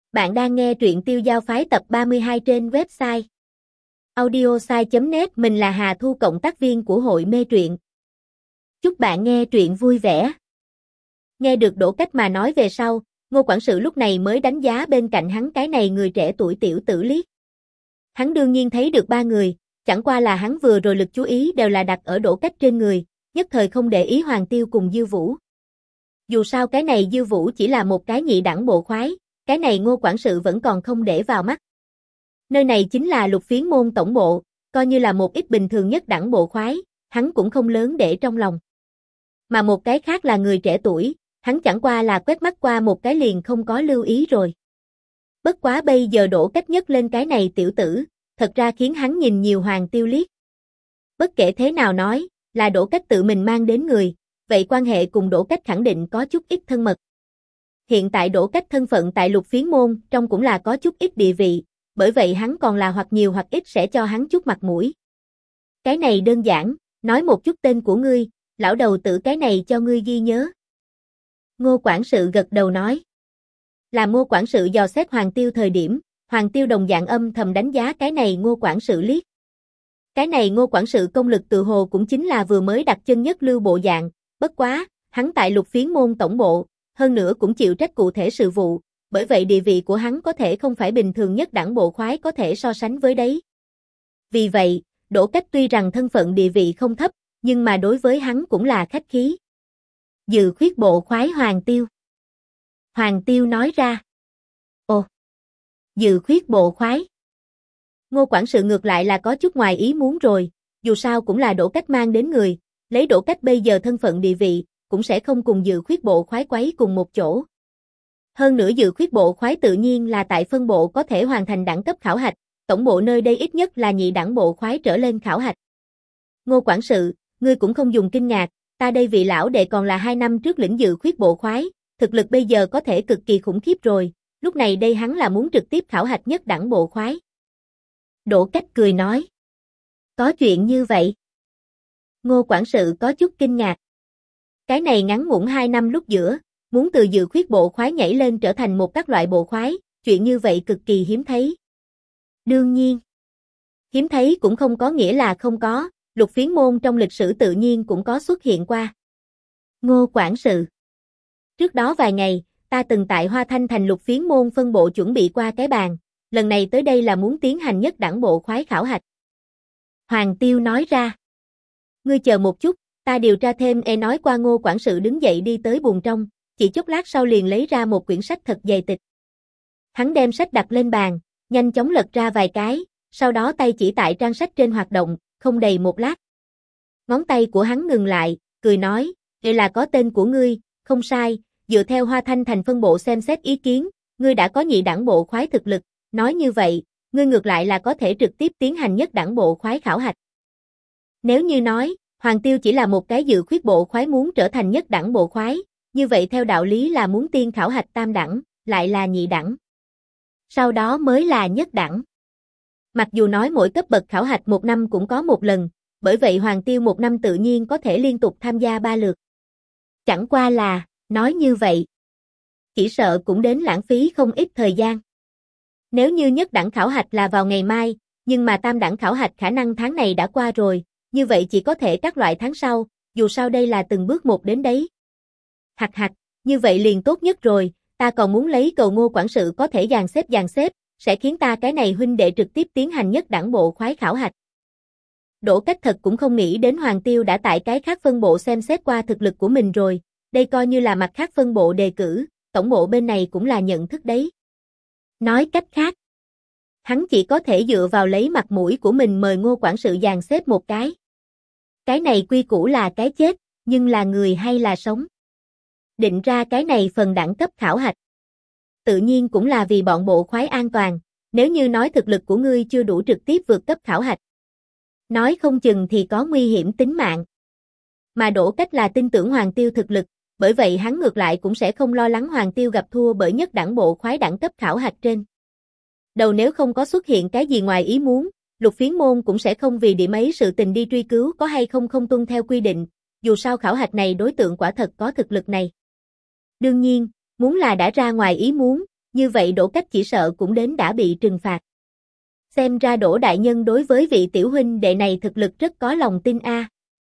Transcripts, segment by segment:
Bạn đang nghe truyện Tiêu Giao Phái tập 32 trên website audiosai.net. Mình là Hà Thu, cộng tác viên của hội mê truyện. Chúc bạn nghe truyện vui vẻ. Nghe được Đỗ Cách mà nói về sau, Ngô quản sự lúc này mới đánh giá bên cạnh hắn cái này người trẻ tuổi tiểu tử liếc. Hắn đương nhiên thấy được ba người, chẳng qua là hắn vừa rồi lực chú ý đều là đặt ở Đỗ Cách trên người, nhất thời không để ý Hoàng Tiêu cùng Dư Vũ. Dù sao cái này Dư Vũ chỉ là một cái nhị đẳng bộ khoái, cái này Ngô quản sự vẫn còn không để vào mắt. Nơi này chính là Lục Phiến môn tổng bộ, coi như là một ít bình thường nhất đẳng bộ khoái, hắn cũng không lớn để trong lòng. Mà một cái khác là người trẻ tuổi, hắn chẳng qua là quét mắt qua một cái liền không có lưu ý rồi. Bất quá bây giờ Đỗ Cách nhất lên cái này tiểu tử, thật ra khiến hắn nhìn nhiều Hoàng Tiêu liếc. Bất kể thế nào nói, là Đỗ Cách tự mình mang đến người, vậy quan hệ cùng Đỗ Cách khẳng định có chút ít thân mật. Hiện tại Đỗ Cách thân phận tại Lục Phiến môn trong cũng là có chút ít địa vị, bởi vậy hắn còn là hoặc nhiều hoặc ít sẽ cho hắn chút mặt mũi. Cái này đơn giản, nói một chút tên của ngươi, lão đầu tử cái này cho ngươi ghi nhớ. Ngô quản sự gật đầu nói. Làm Ngô quản sự dò xét Hoàng Tiêu thời điểm, Hoàng Tiêu đồng dạng âm thầm đánh giá cái này Ngô quản sự liếc. Cái này Ngô quản sự công lực tự hồ cũng chính là vừa mới đặt chân nhất lưu bộ dạng, bất quá, hắn tại Lục Phiến môn tổng bộ, hơn nữa cũng chịu trách cụ thể sự vụ, bởi vậy địa vị của hắn có thể không phải bình thường nhất đẳng bộ khoái có thể so sánh với đấy. Vì vậy, Đỗ Cách tuy rằng thân phận địa vị không thấp, nhưng mà đối với hắn cũng là khách khí. Dự khuyết bộ khoái Hoàng Tiêu. Hoàng Tiêu nói ra. Ồ, dự khuyết bộ khoái. Ngô quản sự ngược lại là có chút ngoài ý muốn rồi, dù sao cũng là Đỗ Cách mang đến người, lấy Đỗ Cách bây giờ thân phận địa vị, cũng sẽ không cùng dự khuyết bộ khoái quấy cùng một chỗ. Hơn nữa dự khuyết bộ khoái tự nhiên là tại phân bộ có thể hoàn thành đẳng cấp khảo hạch, tổng bộ nơi đây ít nhất là nhị đẳng bộ khoái trở lên khảo hạch. Ngô quản sự, ngươi cũng không dùng kinh ngạc, ta đây vị lão đệ còn là 2 năm trước lĩnh dự khuyết bộ khoái, thực lực bây giờ có thể cực kỳ khủng khiếp rồi, lúc này đây hắn là muốn trực tiếp khảo hạch nhất đẳng bộ khoái. Đỗ Cách cười nói. Có chuyện như vậy? Ngô quản sự có chút kinh ngạc. Cái này ngắn ngủn 2 năm lúc giữa, muốn từ dự khuyết bộ khoái nhảy lên trở thành một các loại bộ khoái, chuyện như vậy cực kỳ hiếm thấy. Đương nhiên, hiếm thấy cũng không có nghĩa là không có, Lục Phiến môn trong lịch sử tự nhiên cũng có xuất hiện qua. Ngô quản sự. Trước đó vài ngày, ta từng tại Hoa Thanh thành Lục Phiến môn phân bộ chuẩn bị qua cái bàn, lần này tới đây là muốn tiến hành nhất đẳng bộ khoái khảo hạch. Hoàng Tiêu nói ra. Ngươi chờ một chút, ta điều tra thêm. Nói qua Ngô quản sự đứng dậy đi tới buồng trong, chỉ chốc lát sau liền lấy ra một quyển sách thật dày tịch. Hắn đem sách đặt lên bàn, nhanh chóng lật ra vài cái, sau đó tay chỉ tại trang sách trên hoạt động, không đầy một lát. Ngón tay của hắn ngừng lại, cười nói, đây là có tên của ngươi, không sai, dựa theo Hoa Thanh thành phân bộ xem xét ý kiến, ngươi đã có nhị đẳng bộ khoái thực lực, nói như vậy, ngươi ngược lại là có thể trực tiếp tiến hành nhất đẳng bộ khoái khảo hạch. Nếu như nói, Hoàng Tiêu chỉ là một cái dự khuyết bộ khoái muốn trở thành nhất đẳng bộ khoái, như vậy theo đạo lý là muốn tiên khảo hạch tam đẳng, lại là nhị đẳng. Sau đó mới là nhất đẳng. Mặc dù nói mỗi cấp bậc khảo hạch 1 năm cũng có một lần, bởi vậy Hoàng Tiêu 1 năm tự nhiên có thể liên tục tham gia 3 lượt. Chẳng qua là, nói như vậy, chỉ sợ cũng đến lãng phí không ít thời gian. Nếu như nhất đẳng khảo hạch là vào ngày mai, nhưng mà tam đẳng khảo hạch khả năng tháng này đã qua rồi, như vậy chỉ có thể các loại tháng sau, dù sao đây là từng bước một đến đấy. Hạch hạch, như vậy liền tốt nhất rồi, ta còn muốn lấy cầu Ngô quản sự có thể dàn xếp, sẽ khiến ta cái này huynh đệ trực tiếp tiến hành nhất đẳng bộ khoái khảo hạch. Đỗ Cách thật cũng không nghĩ đến Hoàng Tiêu đã tại cái khác phân bộ xem xét qua thực lực của mình rồi, đây coi như là mặt khác phân bộ đề cử, tổng bộ bên này cũng là nhận thức đấy. Nói cách khác, hắn chỉ có thể dựa vào lấy mặt mũi của mình mời Ngô quản sự dàn xếp một cái. Cái này quy củ là cái chết, nhưng là người hay là sống? Định ra cái này phần đẳng cấp khảo hạch. Tự nhiên cũng là vì bọn bộ khoái an toàn, nếu như nói thực lực của ngươi chưa đủ trực tiếp vượt cấp khảo hạch. Nói không chừng thì có nguy hiểm tính mạng. Mà Đỗ Cách là tin tưởng Hoàng Tiêu thực lực, bởi vậy hắn ngược lại cũng sẽ không lo lắng Hoàng Tiêu gặp thua bởi nhất đẳng bộ khoái đẳng cấp khảo hạch trên. Đầu nếu không có xuất hiện cái gì ngoài ý muốn, Lục Phiến môn cũng sẽ không vì điểm ấy sự tình đi truy cứu có hay không tuân theo quy định, dù sao khảo hạch này đối tượng quả thật có thực lực này. Đương nhiên, muốn là đã ra ngoài ý muốn, như vậy Đỗ Cách chỉ sợ cũng đến đã bị trừng phạt. Xem ra Đỗ đại nhân đối với vị tiểu huynh đệ này thực lực rất có lòng tin a.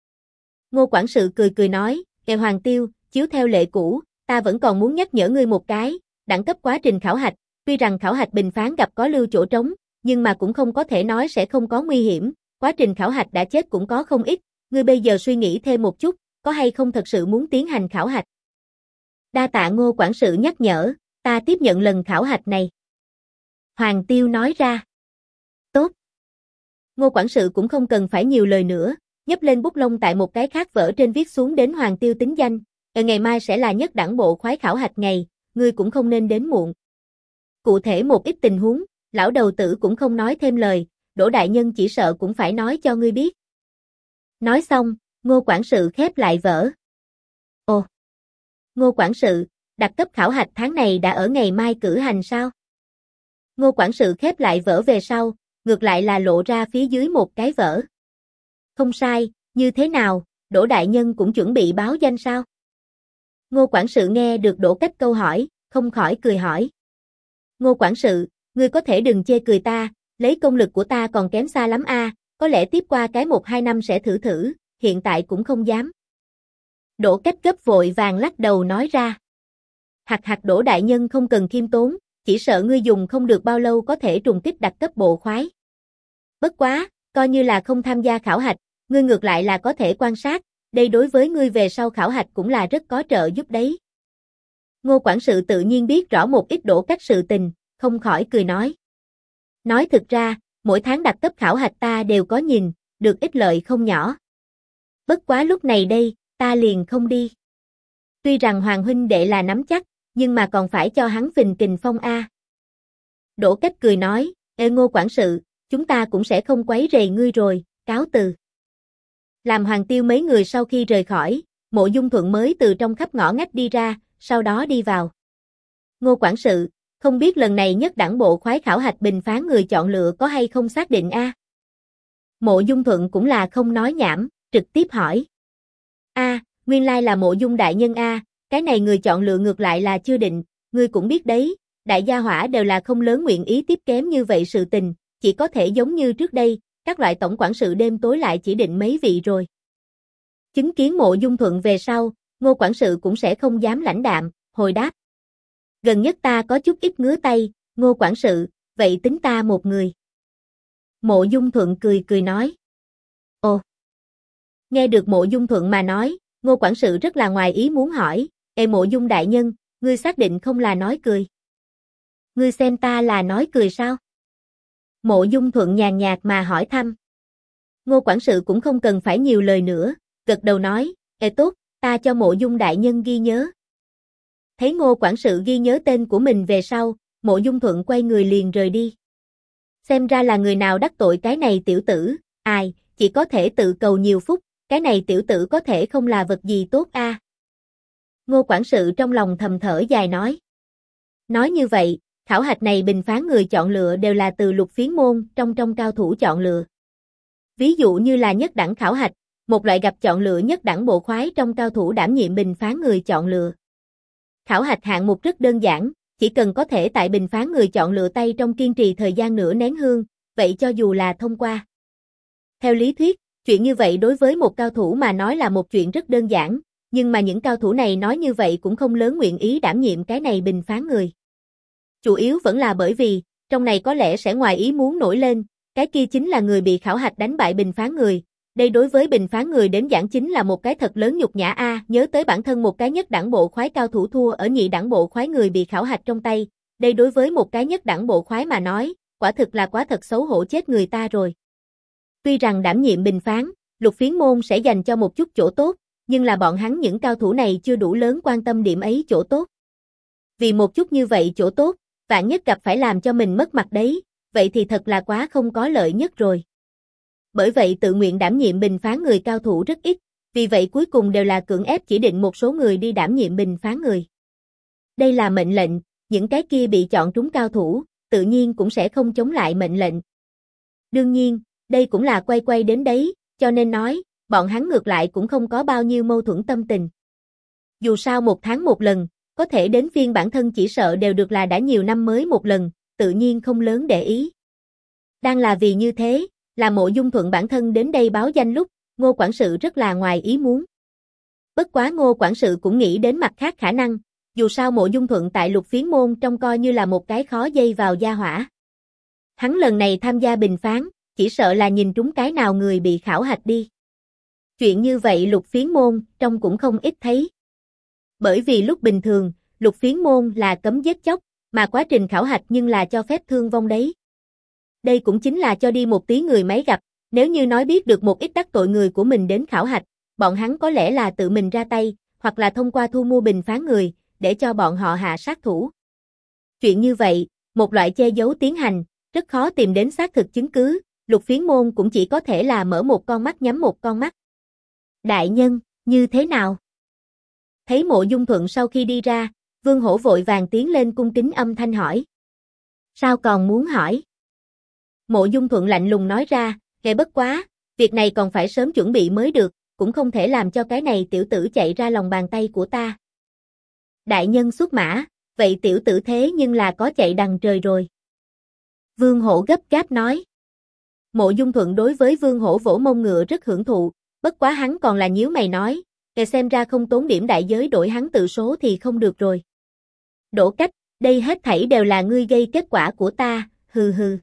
Ngô quản sự cười cười nói, "Kẻ Hoàng Tiêu, chiếu theo lệ cũ, ta vẫn còn muốn nhắc nhở ngươi một cái, đẳng cấp quá trình khảo hạch, tuy rằng khảo hạch bình phán gặp có lưu chỗ trống, nhưng mà cũng không có thể nói sẽ không có nguy hiểm, quá trình khảo hạch đã chết cũng có không ít, ngươi bây giờ suy nghĩ thêm một chút, có hay không thật sự muốn tiến hành khảo hạch?" Đa tạ Ngô quản sự nhắc nhở, ta tiếp nhận lần khảo hạch này. Hoàng Tiêu nói ra. Tốt. Ngô quản sự cũng không cần phải nhiều lời nữa, nhấp lên bút lông tại một cái khác vở trên viết xuống đến Hoàng Tiêu tính danh, ngày mai sẽ là nhất đẳng bộ khoái khảo hạch ngày, ngươi cũng không nên đến muộn. Cụ thể một ít tình huống, lão đầu tử cũng không nói thêm lời, Đỗ đại nhân chỉ sợ cũng phải nói cho ngươi biết. Nói xong, Ngô quản sự khép lại vở. Ồ. Ngô quản sự, đặc cấp khảo hạch tháng này đã ở ngày mai cử hành sao? Ngô quản sự khép lại vở về sau, ngược lại là lộ ra phía dưới một cái vở. Không sai, như thế nào, Đỗ đại nhân cũng chuẩn bị báo danh sao? Ngô quản sự nghe được Đỗ Cách câu hỏi, không khỏi cười hỏi. Ngô quản sự, ngươi có thể đừng chê cười ta, lấy công lực của ta còn kém xa lắm a, có lẽ tiếp qua cái 1-2 năm sẽ thử thử, hiện tại cũng không dám. Đỗ Cách gấp vội vàng lắc đầu nói ra. Hạc Đỗ đại nhân không cần khiêm tốn, chỉ sợ ngươi dùng không được bao lâu có thể trùng kích đặc cấp bộ khoái. Bất quá, coi như là không tham gia khảo hạch, ngươi ngược lại là có thể quan sát, đây đối với ngươi về sau khảo hạch cũng là rất có trợ giúp đấy. Ngô quản sự tự nhiên biết rõ một ít Đỗ Cách sự tình, không khỏi cười nói. Nói thực ra, mỗi tháng đặc cấp khảo hạch ta đều có nhìn, được ích lợi không nhỏ. Bất quá lúc này đây, ta liền không đi. Tuy rằng Hoàng huynh đệ là nắm chắc, nhưng mà còn phải cho hắn phình kình phong a. Đỗ Cách cười nói, Ngô quản sự, chúng ta cũng sẽ không quấy rầy ngươi rồi, cáo từ. Làm Hoàng Tiêu mấy người sau khi rời khỏi, Mộ Dung Thuận mới từ trong khắp ngõ ngách đi ra, sau đó đi vào. Ngô quản sự, không biết lần này nhất đẳng bộ khoái khảo hạch bình phán người chọn lựa có hay không xác định a? Mộ Dung Thuận cũng là không nói nhảm, trực tiếp hỏi. Nguyên lai là Mộ Dung đại nhân a, cái này người chọn lựa ngược lại là chưa định, ngươi cũng biết đấy, đại gia hỏa đều là không lớn nguyện ý tiếp kém như vậy sự tình, chỉ có thể giống như trước đây, các loại tổng quản sự đêm tối lại chỉ định mấy vị rồi. Chứng kiến Mộ Dung Thuận về sau, Ngô quản sự cũng sẽ không dám lãnh đạm, hồi đáp. Gần nhất ta có chút ít ngứa tay, Ngô quản sự, vậy tính ta một người. Mộ Dung Thuận cười cười nói. Ồ. Nghe được Mộ Dung Thuận mà nói, Ngô quản sự rất là ngoài ý muốn hỏi, Mộ Dung đại nhân, ngươi xác định không là nói cười? Ngươi xem ta là nói cười sao? Mộ Dung Thuận nhàn nhạt mà hỏi thăm. Ngô quản sự cũng không cần phải nhiều lời nữa, gật đầu nói, tốt, ta cho Mộ Dung đại nhân ghi nhớ. Thấy Ngô quản sự ghi nhớ tên của mình về sau, Mộ Dung Thuận quay người liền rời đi. Xem ra là người nào đắc tội cái này tiểu tử, ai, chỉ có thể tự cầu nhiều phúc, cái này tiểu tử có thể không là vật gì tốt a. Ngô quản sự trong lòng thầm thở dài nói. Nói như vậy, khảo hạch này bình phán người chọn lựa đều là từ lục phiến môn trong cao thủ chọn lựa. Ví dụ như là nhất đẳng khảo hạch, một loại gặp chọn lựa nhất đẳng bộ khoái trong cao thủ đảm nhiệm bình phán người chọn lựa. Khảo hạch hạng mục rất đơn giản, chỉ cần có thể tại bình phán người chọn lựa tay trong kiên trì thời gian nửa nén hương, vậy cho dù là thông qua. Theo lý thuyết, chuyện như vậy đối với một cao thủ mà nói là một chuyện rất đơn giản, nhưng mà những cao thủ này nói như vậy cũng không lớn nguyện ý đảm nhiệm cái này bình phán người. Chủ yếu vẫn là bởi vì, trong này có lẽ sẽ ngoài ý muốn nổi lên, cái kia chính là người bị khảo hạch đánh bại bình phán người. Đây đối với bình phán người đến giảng chính là một cái thật lớn nhục nhã a, nhớ tới bản thân một cái nhất đẳng bộ khoái cao thủ thua ở nhị đẳng bộ khoái người bị khảo hạch trong tay, đây đối với một cái nhất đẳng bộ khoái mà nói, quả thực là quá thật xấu hổ chết người ta rồi. Tuy rằng đảm nhiệm bình phán, lục phiến môn sẽ dành cho một chút chỗ tốt, nhưng là bọn hắn những cao thủ này chưa đủ lớn quan tâm điểm ấy chỗ tốt. Vì một chút như vậy chỗ tốt, vạn nhất gặp phải làm cho mình mất mặt đấy, vậy thì thật là quá không có lợi nhất rồi. Bởi vậy tự nguyện đảm nhiệm bình phán người cao thủ rất ít, vì vậy cuối cùng đều là cưỡng ép chỉ định một số người đi đảm nhiệm bình phán người. Đây là mệnh lệnh, những cái kia bị chọn trúng cao thủ, tự nhiên cũng sẽ không chống lại mệnh lệnh. Đương nhiên, đây cũng là quay đến đấy, cho nên nói, bọn hắn ngược lại cũng không có bao nhiêu mâu thuẫn tâm tình. Dù sao một tháng một lần, có thể đến phiên bản thân chỉ sợ đều được là đã nhiều năm mới một lần, tự nhiên không lớn để ý. Đang là vì như thế, là Mộ Dung Thuận bản thân đến đây báo danh lúc, Ngô quản sự rất là ngoài ý muốn. Bất quá Ngô quản sự cũng nghĩ đến mặt khác khả năng, dù sao Mộ Dung Thuận tại Lục Phiến môn trông coi như là một cái khó dây vào gia hỏa. Hắn lần này tham gia bình phán, chỉ sợ là nhìn trúng cái nào người bị khảo hạch đi. Chuyện như vậy Lục Phiến môn trông cũng không ít thấy. Bởi vì lúc bình thường, Lục Phiến môn là cấm giết chóc, mà quá trình khảo hạch nhưng là cho phép thương vong đấy. Đây cũng chính là cho đi một tí người máy gặp, nếu như nói biết được một ít đắc tội người của mình đến khảo hạch, bọn hắn có lẽ là tự mình ra tay, hoặc là thông qua thu mua bình phán người, để cho bọn họ hạ sát thủ. Chuyện như vậy, một loại che giấu tiến hành, rất khó tìm đến xác thực chứng cứ, Lục Phiến môn cũng chỉ có thể là mở một con mắt nhắm một con mắt. Đại nhân, như thế nào? Thấy Mộ Dung Thuận sau khi đi ra, Vương Hổ vội vàng tiến lên cung kính âm thanh hỏi. Sao còn muốn hỏi? Mộ Dung Thuận lạnh lùng nói ra, bất quá, việc này còn phải sớm chuẩn bị mới được, cũng không thể làm cho cái này tiểu tử chạy ra lòng bàn tay của ta. Đại nhân xuất mã, vậy tiểu tử thế nhưng là có chạy đằng trời rồi. Vương Hổ gấp gáp nói. Mộ Dung Thuận đối với Vương Hổ vỗ mông ngựa rất hưởng thụ, bất quá hắn còn là nhíu mày nói, xem ra không tốn điểm đại giới đổi hắn tự số thì không được rồi. Đỗ Cách, đây hết thảy đều là ngươi gây kết quả của ta, hừ hừ.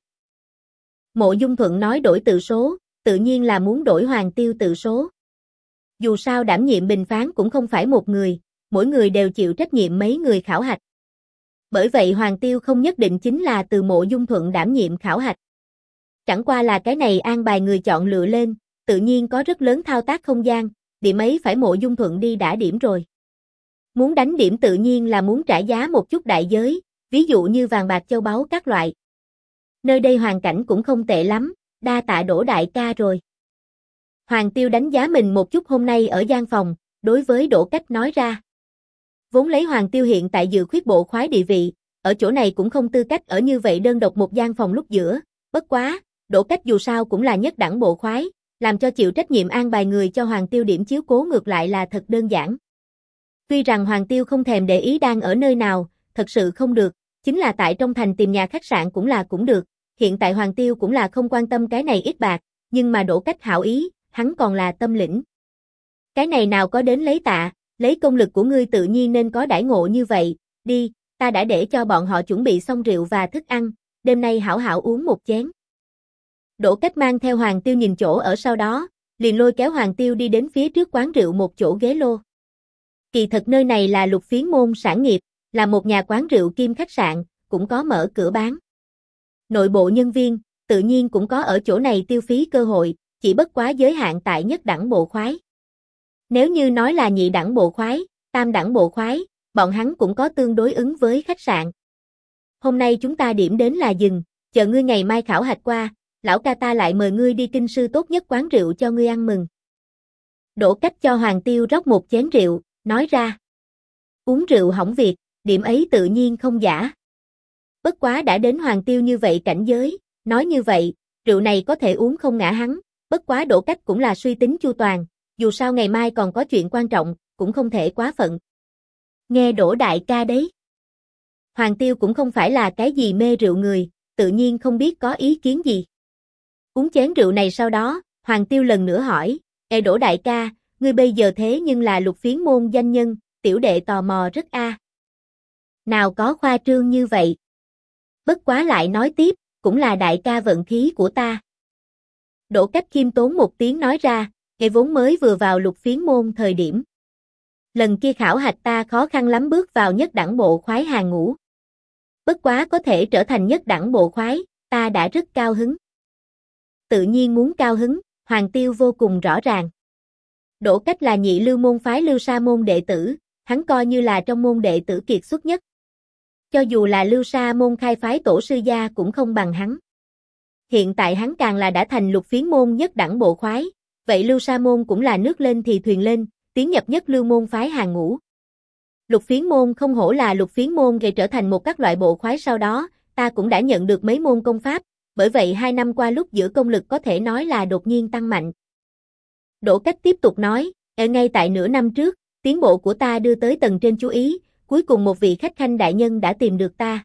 Mộ Dung Thuận nói đổi tự số, tự nhiên là muốn đổi Hoàng Tiêu tự số. Dù sao đảm nhiệm bình phán cũng không phải một người, mỗi người đều chịu trách nhiệm mấy người khảo hạch. Bởi vậy Hoàng Tiêu không nhất định chính là từ Mộ Dung Thuận đảm nhiệm khảo hạch. Chẳng qua là cái này an bài người chọn lựa lên, tự nhiên có rất lớn thao tác không gian, điểm ấy phải Mộ Dung Thuận đi đã điểm rồi. Muốn đánh điểm tự nhiên là muốn trả giá một chút đại giới, ví dụ như vàng bạc châu báu các loại. Nơi đây hoàn cảnh cũng không tệ lắm, đa tạ Đỗ đại ca rồi. Hoàng Tiêu đánh giá mình một chút hôm nay ở gian phòng, đối với Đỗ Cách nói ra. Vốn lấy Hoàng Tiêu hiện tại dự khuyết bộ khoái địa vị, ở chỗ này cũng không tư cách ở như vậy đơn độc một gian phòng lúc giữa, bất quá, Đỗ Cách dù sao cũng là nhất đẳng bộ khoái, làm cho chịu trách nhiệm an bài người cho Hoàng Tiêu điểm chiếu cố ngược lại là thật đơn giản. Tuy rằng Hoàng Tiêu không thèm để ý đang ở nơi nào, thật sự không được, chính là tại trong thành tìm nhà khách sạn cũng được, hiện tại Hoàng Tiêu cũng là không quan tâm cái này ít bạc, nhưng mà Đỗ Cách hảo ý, hắn còn là tâm lĩnh. Cái này nào có đến lấy tạ, lấy công lực của ngươi tự nhiên nên có đãi ngộ như vậy, đi, ta đã để cho bọn họ chuẩn bị xong rượu và thức ăn, đêm nay hảo hảo uống một chén. Đỗ Cách mang theo Hoàng Tiêu nhìn chỗ ở sau đó, liền lôi kéo Hoàng Tiêu đi đến phía trước quán rượu một chỗ ghế lô. Kỳ thật nơi này là Lục Phiến môn sản nghiệp, là một nhà quán rượu kim khách sạn, cũng có mở cửa bán. Nội bộ nhân viên, tự nhiên cũng có ở chỗ này tiêu phí cơ hội, chỉ bất quá giới hạn tại nhất đẳng bộ khoái. Nếu như nói là nhị đẳng bộ khoái, tam đẳng bộ khoái, bọn hắn cũng có tương đối ứng với khách sạn. Hôm nay chúng ta điểm đến là dừng, chờ ngươi ngày mai khảo hạch qua, lão ca ta lại mời ngươi đi kinh sư tốt nhất quán rượu cho ngươi ăn mừng. Đỗ Cách cho Hoàng Tiêu rót một chén rượu, nói ra. Uống rượu hỏng việc, điểm ấy tự nhiên không giả. Bất quá đã đến Hoàng Tiêu như vậy cảnh giới, nói như vậy, rượu này có thể uống không ngã hắn, bất quá Đỗ Cách cũng là suy tính chu toàn, dù sao ngày mai còn có chuyện quan trọng, cũng không thể quá phận. Nghe Đỗ đại ca đấy. Hoàng Tiêu cũng không phải là cái gì mê rượu người, tự nhiên không biết có ý kiến gì. Uống chén rượu này sau đó, Hoàng Tiêu lần nữa hỏi, Đỗ đại ca, ngươi bây giờ thế nhưng là Lục Phiến môn danh nhân, tiểu đệ tò mò rất a. Nào có khoa trương như vậy. Bất quá lại nói tiếp, cũng là đại ca vận khí của ta. Đỗ Cách khiêm tốn một tiếng nói ra, vốn mới vừa vào Lục Phiến môn thời điểm. Lần kia khảo hạch ta khó khăn lắm bước vào nhất đẳng bộ khoái hàng ngũ. Bất quá có thể trở thành nhất đẳng bộ khoái, ta đã rất cao hứng. Tự nhiên muốn cao hứng, Hoàng Tiêu vô cùng rõ ràng. Đỗ Cách là nhị lưu môn phái Lưu Sa môn đệ tử, hắn coi như là trong môn đệ tử kiệt xuất nhất. Cho dù là Lưu Sa môn khai phái tổ sư gia cũng không bằng hắn. Hiện tại hắn càng là đã thành Lục Phiến môn nhất đẳng bộ khoái, vậy Lưu Sa môn cũng là nước lên thì thuyền lên, tiến nhập nhất lưu môn phái hàng ngũ. Lục Phiến môn không hổ là Lục Phiến môn gây trở thành một các loại bộ khoái sau đó, ta cũng đã nhận được mấy môn công pháp, bởi vậy 2 năm qua lúc giữa công lực có thể nói là đột nhiên tăng mạnh. Đỗ Cách tiếp tục nói, ở ngay tại nửa năm trước, tiến bộ của ta đưa tới tầng trên chú ý, cuối cùng một vị khách khanh đại nhân đã tìm được ta.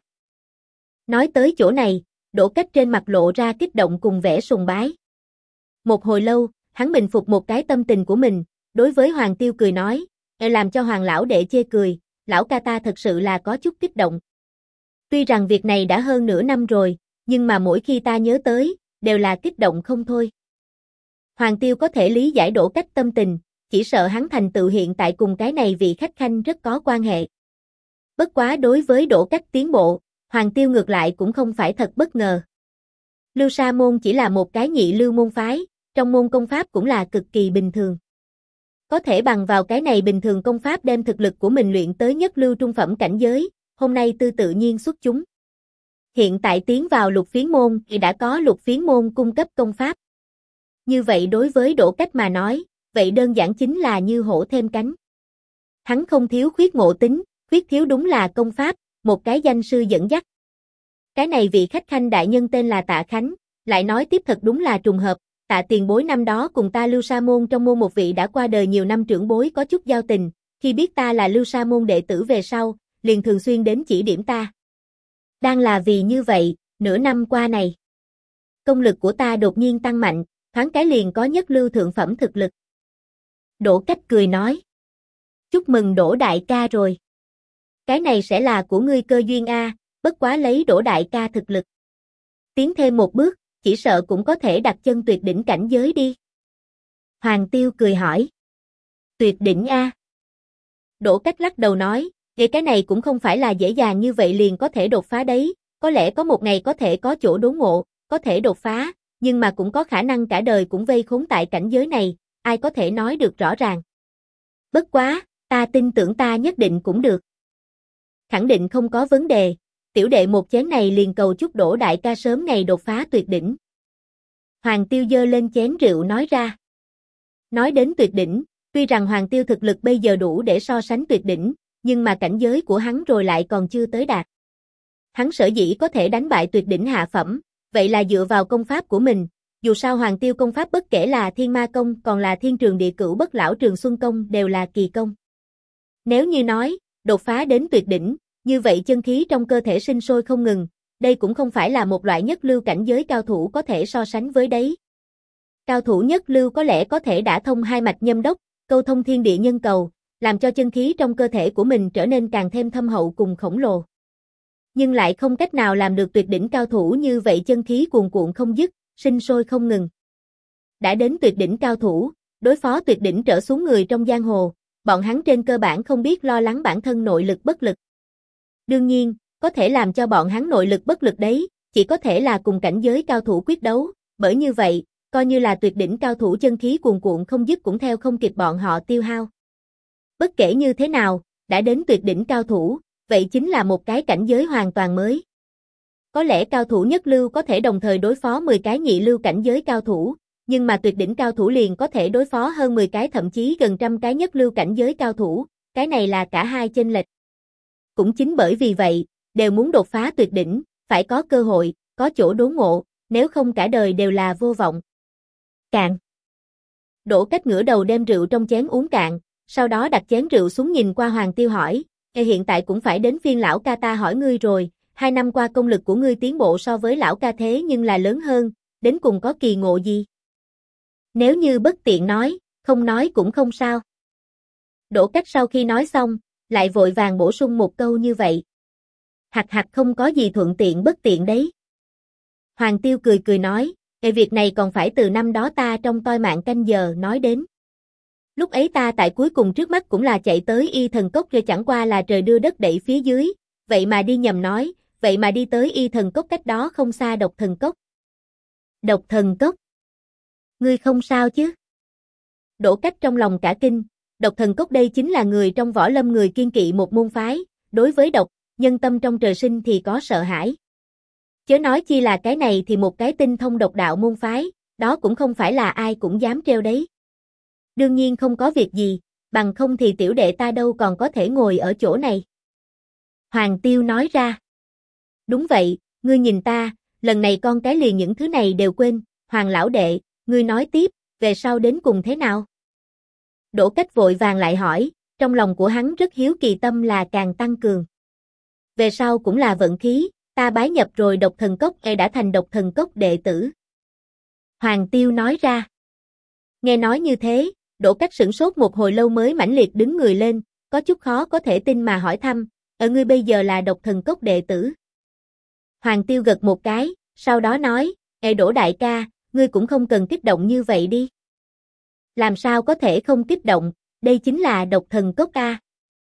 Nói tới chỗ này, Đỗ Cách trên mặt lộ ra kích động cùng vẻ sùng bái. Một hồi lâu, hắn bình phục một cái tâm tình của mình, đối với Hoàng Tiêu cười nói, làm cho Hoàng lão đệ chê cười, lão ca ta thật sự là có chút kích động. Tuy rằng việc này đã hơn nửa năm rồi, nhưng mà mỗi khi ta nhớ tới, đều là kích động không thôi. Hoàng Tiêu có thể lý giải Đỗ Cách tâm tình, chỉ sợ hắn thành tựu hiện tại cùng cái này vị khách khanh rất có quan hệ. Bất quá đối với Đỗ Cách tiến bộ, Hoàng Tiêu ngược lại cũng không phải thật bất ngờ. Lưu Sa môn chỉ là một cái nhị lưu môn phái, trong môn công pháp cũng là cực kỳ bình thường. Có thể bằng vào cái này bình thường công pháp đem thực lực của mình luyện tới nhất lưu trung phẩm cảnh giới, hôm nay tự nhiên xuất chúng. Hiện tại tiến vào Lục Phiến môn thì đã có Lục Phiến môn cung cấp công pháp. Như vậy đối với Đỗ Cách mà nói, vậy đơn giản chính là như hổ thêm cánh. Hắn không thiếu khuyết ngộ tính, khuyết thiếu đúng là công pháp, một cái danh sư dẫn dắt. Cái này vị khách khanh đại nhân tên là Tạ Khánh, lại nói tiếp thật đúng là trùng hợp, Tạ tiền bối năm đó cùng ta Lưu Sa môn trong môn một vị đã qua đời nhiều năm trưởng bối có chút giao tình, khi biết ta là Lưu Sa môn đệ tử về sau, liền thường xuyên đến chỉ điểm ta. Đang là vì như vậy, nửa năm qua này, công lực của ta đột nhiên tăng mạnh, thoáng cái liền có nhất lưu thượng phẩm thực lực. Đỗ Cách cười nói, chúc mừng Đỗ đại ca rồi. Cái này sẽ là của ngươi cơ duyên a, bất quá lấy Đỗ đại ca thực lực. Tiến thêm một bước, chỉ sợ cũng có thể đặt chân tuyệt đỉnh cảnh giới đi. Hoàng Tiêu cười hỏi, tuyệt đỉnh a. Đỗ Cách lắc đầu nói, cái này cũng không phải là dễ dàng như vậy liền có thể đột phá đấy, có lẽ có một ngày có thể có chỗ đốn ngộ, có thể đột phá, nhưng mà cũng có khả năng cả đời cũng vây khốn tại cảnh giới này, ai có thể nói được rõ ràng. Bất quá, ta tin tưởng ta nhất định cũng được. Khẳng định không có vấn đề, tiểu đệ một chén này liền cầu chúc Đỗ đại ca sớm ngày đột phá tuyệt đỉnh. Hoàng Tiêu giơ lên chén rượu nói ra. Nói đến tuyệt đỉnh, tuy rằng Hoàng Tiêu thực lực bây giờ đủ để so sánh tuyệt đỉnh, nhưng mà cảnh giới của hắn rồi lại còn chưa tới đạt. Hắn sở dĩ có thể đánh bại tuyệt đỉnh hạ phẩm, vậy là dựa vào công pháp của mình, dù sao Hoàng Tiêu công pháp bất kể là Thiên Ma công còn là Thiên Trường Địa Cửu Bất Lão Trường Xuân công đều là kỳ công. Nếu như nói, đột phá đến tuyệt đỉnh, như vậy chân khí trong cơ thể sinh sôi không ngừng, đây cũng không phải là một loại nhất lưu cảnh giới cao thủ có thể so sánh với đấy. Cao thủ nhất lưu có lẽ có thể đả thông hai mạch nhâm đốc, câu thông thiên địa nhân cầu, làm cho chân khí trong cơ thể của mình trở nên càng thêm thâm hậu cùng khổng lồ. Nhưng lại không cách nào làm được tuyệt đỉnh cao thủ như vậy chân khí cuồn cuộn không dứt, sinh sôi không ngừng. Đã đến tuyệt đỉnh cao thủ, đối phó tuyệt đỉnh trở xuống người trong giang hồ, bọn hắn trên cơ bản không biết lo lắng bản thân nội lực bất lực. Đương nhiên, có thể làm cho bọn hắn nội lực bất lực đấy, chỉ có thể là cùng cảnh giới cao thủ quyết đấu, bởi như vậy, coi như là tuyệt đỉnh cao thủ chân khí cuồn cuộn không dứt cũng theo không kịp bọn họ tiêu hao. Bất kể như thế nào, đã đến tuyệt đỉnh cao thủ, vậy chính là một cái cảnh giới hoàn toàn mới. Có lẽ cao thủ nhất lưu có thể đồng thời đối phó 10 cái nhị lưu cảnh giới cao thủ, nhưng mà tuyệt đỉnh cao thủ liền có thể đối phó hơn 10 cái thậm chí gần trăm cái nhất lưu cảnh giới cao thủ, cái này là cả hai chênh lệch. Cũng chính bởi vì vậy, đều muốn đột phá tuyệt đỉnh, phải có cơ hội, có chỗ đốn ngộ, nếu không cả đời đều là vô vọng. Cạn. Đỗ Cách ngửa đầu đem rượu trong chén uống cạn, sau đó đặt chén rượu xuống nhìn qua Hoàng Tiêu hỏi, hiện tại cũng phải đến phiên lão ca ta hỏi ngươi rồi, 2 năm qua công lực của ngươi tiến bộ so với lão ca thế nhưng là lớn hơn, đến cùng có kỳ ngộ gì? Nếu như bất tiện nói, không nói cũng không sao. Đỗ Cách sau khi nói xong, lại vội vàng bổ sung một câu như vậy. Hặc không có gì thuận tiện bất tiện đấy. Hoàng Tiêu cười cười nói, việc này còn phải từ năm đó ta trong toi mạng canh giờ nói đến. Lúc ấy ta tại cuối cùng trước mắt cũng là chạy tới Y Thần Cốc rồi chẳng qua là trời đưa đất đẩy phía dưới, vậy mà đi nhầm nói, vậy mà đi tới Y Thần Cốc cách đó không xa Độc Thần Cốc. Độc Thần Cốc? Ngươi không sao chứ? Đỗ Cách trong lòng cả kinh, Độc Thần Cốc đây chính là người trong võ lâm người kiên kỵ một môn phái, đối với độc, nhân tâm trong trời sinh thì có sợ hãi. Chớ nói chi là cái này thì một cái tinh thông độc đạo môn phái, đó cũng không phải là ai cũng dám treo đấy. Đương nhiên không có việc gì, bằng không thì tiểu đệ ta đâu còn có thể ngồi ở chỗ này. Hoàng Tiêu nói ra. Đúng vậy, ngươi nhìn ta, lần này con cái liền những thứ này đều quên, Hoàng lão đệ, ngươi nói tiếp, về sau đến cùng thế nào? Đỗ Cách vội vàng lại hỏi, Trong lòng của hắn rất hiếu kỳ, tâm là càng tăng cường. Về sau cũng là vận khí, ta bái nhập rồi độc thần cốc đã thành độc thần cốc đệ tử. Hoàng Tiêu nói ra. Nghe nói như thế, Đỗ Cách sửng sốt một hồi lâu mới mãnh liệt đứng người lên, có chút khó có thể tin mà hỏi thăm, ngươi bây giờ là độc thần cốc đệ tử. Hoàng Tiêu gật một cái, sau đó nói, Đỗ đại ca, ngươi cũng không cần kích động như vậy đi. Làm sao có thể không kích động, đây chính là độc thần cốc a.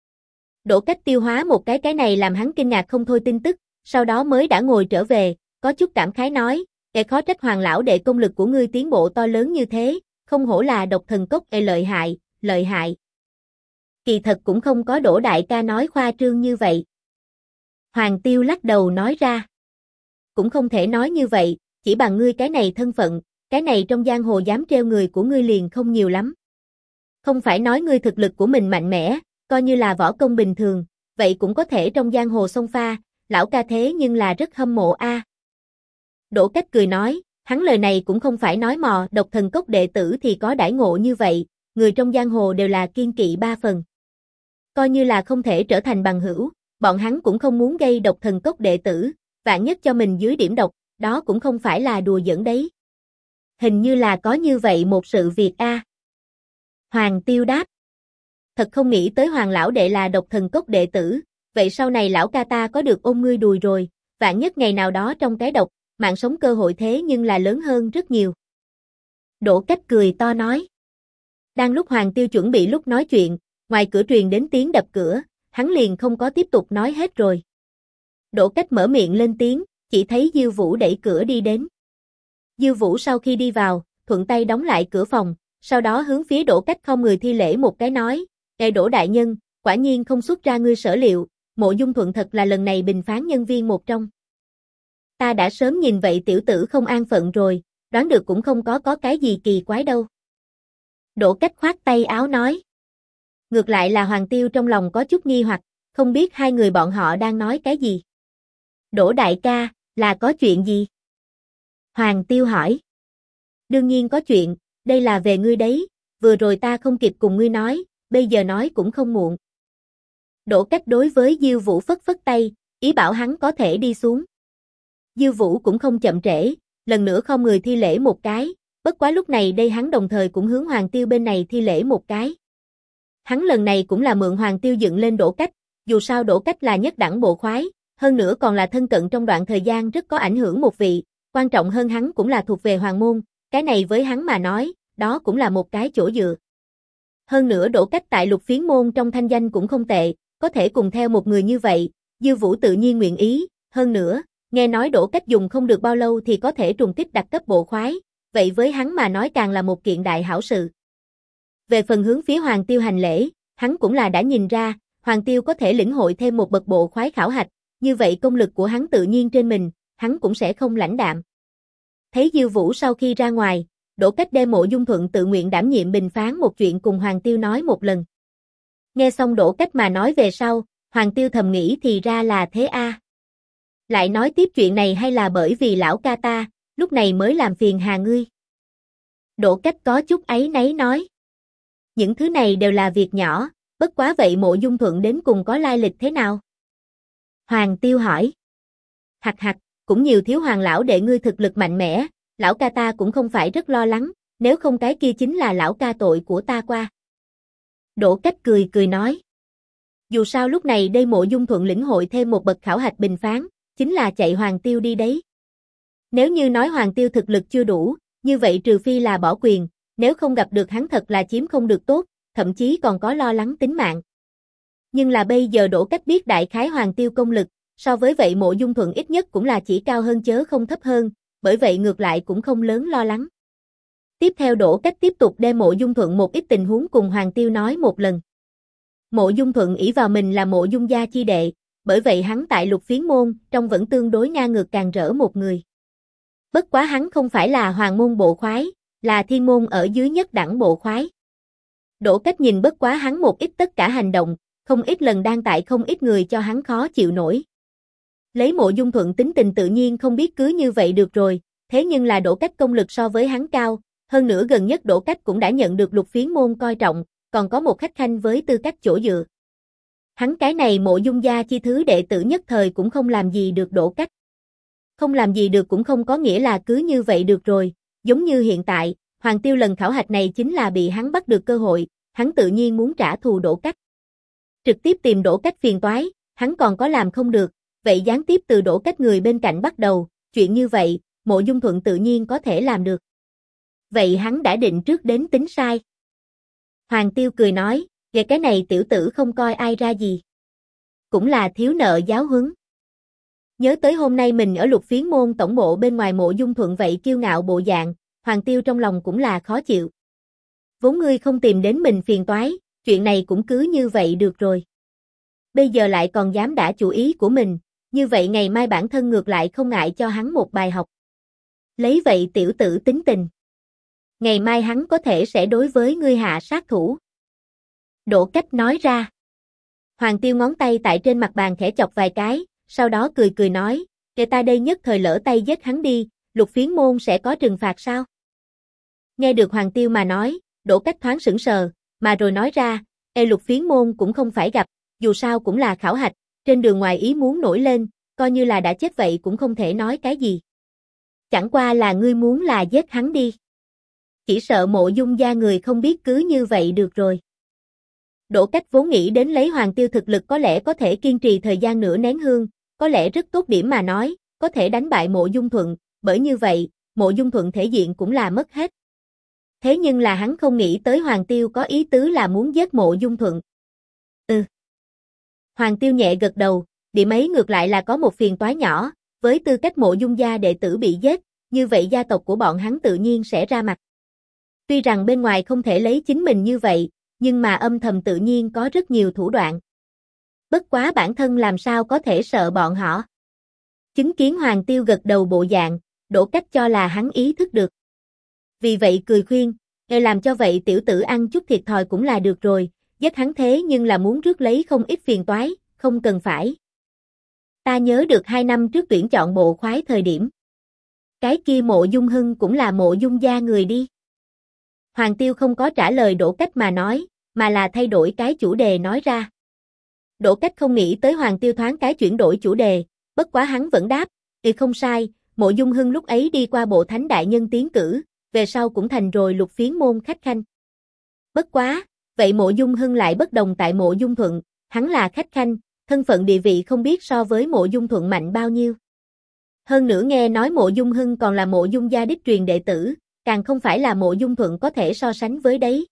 Đỗ Cách tiêu hóa một cái này làm hắn kinh ngạc không thôi tin tức, sau đó mới đã ngồi trở về, có chút cảm khái nói, khó trách Hoàng lão đệ công lực của ngươi tiến bộ to lớn như thế, không hổ là độc thần cốc lợi hại, lợi hại. Kỳ thật cũng không có Đỗ đại ca nói khoa trương như vậy. Hoàng Tiêu lắc đầu nói ra. Cũng không thể nói như vậy, chỉ bằng ngươi cái này thân phận, cái này trong giang hồ dám treo người của ngươi liền không nhiều lắm. Không phải nói ngươi thực lực của mình mạnh mẽ, coi như là võ công bình thường, vậy cũng có thể trong giang hồ xông pha, lão ca thế nhưng là rất hâm mộ a. Đỗ Cách cười nói, hắn lời này cũng không phải nói mò, độc thần cốc đệ tử thì có đãi ngộ như vậy, người trong giang hồ đều là kiên kỵ ba phần. Coi như là không thể trở thành bằng hữu, bọn hắn cũng không muốn gây độc thần cốc đệ tử, vạn nhất cho mình dưới điểm độc, đó cũng không phải là đùa giỡn đấy. Hình như là có như vậy một sự việc a. Hoàng Tiêu đáp. Thật không nghĩ tới Hoàng lão đệ là độc thần cốc đệ tử, vậy sau này lão ca ta có được ôm ngươi đùi rồi, vạn nhất ngày nào đó trong cái độc, mạng sống cơ hội thế nhưng là lớn hơn rất nhiều. Đỗ Cách cười to nói. Đang lúc Hoàng Tiêu chuẩn bị lúc nói chuyện, ngoài cửa truyền đến tiếng đập cửa, hắn liền không có tiếp tục nói hết rồi. Đỗ Cách mở miệng lên tiếng, chỉ thấy Diêu Vũ đẩy cửa đi đến. Diêu Vũ sau khi đi vào, thuận tay đóng lại cửa phòng, sau đó hướng phía Đỗ Cách không người thi lễ một cái nói, Đỗ đại nhân, quả nhiên không xuất ra ngươi sở liệu, Mộ Dung Thuận thật là lần này bình phán nhân viên một trong. Ta đã sớm nhìn vậy tiểu tử không an phận rồi, đoán được cũng không có cái gì kỳ quái đâu. Đỗ Cách khoát tay áo nói. Ngược lại là Hoàng Tiêu trong lòng có chút nghi hoặc, không biết hai người bọn họ đang nói cái gì. Đỗ đại ca, là có chuyện gì? Hoàng Tiêu hỏi. Đương nhiên có chuyện, đây là về ngươi đấy, vừa rồi ta không kịp cùng ngươi nói, bây giờ nói cũng không muộn. Đỗ Cách đối với Diêu Vũ phất phất tay, ý bảo hắn có thể đi xuống. Diêu Vũ cũng không chậm trễ, lần nữa không người thi lễ một cái, bất quá lúc này đây hắn đồng thời cũng hướng Hoàng Tiêu bên này thi lễ một cái. Hắn lần này cũng là mượn Hoàng Tiêu dựng lên Đỗ Cách, dù sao Đỗ Cách là nhất đẳng bộ khoái, hơn nữa còn là thân cận trong đoạn thời gian rất có ảnh hưởng một vị, quan trọng hơn hắn cũng là thuộc về hoàng môn, cái này với hắn mà nói, đó cũng là một cái chỗ dựa. Hơn nữa Đỗ Cách tại Lục Phiến môn trong thanh danh cũng không tệ, có thể cùng theo một người như vậy, Diêu Vũ tự nhiên nguyện ý, hơn nữa, nghe nói Đỗ Cách dùng không được bao lâu thì có thể trùng kích đặc cấp bộ khoái, vậy với hắn mà nói càng là một kiện đại hảo sự. Về phần hướng phía Hoàng Tiêu hành lễ, hắn cũng là đã nhìn ra, Hoàng Tiêu có thể lĩnh hội thêm một bậc bộ khoái khảo hạch, như vậy công lực của hắn tự nhiên trên mình, hắn cũng sẽ không lãnh đạm. Thấy Diêu Vũ sau khi ra ngoài, Đỗ Cách đem Mộ Dung Thuận tự nguyện đảm nhiệm bình phán một chuyện cùng Hoàng Tiêu nói một lần. Nghe xong Đỗ Cách mà nói về sau, Hoàng Tiêu thầm nghĩ thì ra là thế a. Lại nói tiếp chuyện này hay là bởi vì lão ca ta, lúc này mới làm phiền hà ngươi. Đỗ Cách có chút áy náy nói. Những thứ này đều là việc nhỏ, bất quá vậy Mộ Dung Thuận đến cùng có lai lịch thế nào? Hoàng Tiêu hỏi. Hặc hặc, cũng nhiều thiếu Hoàng lão đệ ngươi thực lực mạnh mẽ, lão ca ta cũng không phải rất lo lắng, nếu không cái kia chính là lão ca tội của ta qua. Đỗ Cách cười cười nói. Dù sao lúc này đây Mộ Dung Thuận lĩnh hội thêm một bậc khảo hạch bình phán, chính là chạy Hoàng Tiêu đi đấy. Nếu như nói Hoàng Tiêu thực lực chưa đủ, như vậy trừ phi là bỏ quyền, nếu không gặp được hắn thật là chiếm không được tốt, thậm chí còn có lo lắng tính mạng. Nhưng là bây giờ Đỗ Cách biết đại khái Hoàng Tiêu công lực, so với vậy Mộ Dung Thuận ít nhất cũng là chỉ cao hơn chớ không thấp hơn, bởi vậy ngược lại cũng không lớn lo lắng. Tiếp theo Đỗ Cách tiếp tục đem Mộ Dung Thuận một ít tình huống cùng Hoàng Tiêu nói một lần. Mộ Dung Thuận ỷ vào mình là Mộ Dung gia chi đệ, bởi vậy hắn tại Lục Phiến môn trong vẫn tương đối ngang ngược càng rỡ một người. Bất quá hắn không phải là hoàng môn bộ khoái, là thiên môn ở dưới nhất đẳng bộ khoái. Đỗ Cách nhìn bất quá hắn một ít tất cả hành động, không ít lần đang tại không ít người cho hắn khó chịu nổi. Lấy Mộ Dung Thuận tính tình tự nhiên không biết cứ như vậy được rồi, thế nhưng là Đỗ Cách công lực so với hắn cao, hơn nữa gần nhất Đỗ Cách cũng đã nhận được Lục Phiến môn coi trọng, còn có một khách khanh với tư cách chỗ dựa. Hắn cái này Mộ Dung gia chi thứ đệ tử nhất thời cũng không làm gì được Đỗ Cách. Không làm gì được cũng không có nghĩa là cứ như vậy được rồi, giống như hiện tại, Hoàng Tiêu lần khảo hạch này chính là bị hắn bắt được cơ hội, hắn tự nhiên muốn trả thù Đỗ Cách. Trực tiếp tìm Đỗ Cách phiền toái, hắn còn có làm không được, vậy gián tiếp từ Đỗ Cách người bên cạnh bắt đầu, chuyện như vậy, Mộ Dung Thuận tự nhiên có thể làm được. Vậy hắn đã định trước đến tính sai. Hoàng Tiêu cười nói, về cái này tiểu tử không coi ai ra gì. Cũng là thiếu nợ giáo huấn. Nhớ tới hôm nay mình ở Lục Phiến môn tổng bộ bên ngoài Mộ Dung Thuận vậy kiêu ngạo bộ dạng, Hoàng Tiêu trong lòng cũng là khó chịu. Vốn ngươi không tìm đến mình phiền toái, chuyện này cũng cứ như vậy được rồi. Bây giờ lại còn dám đả chủ ý của mình, như vậy ngày mai bản thân ngược lại không ngại cho hắn một bài học. Lấy vậy tiểu tử tính tình. Ngày mai hắn có thể sẽ đối với ngươi hạ sát thủ. Đỗ Cách nói ra. Hoàng Tiêu ngón tay tại trên mặt bàn khẽ chọc vài cái, sau đó cười cười nói, kể ta đây nhất thời lỡ tay giết hắn đi, Lục Phiến môn sẽ có trừng phạt sao? Nghe được Hoàng Tiêu mà nói, Đỗ Cách thoáng sững sờ, mà rồi nói ra, Lục Phiến môn cũng không phải gặp, dù sao cũng là khảo hạch, trên đường ngoài ý muốn nổi lên, coi như là đã chết vậy cũng không thể nói cái gì. Chẳng qua là ngươi muốn là giết hắn đi. Chỉ sợ Mộ Dung gia người không biết cứ như vậy được rồi. Đỗ Cách vốn nghĩ đến lấy Hoàng Tiêu thực lực có lẽ có thể kiên trì thời gian nửa nén hương, có lẽ rất tốt điểm mà nói, có thể đánh bại Mộ Dung Thuận, bởi như vậy, Mộ Dung Thuận thể diện cũng là mất hết. Thế nhưng là hắn không nghĩ tới Hoàng Tiêu có ý tứ là muốn giết Mộ Dung Thuận. Hoàng Tiêu nhẹ gật đầu, điểm ấy ngược lại là có một phiền toái nhỏ, với tư cách Mộ Dung gia đệ tử bị giết, như vậy gia tộc của bọn hắn tự nhiên sẽ ra mặt. Tuy rằng bên ngoài không thể lấy chính mình như vậy, nhưng mà âm thầm tự nhiên có rất nhiều thủ đoạn. Bất quá bản thân làm sao có thể sợ bọn họ. Chứng kiến Hoàng Tiêu gật đầu bộ dạng, Đỗ Cách cho là hắn ý thức được. Vì vậy cười khuyên, làm cho vậy tiểu tử ăn chút thiệt thòi cũng là được rồi, giết hắn thế nhưng là muốn rước lấy không ít phiền toái, không cần phải. Ta nhớ được 2 năm trước tuyển chọn bộ khoái thời điểm. Cái kia Mộ Dung Hưng cũng là Mộ Dung gia người đi. Hoàng Tiêu không có trả lời Đỗ Cách mà nói, mà là thay đổi cái chủ đề nói ra. Đỗ Cách không nghĩ tới Hoàng Tiêu thoáng cái chuyển đổi chủ đề, bất quá hắn vẫn đáp, không sai, Mộ Dung Hưng lúc ấy đi qua bộ thánh đại nhân tiến cử, về sau cũng thành rồi Lục Phiến môn khách khanh. Bất quá, vậy Mộ Dung Hưng lại bất đồng tại Mộ Dung Thuận, hắn là khách khanh, thân phận địa vị không biết so với Mộ Dung Thuận mạnh bao nhiêu. Hơn nữa nghe nói Mộ Dung Hưng còn là Mộ Dung gia đích truyền đệ tử, càng không phải là Mộ Dung Thuận có thể so sánh với đấy.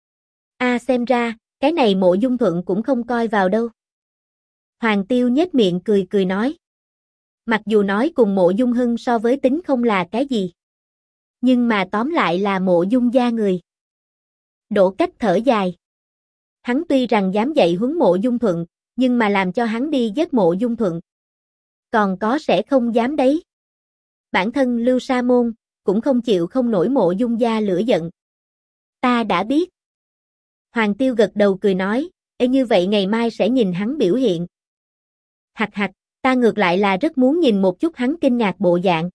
Xem ra, cái này Mộ Dung Thuận cũng không coi vào đâu. Hoàng Tiêu nhếch miệng cười cười nói. Mặc dù nói cùng Mộ Dung Hưng so với tính không là cái gì. Nhưng mà tóm lại là Mộ Dung gia người. Đỗ Cách thở dài. Hắn tuy rằng dám dạy huấn Mộ Dung Thuận, nhưng mà làm cho hắn đi giết Mộ Dung Thuận. Còn có sẽ không dám đấy. Bản thân Lưu Sa Môn, cũng không chịu không nổi Mộ Dung gia lửa giận. Ta đã biết. Hoàng Tiêu gật đầu cười nói, như vậy ngày mai sẽ nhìn hắn biểu hiện. Hạch hạch, ta ngược lại là rất muốn nhìn một chút hắn kinh ngạc bộ dạng.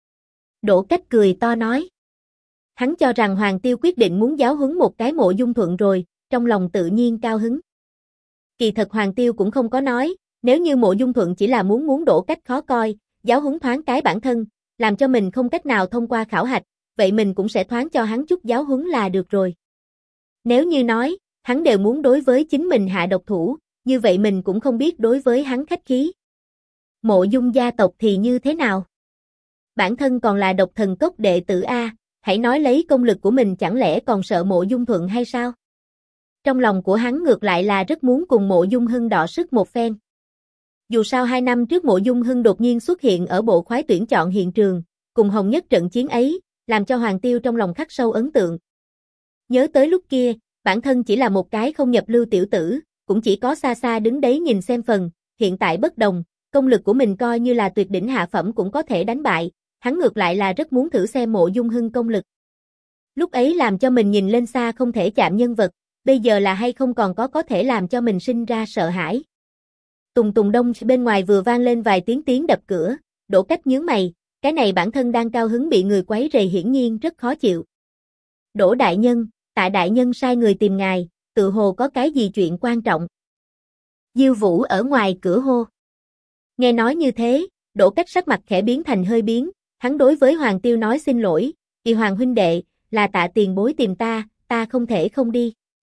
Đỗ Cách cười to nói. Hắn cho rằng Hoàng Tiêu quyết định muốn giáo huấn một cái Mộ Dung Thuận rồi, trong lòng tự nhiên cao hứng. Kỳ thật Hoàng Tiêu cũng không có nói, nếu như Mộ Dung Thuận chỉ là muốn Đỗ Cách khó coi, giáo huấn thoáng cái bản thân, làm cho mình không cách nào thông qua khảo hạch, vậy mình cũng sẽ thoáng cho hắn chút giáo huấn là được rồi. Nếu như nói, hắn đều muốn đối với chính mình hạ độc thủ, như vậy mình cũng không biết đối với hắn khách khí. Mộ Dung gia tộc thì như thế nào? Bản thân còn là độc thần cốc đệ tử A, hãy nói lấy công lực của mình chẳng lẽ còn sợ Mộ Dung Thuận hay sao? Trong lòng của hắn ngược lại là rất muốn cùng Mộ Dung Hưng đọ sức một phen. Dù sao 2 năm trước Mộ Dung Hưng đột nhiên xuất hiện ở bộ khoái tuyển chọn hiện trường, cùng Hồng Nhất trận chiến ấy, làm cho Hoàng Tiêu trong lòng khắc sâu ấn tượng. Nhớ tới lúc kia, bản thân chỉ là một cái không nhập lưu tiểu tử, cũng chỉ có xa xa đứng đấy nhìn xem phần, hiện tại bất đồng, công lực của mình coi như là tuyệt đỉnh hạ phẩm cũng có thể đánh bại, hắn ngược lại là rất muốn thử xem Mộ Dung Hưng công lực. Lúc ấy làm cho mình nhìn lên xa không thể chạm nhân vật, bây giờ là hay không còn có thể làm cho mình sinh ra sợ hãi. Tùng tùng đông bên ngoài vừa vang lên vài tiếng đập cửa, Đỗ Cách nhướng mày, cái này bản thân đang cao hứng bị người quấy rầy hiển nhiên rất khó chịu. Đỗ đại nhân, Tạ đại nhân sai người tìm ngài, tự hồ có cái gì chuyện quan trọng. Diêu Vũ ở ngoài cửa hô. Nghe nói như thế, Đỗ Cách sắc mặt khẽ biến thành hơi biến, hắn đối với Hoàng Tiêu nói xin lỗi, Hoàng huynh đệ, là Tạ tiền bối tìm ta không thể không đi.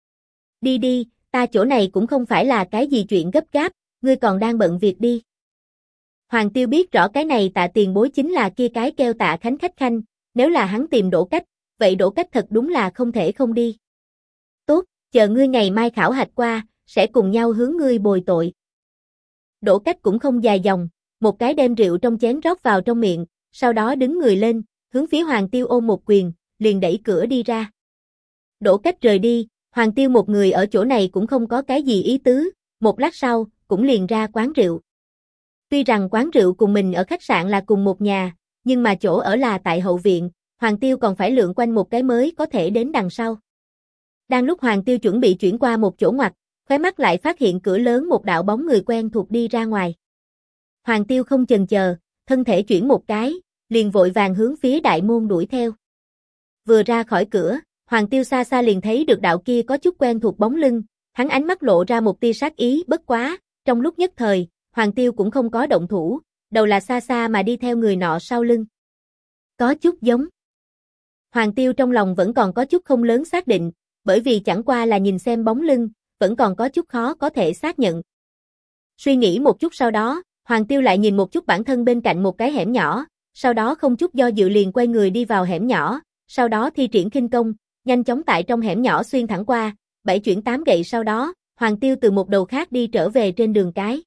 Đi đi, ta chỗ này cũng không phải là cái gì chuyện gấp gáp, ngươi còn đang bận việc đi. Hoàng Tiêu biết rõ cái này Tạ tiền bối chính là kia cái kêu Tạ Khánh khách khanh, nếu là hắn tìm Đỗ Cách, vậy Đỗ Cách thật đúng là không thể không đi. Tốt, chờ ngươi ngày mai khảo hạch qua, sẽ cùng nhau hướng ngươi bồi tội. Đỗ Cách cũng không dài dòng, một cái đem rượu trong chén rót vào trong miệng, sau đó đứng người lên, hướng phía Hoàng Tiêu ôm một quyền, liền đẩy cửa đi ra. Đỗ Cách rời đi, Hoàng Tiêu một người ở chỗ này cũng không có cái gì ý tứ, một lát sau, cũng liền ra quán rượu. Tuy rằng quán rượu cùng mình ở khách sạn là cùng một nhà, nhưng mà chỗ ở là tại hậu viện, Hoàng Tiêu còn phải lượn quanh một cái mới có thể đến đằng sau. Đang lúc Hoàng Tiêu chuẩn bị chuyển qua một chỗ ngoặt, khóe mắt lại phát hiện cửa lớn một đạo bóng người quen thuộc đi ra ngoài. Hoàng Tiêu không chần chờ, thân thể chuyển một cái, liền vội vàng hướng phía đại môn đuổi theo. Vừa ra khỏi cửa, Hoàng Tiêu xa xa liền thấy được đạo kia có chút quen thuộc bóng lưng, hắn ánh mắt lộ ra một tia sát ý, bất quá, trong lúc nhất thời, Hoàng Tiêu cũng không có động thủ, đầu là xa xa mà đi theo người nọ sau lưng. Có chút giống. Hoàng Tiêu trong lòng vẫn còn có chút không lớn xác định, bởi vì chẳng qua là nhìn xem bóng lưng, vẫn còn có chút khó có thể xác nhận. Suy nghĩ một chút sau đó, Hoàng Tiêu lại nhìn một chút bản thân bên cạnh một cái hẻm nhỏ, sau đó không chút do dự liền quay người đi vào hẻm nhỏ, sau đó thi triển khinh công, nhanh chóng tại trong hẻm nhỏ xuyên thẳng qua, 7 chuyển 8 gậy sau đó, Hoàng Tiêu từ một đầu khác đi trở về trên đường cái.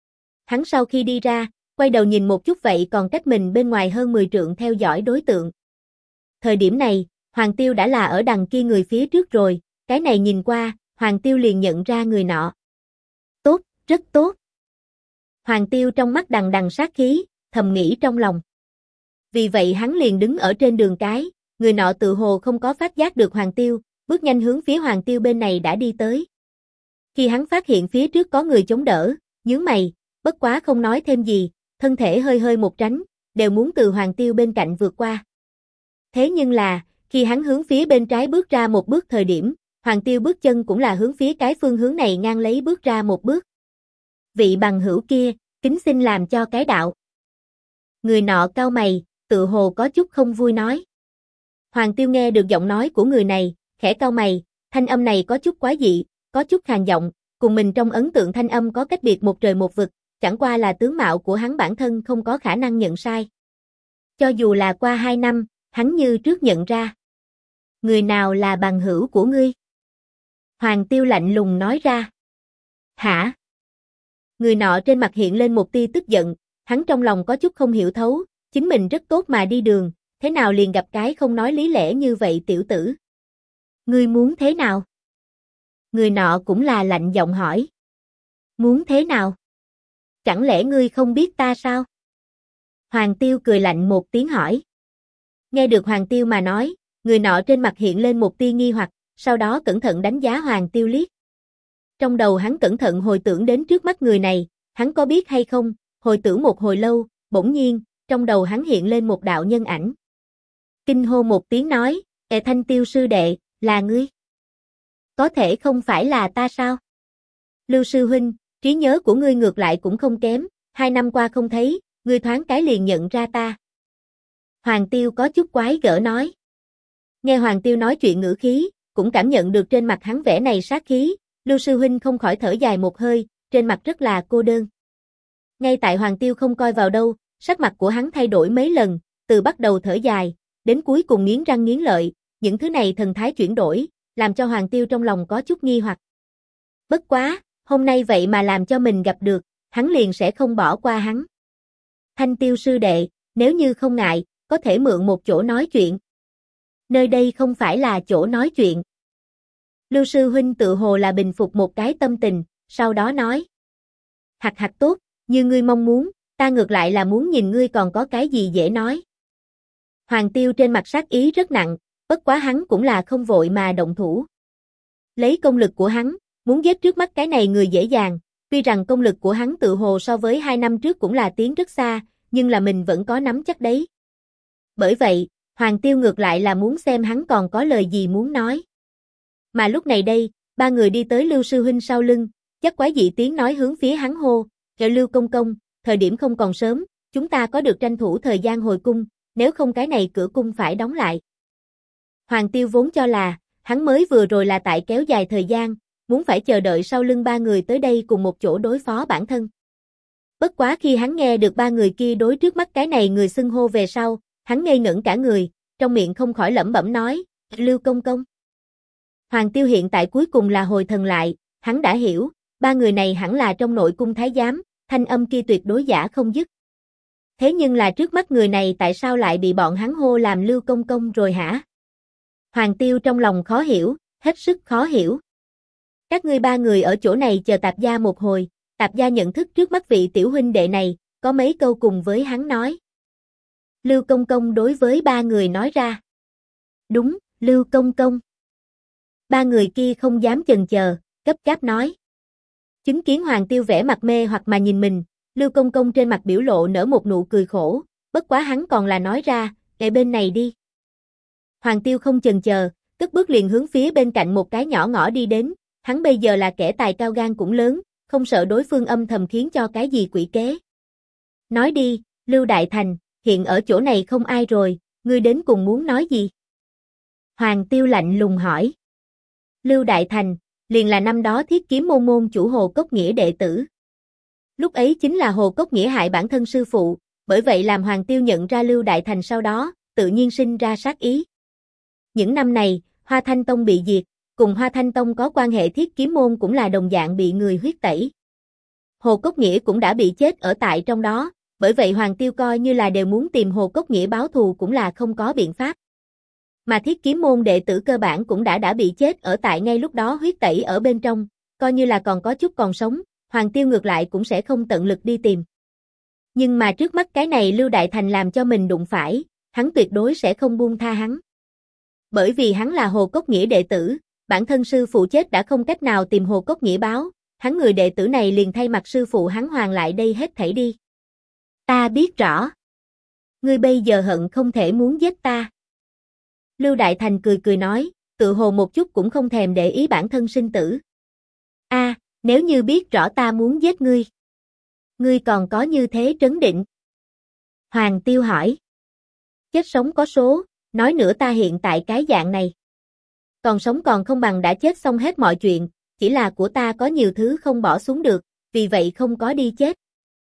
Hắn sau khi đi ra, quay đầu nhìn một chút vậy còn cách mình bên ngoài hơn 10 trượng theo dõi đối tượng. Thời điểm này, Hoàng Tiêu đã là ở đằng kia người phía trước rồi, cái này nhìn qua, Hoàng Tiêu liền nhận ra người nọ. Tốt, rất tốt. Hoàng Tiêu trong mắt đằng đằng sát khí, thầm nghĩ trong lòng. Vì vậy hắn liền đứng ở trên đường cái, người nọ tự hồ không có phát giác được Hoàng Tiêu, bước nhanh hướng phía Hoàng Tiêu bên này đã đi tới. Khi hắn phát hiện phía trước có người chống đỡ, nhướng mày, bất quá không nói thêm gì, thân thể hơi hơi một tránh, đều muốn từ Hoàng Tiêu bên cạnh vượt qua. Thế nhưng là, khi hắn hướng phía bên trái bước ra một bước thời điểm, Hoàng Tiêu bước chân cũng là hướng phía cái phương hướng này ngang lấy bước ra một bước. Vị bằng hữu kia, kính xin làm cho cái đạo. Người nọ cau mày, tự hồ có chút không vui nói. Hoàng Tiêu nghe được giọng nói của người này, khẽ cau mày, thanh âm này có chút quái dị, có chút khàn giọng, cùng mình trong ấn tượng thanh âm có cách biệt một trời một vực, chẳng qua là tướng mạo của hắn bản thân không có khả năng nhận sai. Cho dù là qua 2 năm, hắn như trước nhận ra. Người nào là bằng hữu của ngươi? Hoàng Tiêu lạnh lùng nói ra. Hả? Người nọ trên mặt hiện lên một tia tức giận, hắn trong lòng có chút không hiểu thấu, chính mình rất tốt mà đi đường, thế nào liền gặp cái không nói lý lẽ như vậy tiểu tử? Ngươi muốn thế nào? Người nọ cũng là lạnh giọng hỏi. Muốn thế nào? Chẳng lẽ ngươi không biết ta sao? Hoàng Tiêu cười lạnh một tiếng hỏi. Nghe được Hoàng Tiêu mà nói, người nọ trên mặt hiện lên một tia nghi hoặc, sau đó cẩn thận đánh giá Hoàng Tiêu liếc. Trong đầu hắn cẩn thận hồi tưởng đến trước mắt người này, hắn có biết hay không, hồi tưởng một hồi lâu, bỗng nhiên, trong đầu hắn hiện lên một đạo nhân ảnh. Kinh hô một tiếng nói, Thanh Tiêu sư đệ, là ngươi? Có thể không phải là ta sao? Lưu sư huynh, trí nhớ của ngươi ngược lại cũng không kém, 2 năm qua không thấy, ngươi thoáng cái liền nhận ra ta. Hoàng Tiêu có chút quái gở nói. Nghe Hoàng Tiêu nói chuyện ngữ khí, cũng cảm nhận được trên mặt hắn vẻ này sát khí, Lưu sư huynh không khỏi thở dài một hơi, trên mặt rất là cô đơn. Ngay tại Hoàng Tiêu không coi vào đâu, sắc mặt của hắn thay đổi mấy lần, từ bắt đầu thở dài, đến cuối cùng nghiến răng nghiến lợi, những thứ này thần thái chuyển đổi, làm cho Hoàng Tiêu trong lòng có chút nghi hoặc. Bất quá, hôm nay vậy mà làm cho mình gặp được, hắn liền sẽ không bỏ qua hắn. Thanh Tiêu sư đệ, nếu như không ngại, có thể mượn một chỗ nói chuyện. Nơi đây không phải là chỗ nói chuyện. Lưu sư huynh tự hồ là bình phục một cái tâm tình, sau đó nói. Hạch hạch tốt, như ngươi mong muốn, ta ngược lại là muốn nhìn ngươi còn có cái gì dễ nói. Hoàng Tiêu trên mặt sát ý rất nặng, bất quá hắn cũng là không vội mà động thủ. Lấy công lực của hắn, muốn giết trước mắt cái này người dễ dàng, tuy rằng công lực của hắn tự hồ so với 2 năm trước cũng là tiến rất xa, nhưng là mình vẫn có nắm chắc đấy. Bởi vậy, Hoàng Tiêu ngược lại là muốn xem hắn còn có lời gì muốn nói. Mà lúc này đây, ba người đi tới Lưu sư huynh sau lưng, chắc quái dị tiếng nói hướng phía hắn hô, "Kẹo Lưu công công, thời điểm không còn sớm, chúng ta có được tranh thủ thời gian hồi cung, nếu không cái này cửa cung phải đóng lại." Hoàng Tiêu vốn cho là, hắn mới vừa rồi là tại kéo dài thời gian, muốn phải chờ đợi sau lưng ba người tới đây cùng một chỗ đối phó bản thân. Bất quá khi hắn nghe được ba người kia đối trước mắt cái này người xưng hô về sau, hắn ngây ngẩn cả người, trong miệng không khỏi lẩm bẩm nói, "Lưu công công." Hoàng Tiêu hiện tại cuối cùng là hồi thần lại, hắn đã hiểu, ba người này hẳn là trong nội cung thái giám, thanh âm kia tuyệt đối giả không dứt. Thế nhưng là trước mắt người này tại sao lại bị bọn hắn hô làm Lưu công công rồi hả? Hoàng Tiêu trong lòng khó hiểu, hết sức khó hiểu. Các ngươi ba người ở chỗ này chờ Tạp gia một hồi, Tạp gia nhận thức trước mắt vị tiểu huynh đệ này, có mấy câu cùng với hắn nói. Lưu công công đối với ba người nói ra. Đúng, Lưu công công. Ba người kia không dám chần chờ, gấp gáp nói. Chứng kiến Hoàng Tiêu vẻ mặt mê hoặc mà nhìn mình, Lưu công công trên mặt biểu lộ nở một nụ cười khổ, bất quá hắn còn là nói ra, "Kệ bên này đi." Hoàng Tiêu không chần chờ, cất bước liền hướng phía bên cạnh một cái nhỏ ngõ đi đến, hắn bây giờ là kẻ tài cao gan cũng lớn, không sợ đối phương âm thầm khiến cho cái gì quỷ kế. Nói đi, Lưu Đại Thành, hiện ở chỗ này không ai rồi, ngươi đến cùng muốn nói gì? Hoàng Tiêu lạnh lùng hỏi. Lưu Đại Thành, liền là năm đó Thiết Kiếm môn môn chủ Hồ Cốc Nghĩa đệ tử. Lúc ấy chính là Hồ Cốc Nghĩa hại bản thân sư phụ, bởi vậy làm Hoàng Tiêu nhận ra Lưu Đại Thành sau đó, tự nhiên sinh ra sát ý. Những năm này, Hoa Thanh Tông bị diệt, cùng Hoa Thanh Tông có quan hệ Thiết Kiếm môn cũng là đồng dạng bị người huyết tẩy. Hồ Cốc Nghĩa cũng đã bị chết ở tại trong đó, bởi vậy Hoàng Tiêu coi như là đều muốn tìm Hồ Cốc Nghĩa báo thù cũng là không có biện pháp. Mà Thiết Kiếm môn đệ tử cơ bản cũng đã bị chết ở tại ngay lúc đó huyết tẩy ở bên trong, coi như là còn có chút còn sống, Hoàng Tiêu ngược lại cũng sẽ không tận lực đi tìm. Nhưng mà trước mắt cái này Lưu Đại Thành làm cho mình đụng phải, hắn tuyệt đối sẽ không buông tha hắn. Bởi vì hắn là Hồ Cốc Nghĩa đệ tử, bản thân sư phụ chết đã không cách nào tìm Hồ Cốc Nghĩa báo, hắn người đệ tử này liền thay mặt sư phụ hắn hoàn lại đây hết thảy đi. Ta biết rõ. Ngươi bây giờ hận không thể muốn giết ta. Lưu Đại Thành cười cười nói, tự hồ một chút cũng không thèm để ý bản thân sinh tử. Nếu như biết rõ ta muốn giết ngươi, ngươi còn có như thế trấn định? Hoàng Tiêu hỏi. Chết sống có số, nói nữa ta hiện tại cái dạng này. Còn sống còn không bằng đã chết xong hết mọi chuyện, chỉ là của ta có nhiều thứ không bỏ xuống được, vì vậy không có đi chết.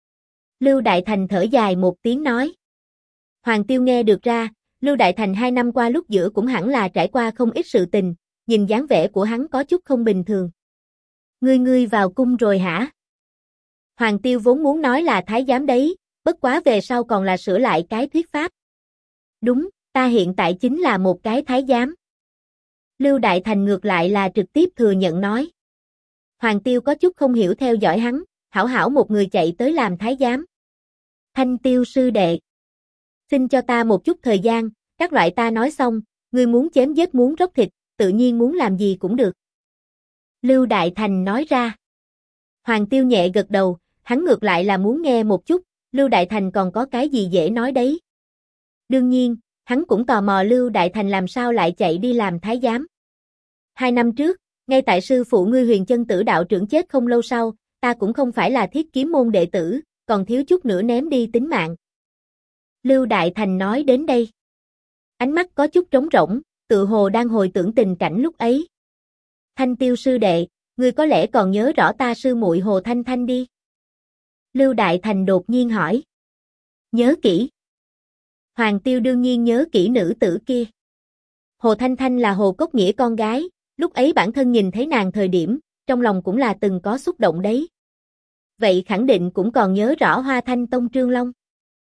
Lưu Đại Thành thở dài một tiếng nói. Hoàng Tiêu nghe được ra, Lưu Đại Thành 2 năm qua lúc giữa cũng hẳn là trải qua không ít sự tình, nhìn dáng vẻ của hắn có chút không bình thường. Ngươi vào cung rồi hả? Hoàng Tiêu vốn muốn nói là thái giám đấy, bất quá về sau còn là sửa lại cái thuyết pháp. Đúng, ta hiện tại chính là một cái thái giám. Lưu Đại Thành ngược lại là trực tiếp thừa nhận nói. Hoàng Tiêu có chút không hiểu theo dõi hắn, hảo một người chạy tới làm thái giám. Thanh Tiêu sư đệ. Xin cho ta một chút thời gian, các loại ta nói xong, ngươi muốn chém giết muốn róc thịt, tự nhiên muốn làm gì cũng được. Lưu Đại Thành nói ra. Hoàng Tiêu nhẹ gật đầu, hắn ngược lại là muốn nghe một chút, Lưu Đại Thành còn có cái gì dễ nói đấy. Đương nhiên, hắn cũng tò mò Lưu Đại Thành làm sao lại chạy đi làm thái giám. 2 năm trước, ngay tại sư phụ ngươi Huyền Chân Tử đạo trưởng chết không lâu sau, ta cũng không phải là Thiết Kiếm môn đệ tử, còn thiếu chút nữa ném đi tính mạng. Lưu Đại Thành nói đến đây. Ánh mắt có chút trống rỗng, tự hồ đang hồi tưởng tình cảnh lúc ấy. Thanh Tiêu sư đệ, ngươi có lẽ còn nhớ rõ ta sư muội Hồ Thanh Thanh đi. Lưu Đại Thành đột nhiên hỏi. Nhớ kỹ. Hoàng Tiêu đương nhiên nhớ kỹ nữ tử kia. Hồ Thanh Thanh là Hồ Cốc Nghĩa con gái, lúc ấy bản thân nhìn thấy nàng thời điểm, trong lòng cũng là từng có xúc động đấy. Vậy khẳng định cũng còn nhớ rõ Hoa Thanh Tông Trương Long.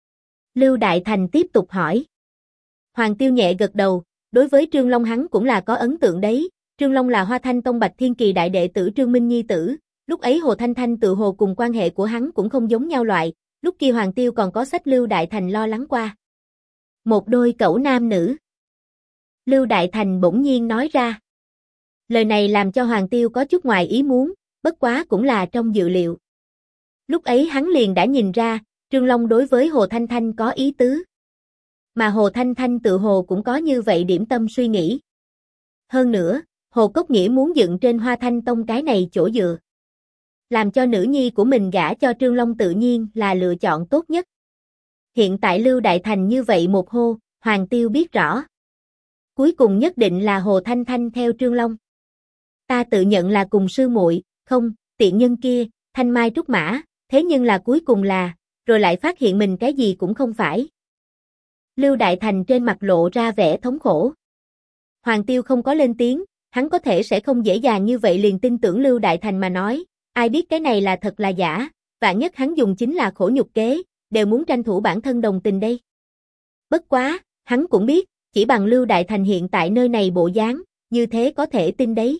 Lưu Đại Thành tiếp tục hỏi. Hoàng Tiêu nhẹ gật đầu, đối với Trương Long hắn cũng là có ấn tượng đấy. Trương Long là Hoa Thanh Tông Bạch Thiên Kỳ đại đệ tử Trương Minh Nhi tử, lúc ấy Hồ Thanh Thanh tự hồ cùng quan hệ của hắn cũng không giống nhau loại, lúc kia Hoàng Tiêu còn có sách Lưu Đại Thành lo lắng qua. Một đôi cẩu nam nữ. Lưu Đại Thành bỗng nhiên nói ra. Lời này làm cho Hoàng Tiêu có chút ngoài ý muốn, bất quá cũng là trong dự liệu. Lúc ấy hắn liền đã nhìn ra, Trương Long đối với Hồ Thanh Thanh có ý tứ. Mà Hồ Thanh Thanh tự hồ cũng có như vậy điểm tâm suy nghĩ. Hơn nữa, Hồ Cốc Nghĩa muốn dựng trên Hoa Thanh Tông cái này chỗ dựa. Làm cho nữ nhi của mình gả cho Trương Long tự nhiên là lựa chọn tốt nhất. Hiện tại Lưu Đại Thành như vậy một hô, Hoàng Tiêu biết rõ. Cuối cùng nhất định là Hồ Thanh Thanh theo Trương Long. Ta tự nhận là cùng sư muội, không, tiện nhân kia, thanh mai trúc mã, thế nhưng là cuối cùng là, rồi lại phát hiện mình cái gì cũng không phải. Lưu Đại Thành trên mặt lộ ra vẻ thống khổ. Hoàng Tiêu không có lên tiếng, hắn có thể sẽ không dễ dàng như vậy liền tin tưởng Lưu Đại Thành mà nói, ai biết cái này là thật là giả, vạn nhất hắn dùng chính là khổ nhục kế, đều muốn tranh thủ bản thân đồng tình đây. Bất quá, hắn cũng biết, chỉ bằng Lưu Đại Thành hiện tại nơi này bộ dáng, như thế có thể tin đấy.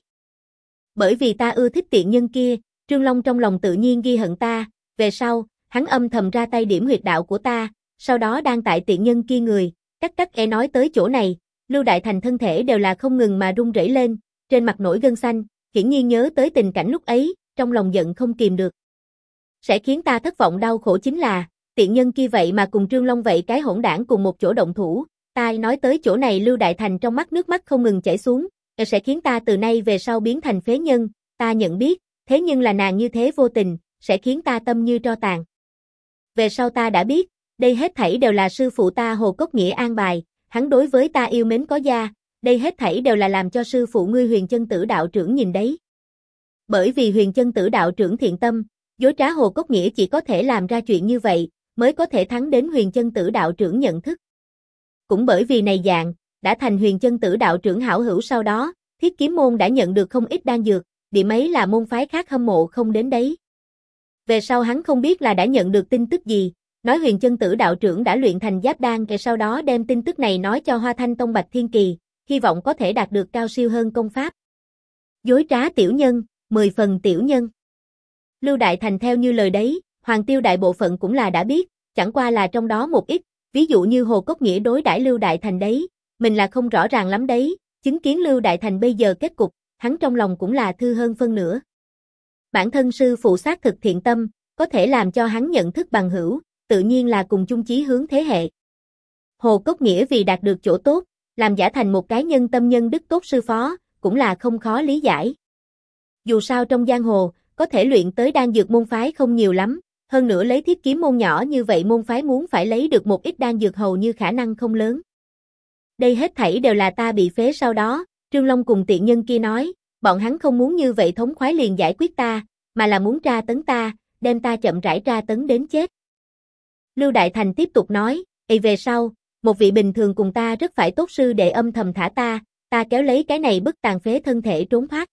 Bởi vì ta ưa thích tiện nhân kia, Trương Long trong lòng tự nhiên ghi hận ta, về sau, hắn âm thầm ra tay điểm huyệt đạo của ta, sau đó đang tại tiện nhân kia người, cắt nói tới chỗ này, Lưu Đại Thành thân thể đều là không ngừng mà run rẩy lên, trên mặt nổi gân xanh, hiển nhiên nhớ tới tình cảnh lúc ấy, trong lòng giận không kìm được. Sẽ khiến ta thất vọng đau khổ chính là, tiện nhân kia vậy mà cùng Trương Long vậy cái hỗn đảng cùng một chỗ động thủ, ta nói tới chỗ này Lưu Đại Thành trong mắt nước mắt không ngừng chảy xuống, sẽ khiến ta từ nay về sau biến thành phế nhân, ta nhận biết, thế nhưng là nàng như thế vô tình, sẽ khiến ta tâm như tro tàn. Về sau ta đã biết, đây hết thảy đều là sư phụ ta Hồ Cốc Nghĩa an bài, hắn đối với ta yêu mến có gia, đây hết thảy đều là làm cho sư phụ ngươi Huyền Chân Tử đạo trưởng nhìn đấy. Bởi vì Huyền Chân Tử đạo trưởng thiện tâm, dối trá Hồ Cốc Nghĩa chỉ có thể làm ra chuyện như vậy, mới có thể thắng đến Huyền Chân Tử đạo trưởng nhận thức. Cũng bởi vì này dạng, đã thành Huyền Chân Tử đạo trưởng hảo hữu sau đó, Thiết Kiếm môn đã nhận được không ít đan dược, điểm ấy là môn phái khác hâm mộ không đến đấy. Về sau hắn không biết là đã nhận được tin tức gì, nói Huyền Chân Tử đạo trưởng đã luyện thành giáp đan, kể sau đó đem tin tức này nói cho Hoa Thanh Tông Bạch Thiên Kỳ, hy vọng có thể đạt được cao siêu hơn công pháp. Dối trá tiểu nhân, 10 phần tiểu nhân. Lưu Đại Thành theo như lời đấy, Hoàng Tiêu đại bộ phận cũng là đã biết, chẳng qua là trong đó một ít, ví dụ như Hồ Cốc Nghĩa đối đãi Lưu Đại Thành đấy, mình là không rõ ràng lắm đấy, chứng kiến Lưu Đại Thành bây giờ kết cục, hắn trong lòng cũng là thư hơn phân nửa. Bản thân sư phụ xác thực thiện tâm, có thể làm cho hắn nhận thức bằng hữu, tự nhiên là cùng chung chí hướng thế hệ. Hồ Cốc Nghĩa vì đạt được chỗ tốt, làm giả thành một cái nhân tâm nhân đức tốt sư phó, cũng là không khó lý giải. Dù sao trong giang hồ, có thể luyện tới đan dược môn phái không nhiều lắm, hơn nữa lấy Thiết Kiếm môn nhỏ như vậy môn phái muốn phải lấy được một ít đan dược hầu như khả năng không lớn. Đây hết thảy đều là ta bị phế sau đó, Trương Long cùng tiện nhân kia nói, bọn hắn không muốn như vậy thống khoái liền giải quyết ta, mà là muốn tra tấn ta, đem ta chậm rãi tra tấn đến chết. Lưu Đại Thành tiếp tục nói, về sau, một vị bình thường cùng ta rất phải tốt sư đệ âm thầm thả ta kéo lấy cái này bức tàn phế thân thể trốn thoát.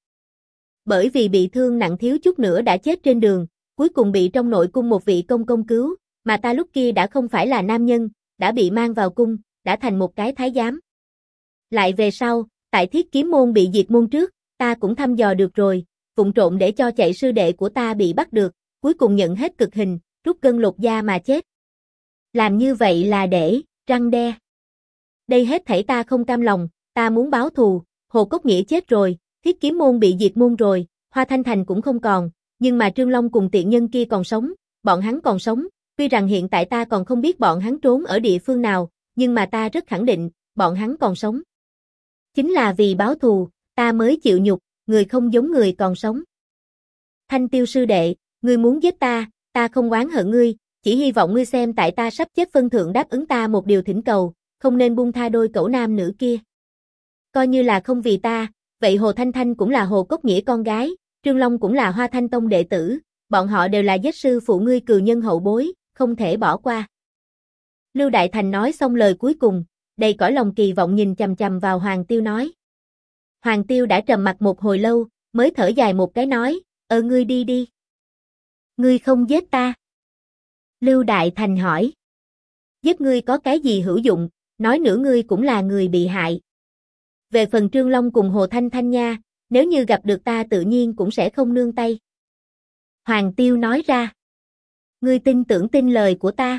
Bởi vì bị thương nặng thiếu chút nữa đã chết trên đường, cuối cùng bị trong nội cung một vị công công cứu, mà ta lúc kia đã không phải là nam nhân, đã bị mang vào cung, đã thành một cái thái giám. Lại về sau, tại Thiết Kiếm môn bị diệt môn trước, ta cũng thăm dò được rồi, vụng trộn để cho chạy sư đệ của ta bị bắt được, cuối cùng nhận hết cực hình, rút gân lột da mà chết. Làm như vậy là để răn đe. Đây hết thảy ta không cam lòng, ta muốn báo thù, Hồ Cốc Nghĩa chết rồi, Thiết Kiếm môn bị diệt môn rồi, Hoa Thanh Thành cũng không còn, nhưng mà Trương Long cùng tiện nhân kia còn sống, bọn hắn còn sống, tuy rằng hiện tại ta còn không biết bọn hắn trốn ở địa phương nào, nhưng mà ta rất khẳng định, bọn hắn còn sống. Chính là vì báo thù, ta mới chịu nhục, người không giống người còn sống. Thanh Tiêu sư đệ, ngươi muốn giết ta không oán hận ngươi, chỉ hy vọng ngươi xem tại ta sắp chết phân thượng đáp ứng ta một điều thỉnh cầu, không nên buông tha đôi cẩu nam nữ kia. Coi như là không vì ta, vậy Hồ Thanh Thanh cũng là Hồ Cốc Nghĩa con gái, Trương Long cũng là Hoa Thanh Tông đệ tử, bọn họ đều là giết sư phụ ngươi cừu nhân hậu bối, không thể bỏ qua. Lưu Đại Thành nói xong lời cuối cùng, đầy cõi lòng kỳ vọng nhìn chằm chằm vào Hoàng Tiêu nói. Hoàng Tiêu đã trầm mặc một hồi lâu, mới thở dài một cái nói, ngươi đi đi. Ngươi không giết ta. Lưu Đại Thành hỏi. Giết ngươi có cái gì hữu dụng, nói nữa ngươi cũng là người bị hại. Về phần Trương Long cùng Hồ Thanh Thanh nha, nếu như gặp được ta tự nhiên cũng sẽ không nương tay. Hoàng Tiêu nói ra. Ngươi tin tưởng tin lời của ta.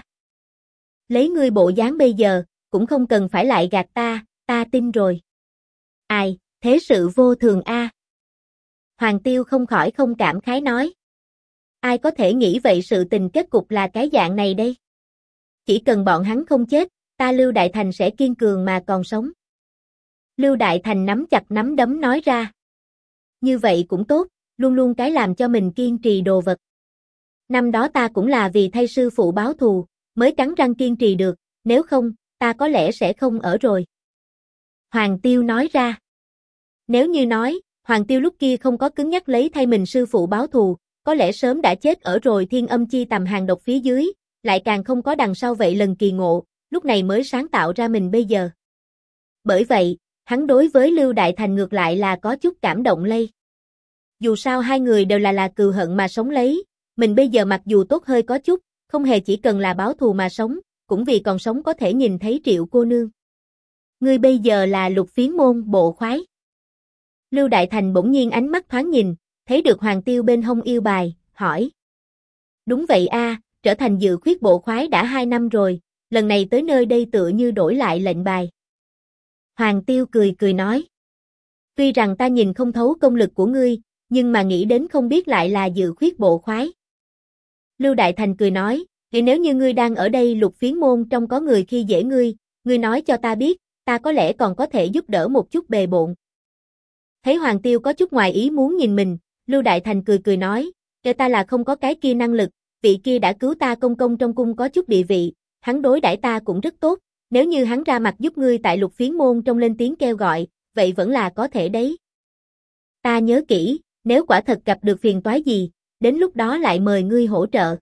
Lấy ngươi bộ dáng bây giờ, cũng không cần phải lại gạt ta tin rồi. Ai, thế sự vô thường a. Hoàng Tiêu không khỏi không cảm khái nói. Ai có thể nghĩ vậy sự tình kết cục là cái dạng này đây? Chỉ cần bọn hắn không chết, ta Lưu Đại Thành sẽ kiên cường mà còn sống. Lưu Đại Thành nắm chặt nắm đấm nói ra. như vậy cũng tốt, luôn luôn cái làm cho mình kiên trì đồ vật. Năm đó ta cũng là vì thay sư phụ báo thù, mới cắn răng kiên trì được, nếu không, ta có lẽ sẽ không ở rồi. Hoàng Tiêu nói ra. Nếu như nói, Hoàng Tiêu lúc kia không có cứng nhắc lấy thay mình sư phụ báo thù, có lẽ sớm đã chết ở rồi Thiên Âm Chi Tầm hàng độc phía dưới, lại càng không có đằng sau vậy lần kỳ ngộ, lúc này mới sáng tạo ra mình bây giờ. Bởi vậy, hắn đối với Lưu Đại Thành ngược lại là có chút cảm động lây. Dù sao hai người đều là cừu hận mà sống lấy, mình bây giờ mặc dù tốt hơi có chút, không hề chỉ cần là báo thù mà sống, cũng vì còn sống có thể nhìn thấy Triệu cô nương. Ngươi bây giờ là Lục Phiến môn bộ khoái. Lưu Đại Thành bỗng nhiên ánh mắt thoáng nhìn, thấy được Hoàng Tiêu bên hông yêu bài, hỏi. Đúng vậy a, trở thành Dự Khuyết bộ khoái đã 2 năm rồi, lần này tới nơi đây tựa như đổi lại lệnh bài. Hoàng Tiêu cười cười nói. Tuy rằng ta nhìn không thấu công lực của ngươi, nhưng mà nghĩ đến không biết lại là Dự Khuyết bộ khoái. Lưu Đại Thành cười nói, thì nếu như ngươi đang ở đây Lục Phiến môn trong có người khi dễ ngươi nói cho ta biết, ta có lẽ còn có thể giúp đỡ một chút bề bộn. Thấy Hoàng Tiêu có chút ngoài ý muốn nhìn mình, Lưu Đại Thành cười cười nói, kể ta là không có cái kia năng lực, vị kia đã cứu ta công công trong cung có chút địa vị, hắn đối đãi ta cũng rất tốt, nếu như hắn ra mặt giúp ngươi tại Lục Phiến môn trong lên tiếng kêu gọi, vậy vẫn là có thể đấy. Ta nhớ kỹ, nếu quả thật gặp được phiền toái gì, đến lúc đó lại mời ngươi hỗ trợ.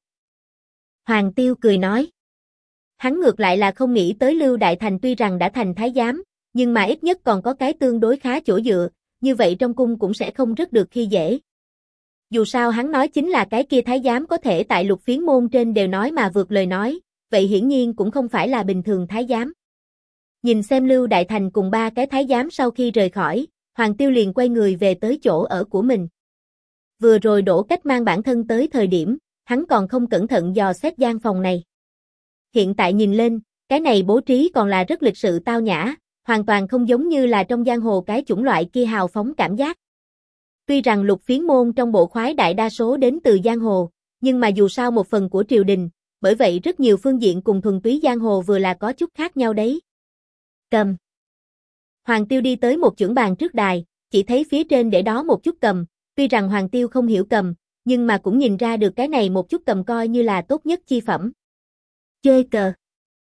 Hoàng Tiêu cười nói. Hắn ngược lại là không nghĩ tới Lưu Đại Thành tuy rằng đã thành thái giám, nhưng mà ít nhất còn có cái tương đối khá chỗ dựa, như vậy trong cung cũng sẽ không rất được khi dễ. Dù sao hắn nói chính là cái kia thái giám có thể tại Lục Phiến môn trên đều nói mà vượt lời nói, vậy hiển nhiên cũng không phải là bình thường thái giám. Nhìn xem Lưu Đại Thành cùng 3 cái thái giám sau khi rời khỏi, Hoàng Tiêu liền quay người về tới chỗ ở của mình. Vừa rồi Đỗ Cách mang bản thân tới thời điểm, hắn còn không cẩn thận dò xét gian phòng này. Hiện tại nhìn lên, cái này bố trí còn là rất lịch sự tao nhã, hoàn toàn không giống như là trong giang hồ cái chủng loại kia hào phóng cảm giác. Tuy rằng Lục Phiến môn trong bộ khoái đại đa số đến từ giang hồ, nhưng mà dù sao một phần của triều đình, bởi vậy rất nhiều phương diện cùng thuần túy giang hồ vừa là có chút khác nhau đấy. Cầm. Hoàng Tiêu đi tới một chưởng bàn trước đài, chỉ thấy phía trên để đó một chút cầm, tuy rằng Hoàng Tiêu không hiểu cầm, nhưng mà cũng nhìn ra được cái này một chút cầm coi như là tốt nhất chi phẩm. Chơi cờ.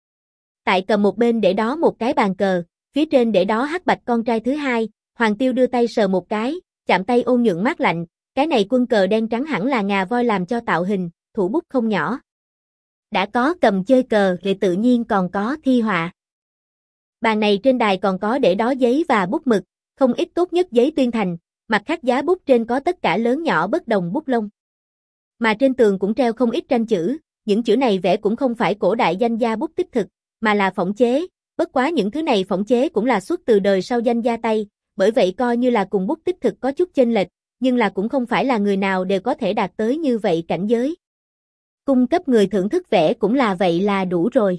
Tại cầm một bên để đó một cái bàn cờ, phía trên để đó Hắc Bạch con trai thứ hai, Hoàng Tiêu đưa tay sờ một cái, chạm tay ôn nhuận mát lạnh, cái này quân cờ đen trắng hẳn là ngà voi làm cho tạo hình, thủ bút không nhỏ. Đã có cầm chơi cờ thì tự nhiên còn có thi họa. Bàn này trên đài còn có để đó giấy và bút mực, không ít tốt nhất giấy tuyên thành, mặt khác giá bút trên có tất cả lớn nhỏ bất đồng bút lông. Mà trên tường cũng treo không ít tranh chữ, những chữ này vẽ cũng không phải cổ đại danh gia bút tích thực, mà là phỏng chế, bất quá những thứ này phỏng chế cũng là xuất từ đời sau danh gia tay, bởi vậy coi như là cùng bút tích thực có chút chênh lệch, nhưng là cũng không phải là người nào đều có thể đạt tới như vậy cảnh giới. Cung cấp người thưởng thức vẽ cũng là vậy là đủ rồi.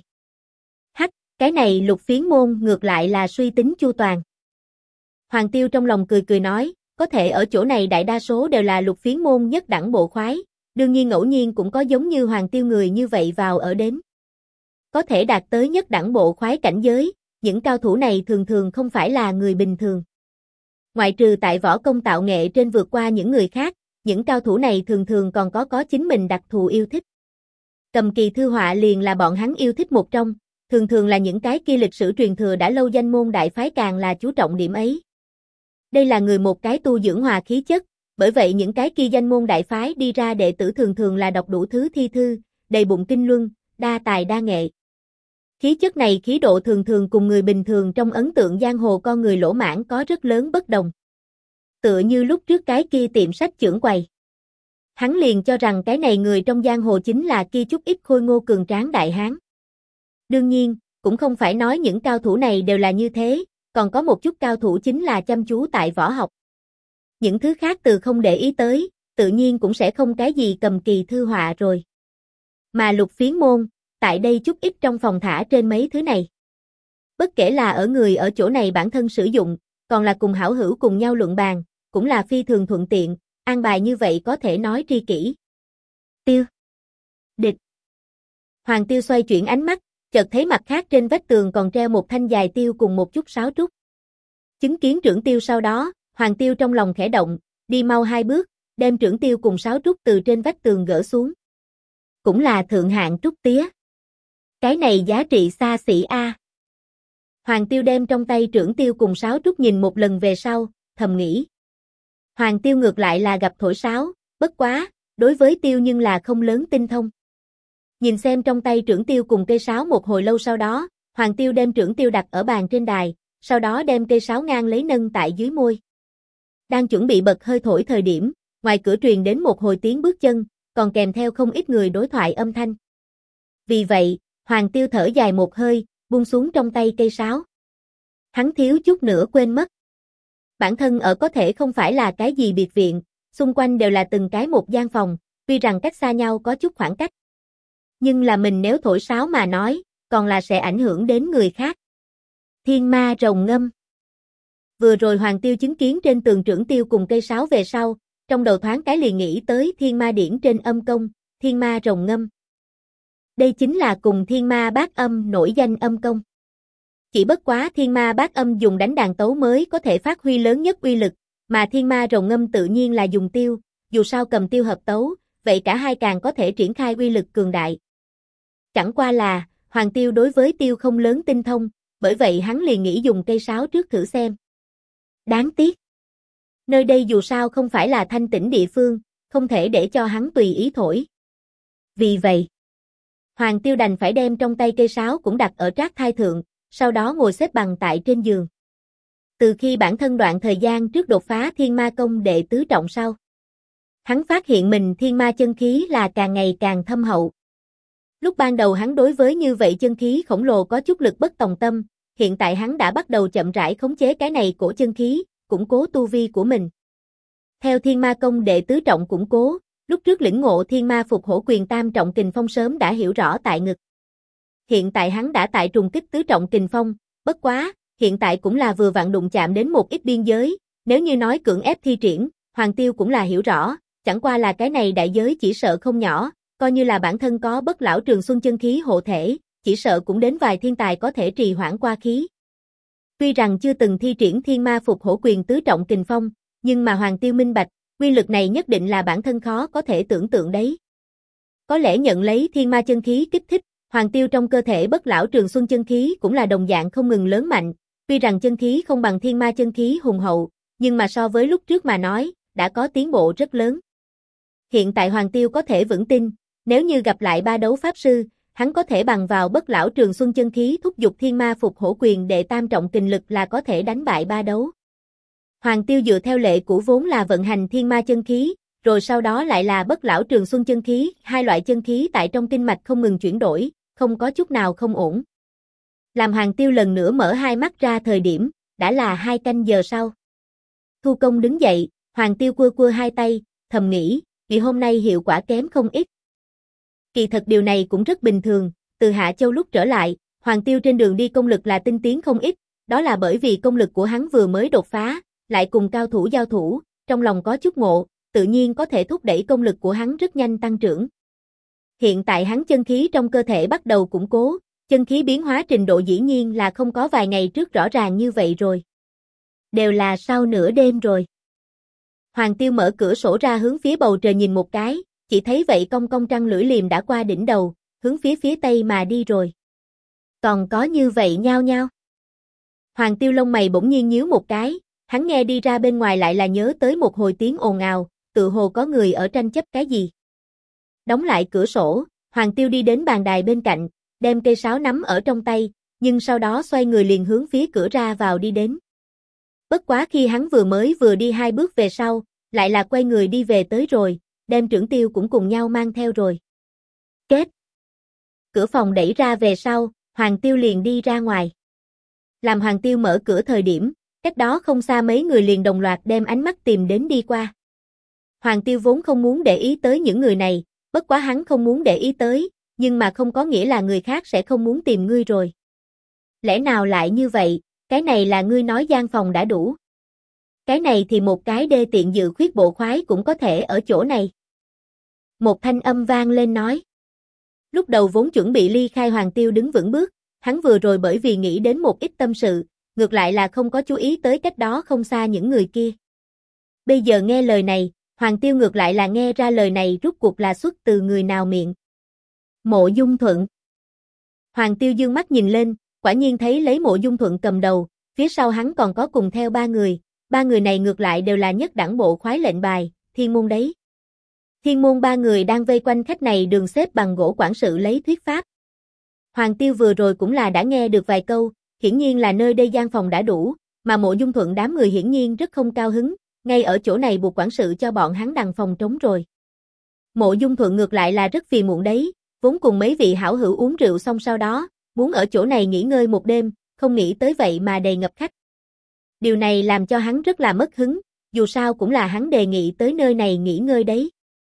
Cái này Lục Phiến môn ngược lại là suy tính chu toàn. Hoàng Tiêu trong lòng cười cười nói, có thể ở chỗ này đại đa số đều là Lục Phiến môn nhất đẳng bộ khoái, đương nhiên ngẫu nhiên cũng có giống như Hoàng Tiêu người như vậy vào ở đến. Có thể đạt tới nhất đẳng bộ khoái cảnh giới, những cao thủ này thường thường không phải là người bình thường. Ngoại trừ tại võ công tạo nghệ trên vượt qua những người khác, những cao thủ này thường thường còn có chính mình đặc thù yêu thích. Cầm kỳ thư họa liền là bọn hắn yêu thích một trong, thường thường là những cái kia lịch sử truyền thừa đã lâu danh môn đại phái càng là chú trọng điểm ấy. Đây là người một cái tu dưỡng hòa khí chất, bởi vậy những cái kia danh môn đại phái đi ra đệ tử thường thường là đọc đủ thứ thi thư, đầy bụng kinh luân, đa tài đa nghệ. Khí chất này khí độ thường thường cùng người bình thường trong ấn tượng giang hồ con người lỗ mãng có rất lớn bất đồng. Tựa như lúc trước cái kia tiệm sách chưởng quầy. Hắn liền cho rằng cái này người trong giang hồ chính là kia chút ít khôi ngô cường tráng đại hán. Đương nhiên, cũng không phải nói những cao thủ này đều là như thế, còn có một chút cao thủ chính là chăm chú tại võ học. Những thứ khác từ không để ý tới, tự nhiên cũng sẽ không cái gì cầm kỳ thư họa rồi. Mà Lục Phiến môn, tại đây chút ít trong phòng thả trên mấy thứ này. Bất kể là ở người ở chỗ này bản thân sử dụng, còn là cùng hảo hữu cùng nhau luận bàn, cũng là phi thường thuận tiện, an bài như vậy có thể nói tri kỷ. Tiêu. Địch. Hoàng Tiêu xoay chuyển ánh mắt, chợt thấy mặt khác trên vách tường còn treo một thanh dài tiêu cùng một chút sáo trúc. Chứng kiến trưởng tiêu sau đó, Hoàng Tiêu trong lòng khẽ động, đi mau 2 bước, đem trưởng tiêu cùng sáo trúc từ trên vách tường gỡ xuống. Cũng là thượng hạng trúc tía. Cái này giá trị xa xỉ a. Hoàng Tiêu đem trong tay trưởng tiêu cùng sáo trúc nhìn một lần về sau, thầm nghĩ. Hoàng Tiêu ngược lại là gặp thổi sáo, bất quá, đối với tiêu nhưng là không lớn tinh thông. Nhìn xem trong tay trưởng tiêu cùng cây sáo một hồi lâu sau đó, Hoàng Tiêu đem trưởng tiêu đặt ở bàn trên đài, sau đó đem cây sáo ngang lấy nâng tại dưới môi. Đang chuẩn bị bật hơi thổi thời điểm, ngoài cửa truyền đến một hồi tiếng bước chân, còn kèm theo không ít người đối thoại âm thanh. Vì vậy, Hoàng Tiêu thở dài một hơi, buông xuống trong tay cây sáo. Hắn thiếu chút nữa quên mất. Bản thân ở có thể không phải là cái gì biệt viện, xung quanh đều là từng cái một gian phòng, tuy rằng cách xa nhau có chút khoảng cách. Nhưng là mình nếu thổi sáo mà nói, còn là sẽ ảnh hưởng đến người khác. Thiên ma rồng ngâm. Vừa rồi Hoàng Tiêu chứng kiến trên tường trưởng tiêu cùng cây sáo về sau, trong đầu thoáng cái liền nghĩ tới thiên ma điển trên âm công, thiên ma rồng ngâm. Đây chính là cùng thiên ma bát âm nổi danh âm công. Chỉ bất quá thiên ma bát âm dùng đánh đàn tấu mới có thể phát huy lớn nhất uy lực, mà thiên ma rồng ngâm tự nhiên là dùng tiêu, dù sao cầm tiêu hợp tấu, vậy cả hai càng có thể triển khai uy lực cường đại. Chẳng qua là, Hoàng Tiêu đối với tiêu không lớn tinh thông, bởi vậy hắn liền nghĩ dùng cây sáo trước thử xem. Đáng tiếc. Nơi đây dù sao không phải là thanh tĩnh địa phương, không thể để cho hắn tùy ý thổi. Vì vậy, Hoàng Tiêu đành phải đem trong tay cây sáo cũng đặt ở trác thai thượng, sau đó ngồi xếp bằng tại trên giường. Từ khi bản thân đoạn thời gian trước đột phá thiên ma công đệ tứ trọng sau, hắn phát hiện mình thiên ma chân khí là càng ngày càng thâm hậu. Lúc ban đầu hắn đối với như vậy chân khí khổng lồ có chút lực bất tòng tâm, hiện tại hắn đã bắt đầu chậm rãi khống chế cái này cổ chân khí, củng cố tu vi của mình. Theo thiên ma công đệ tứ trọng củng cố, lúc trước lĩnh ngộ thiên ma phục hổ quyền tam trọng kình phong sớm đã hiểu rõ tại ngực. Hiện tại hắn đã tại trùng kích tứ trọng kình phong, bất quá, hiện tại cũng là vừa vặn đụng chạm đến một ít biên giới, nếu như nói cưỡng ép thi triển, Hoàng Tiêu cũng là hiểu rõ, chẳng qua là cái này đại giới chỉ sợ không nhỏ, coi như là bản thân có bất lão trường xuân chân khí hộ thể, chỉ sợ cũng đến vài thiên tài có thể trì hoãn qua khí. Tuy rằng chưa từng thi triển thiên ma phục hổ quyền tứ trọng kình phong, nhưng mà Hoàng Tiêu minh bạch, quy lực này nhất định là bản thân khó có thể tưởng tượng đấy. Có lẽ nhận lấy thiên ma chân khí kích thích, Hoàng Tiêu trong cơ thể bất lão trường xuân chân khí cũng là đồng dạng không ngừng lớn mạnh, tuy rằng chân khí không bằng thiên ma chân khí hùng hậu, nhưng mà so với lúc trước mà nói, đã có tiến bộ rất lớn. Hiện tại Hoàng Tiêu có thể vững tin, nếu như gặp lại ba đấu pháp sư, hắn có thể bằng vào bất lão trường xuân chân khí thúc giục thiên ma phục hổ quyền đệ tam trọng kình lực là có thể đánh bại ba đấu. Hoàng Tiêu dựa theo lệ cũ vốn là vận hành thiên ma chân khí, rồi sau đó lại là bất lão trường xuân chân khí, hai loại chân khí tại trong kinh mạch không ngừng chuyển đổi, không có chút nào không ổn. Làm Hoàng Tiêu lần nữa mở hai mắt ra thời điểm, đã là 2 canh giờ sau. Thu công đứng dậy, Hoàng Tiêu cua cua hai tay, thầm nghĩ, vì hôm nay hiệu quả kém không ít. Kỳ thật điều này cũng rất bình thường, từ Hạ Châu lúc trở lại, Hoàng Tiêu trên đường đi công lực là tinh tiến không ít, đó là bởi vì công lực của hắn vừa mới đột phá, lại cùng cao thủ giao thủ, trong lòng có chút ngộ, tự nhiên có thể thúc đẩy công lực của hắn rất nhanh tăng trưởng. Hiện tại hắn chân khí trong cơ thể bắt đầu củng cố, chân khí biến hóa trình độ dĩ nhiên là không có vài ngày trước rõ ràng như vậy rồi. Đều là sau nửa đêm rồi. Hoàng Tiêu mở cửa sổ ra hướng phía bầu trời nhìn một cái, chỉ thấy vậy cong cong trăng lưỡi liềm đã qua đỉnh đầu, hướng phía tây mà đi rồi. Còn có như vậy nhao nhao. Hoàng Tiêu lông mày bỗng nhiên nhíu một cái, hắn nghe đi ra bên ngoài lại là nhớ tới một hồi tiếng ồn ào, tự hồ có người ở tranh chấp cái gì. Đóng lại cửa sổ, Hoàng Tiêu đi đến bàn đài bên cạnh, đem cây sáo nắm ở trong tay, nhưng sau đó xoay người liền hướng phía cửa ra vào đi đến. Bất quá khi hắn vừa đi 2 bước về sau, lại là quay người đi về tới rồi, đem trưởng tiêu cũng cùng nhau mang theo rồi. Kết. Cửa phòng đẩy ra về sau, Hoàng Tiêu liền đi ra ngoài. Làm Hoàng Tiêu mở cửa thời điểm, cách đó không xa mấy người liền đồng loạt đem ánh mắt tìm đến đi qua. Hoàng Tiêu vốn không muốn để ý tới những người này, bất quá hắn không muốn để ý tới, nhưng mà không có nghĩa là người khác sẽ không muốn tìm ngươi rồi. Lẽ nào lại như vậy, cái này là ngươi nói gian phòng đã đủ. Cái này thì một cái đê tiện dự khuyết bộ khoái cũng có thể ở chỗ này. Một thanh âm vang lên nói. Lúc đầu vốn chuẩn bị ly khai Hoàng Tiêu đứng vững bước, hắn vừa rồi bởi vì nghĩ đến một ít tâm sự, ngược lại là không có chú ý tới cách đó không xa những người kia. Bây giờ nghe lời này, Hoàng Tiêu ngược lại là nghe ra lời này rút cuộc là xuất từ người nào miệng. Mộ Dung Thuận. Hoàng Tiêu dương mắt nhìn lên, quả nhiên thấy lấy Mộ Dung Thuận cầm đầu, phía sau hắn còn có cùng theo ba người này ngược lại đều là nhất đẳng bộ khoái lệnh bài, thiên môn đấy. Thiên môn ba người đang vây quanh khách này đường xếp bằng gỗ quản sự lấy thuyết pháp. Hoàng Tiêu vừa rồi cũng là đã nghe được vài câu, hiển nhiên là nơi đây gian phòng đã đủ, mà Mộ Dung Thuận đám người hiển nhiên rất không cao hứng, ngay ở chỗ này buộc quản sự cho bọn hắn đằng phòng trống rồi. Mộ Dung Thuận ngược lại là rất phiền muộn đấy, vốn cùng mấy vị hảo hữu uống rượu xong sau đó, muốn ở chỗ này nghỉ ngơi một đêm, không nghĩ tới vậy mà đầy ngập khách. Điều này làm cho hắn rất là mất hứng, dù sao cũng là hắn đề nghị tới nơi này nghỉ ngơi đấy.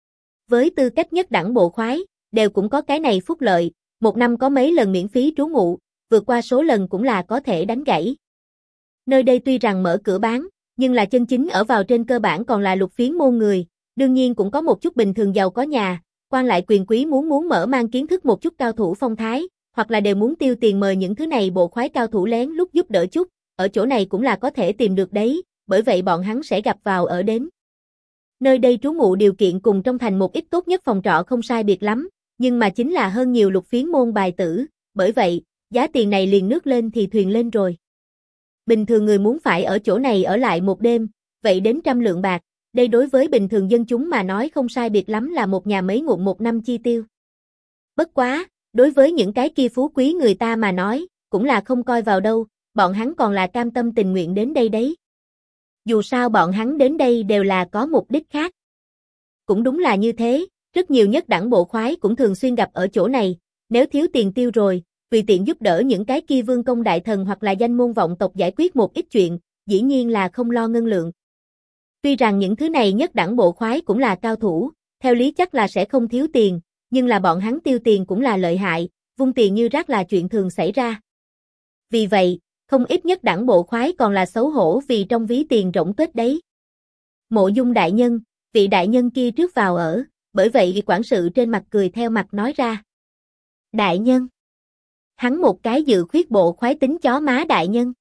Với tư cách nhất đẳng bộ khoái, đều cũng có cái này phúc lợi, một năm có mấy lần miễn phí trú ngụ, vượt qua số lần cũng là có thể đánh gãy. Nơi đây tuy rằng mở cửa bán, nhưng là chân chính ở vào trên cơ bản còn là lục phiến môn người, đương nhiên cũng có một chút bình thường giàu có nhà, quan lại quyền quý muốn mở mang kiến thức một chút cao thủ phong thái, hoặc là đều muốn tiêu tiền mời những thứ này bộ khoái cao thủ lén lúc giúp đỡ chút, ở chỗ này cũng là có thể tìm được đấy, bởi vậy bọn hắn sẽ gặp vào ở đến. Nơi đây trú ngụ điều kiện cùng trong thành một ít tốt nhất phòng trọ không sai biệt lắm, nhưng mà chính là hơn nhiều lục phiến môn bài tử, bởi vậy, giá tiền này liền nước lên thì thuyền lên rồi. Bình thường người muốn phải ở chỗ này ở lại một đêm, vậy đến 100 lượng bạc, đây đối với bình thường dân chúng mà nói không sai biệt lắm là một nhà mấy ngụm một năm chi tiêu. Bất quá, đối với những cái kia phú quý người ta mà nói, cũng là không coi vào đâu, bọn hắn còn là cam tâm tình nguyện đến đây đấy. Dù sao bọn hắn đến đây đều là có mục đích khác. Cũng đúng là như thế, rất nhiều nhất đẳng bộ khoái cũng thường xuyên gặp ở chỗ này, nếu thiếu tiền tiêu rồi, vì tiện giúp đỡ những cái kia vương công đại thần hoặc là danh môn vọng tộc giải quyết một ít chuyện, dĩ nhiên là không lo ngân lượng. Tuy rằng những thứ này nhất đẳng bộ khoái cũng là cao thủ, theo lý chắc là sẽ không thiếu tiền, nhưng là bọn hắn tiêu tiền cũng là lợi hại, vung tiền như rác là chuyện thường xảy ra. Vì vậy, không ít nhất đẳng bộ khoái còn là xấu hổ vì trong ví tiền rỗng tuếch đấy. Mộ Dung đại nhân, vị đại nhân kia trước vào ở, bởi vậy quản sự trên mặt cười theo mặt nói ra. Đại nhân. Hắn một cái dự khuyết bộ khoái tính chó má đại nhân.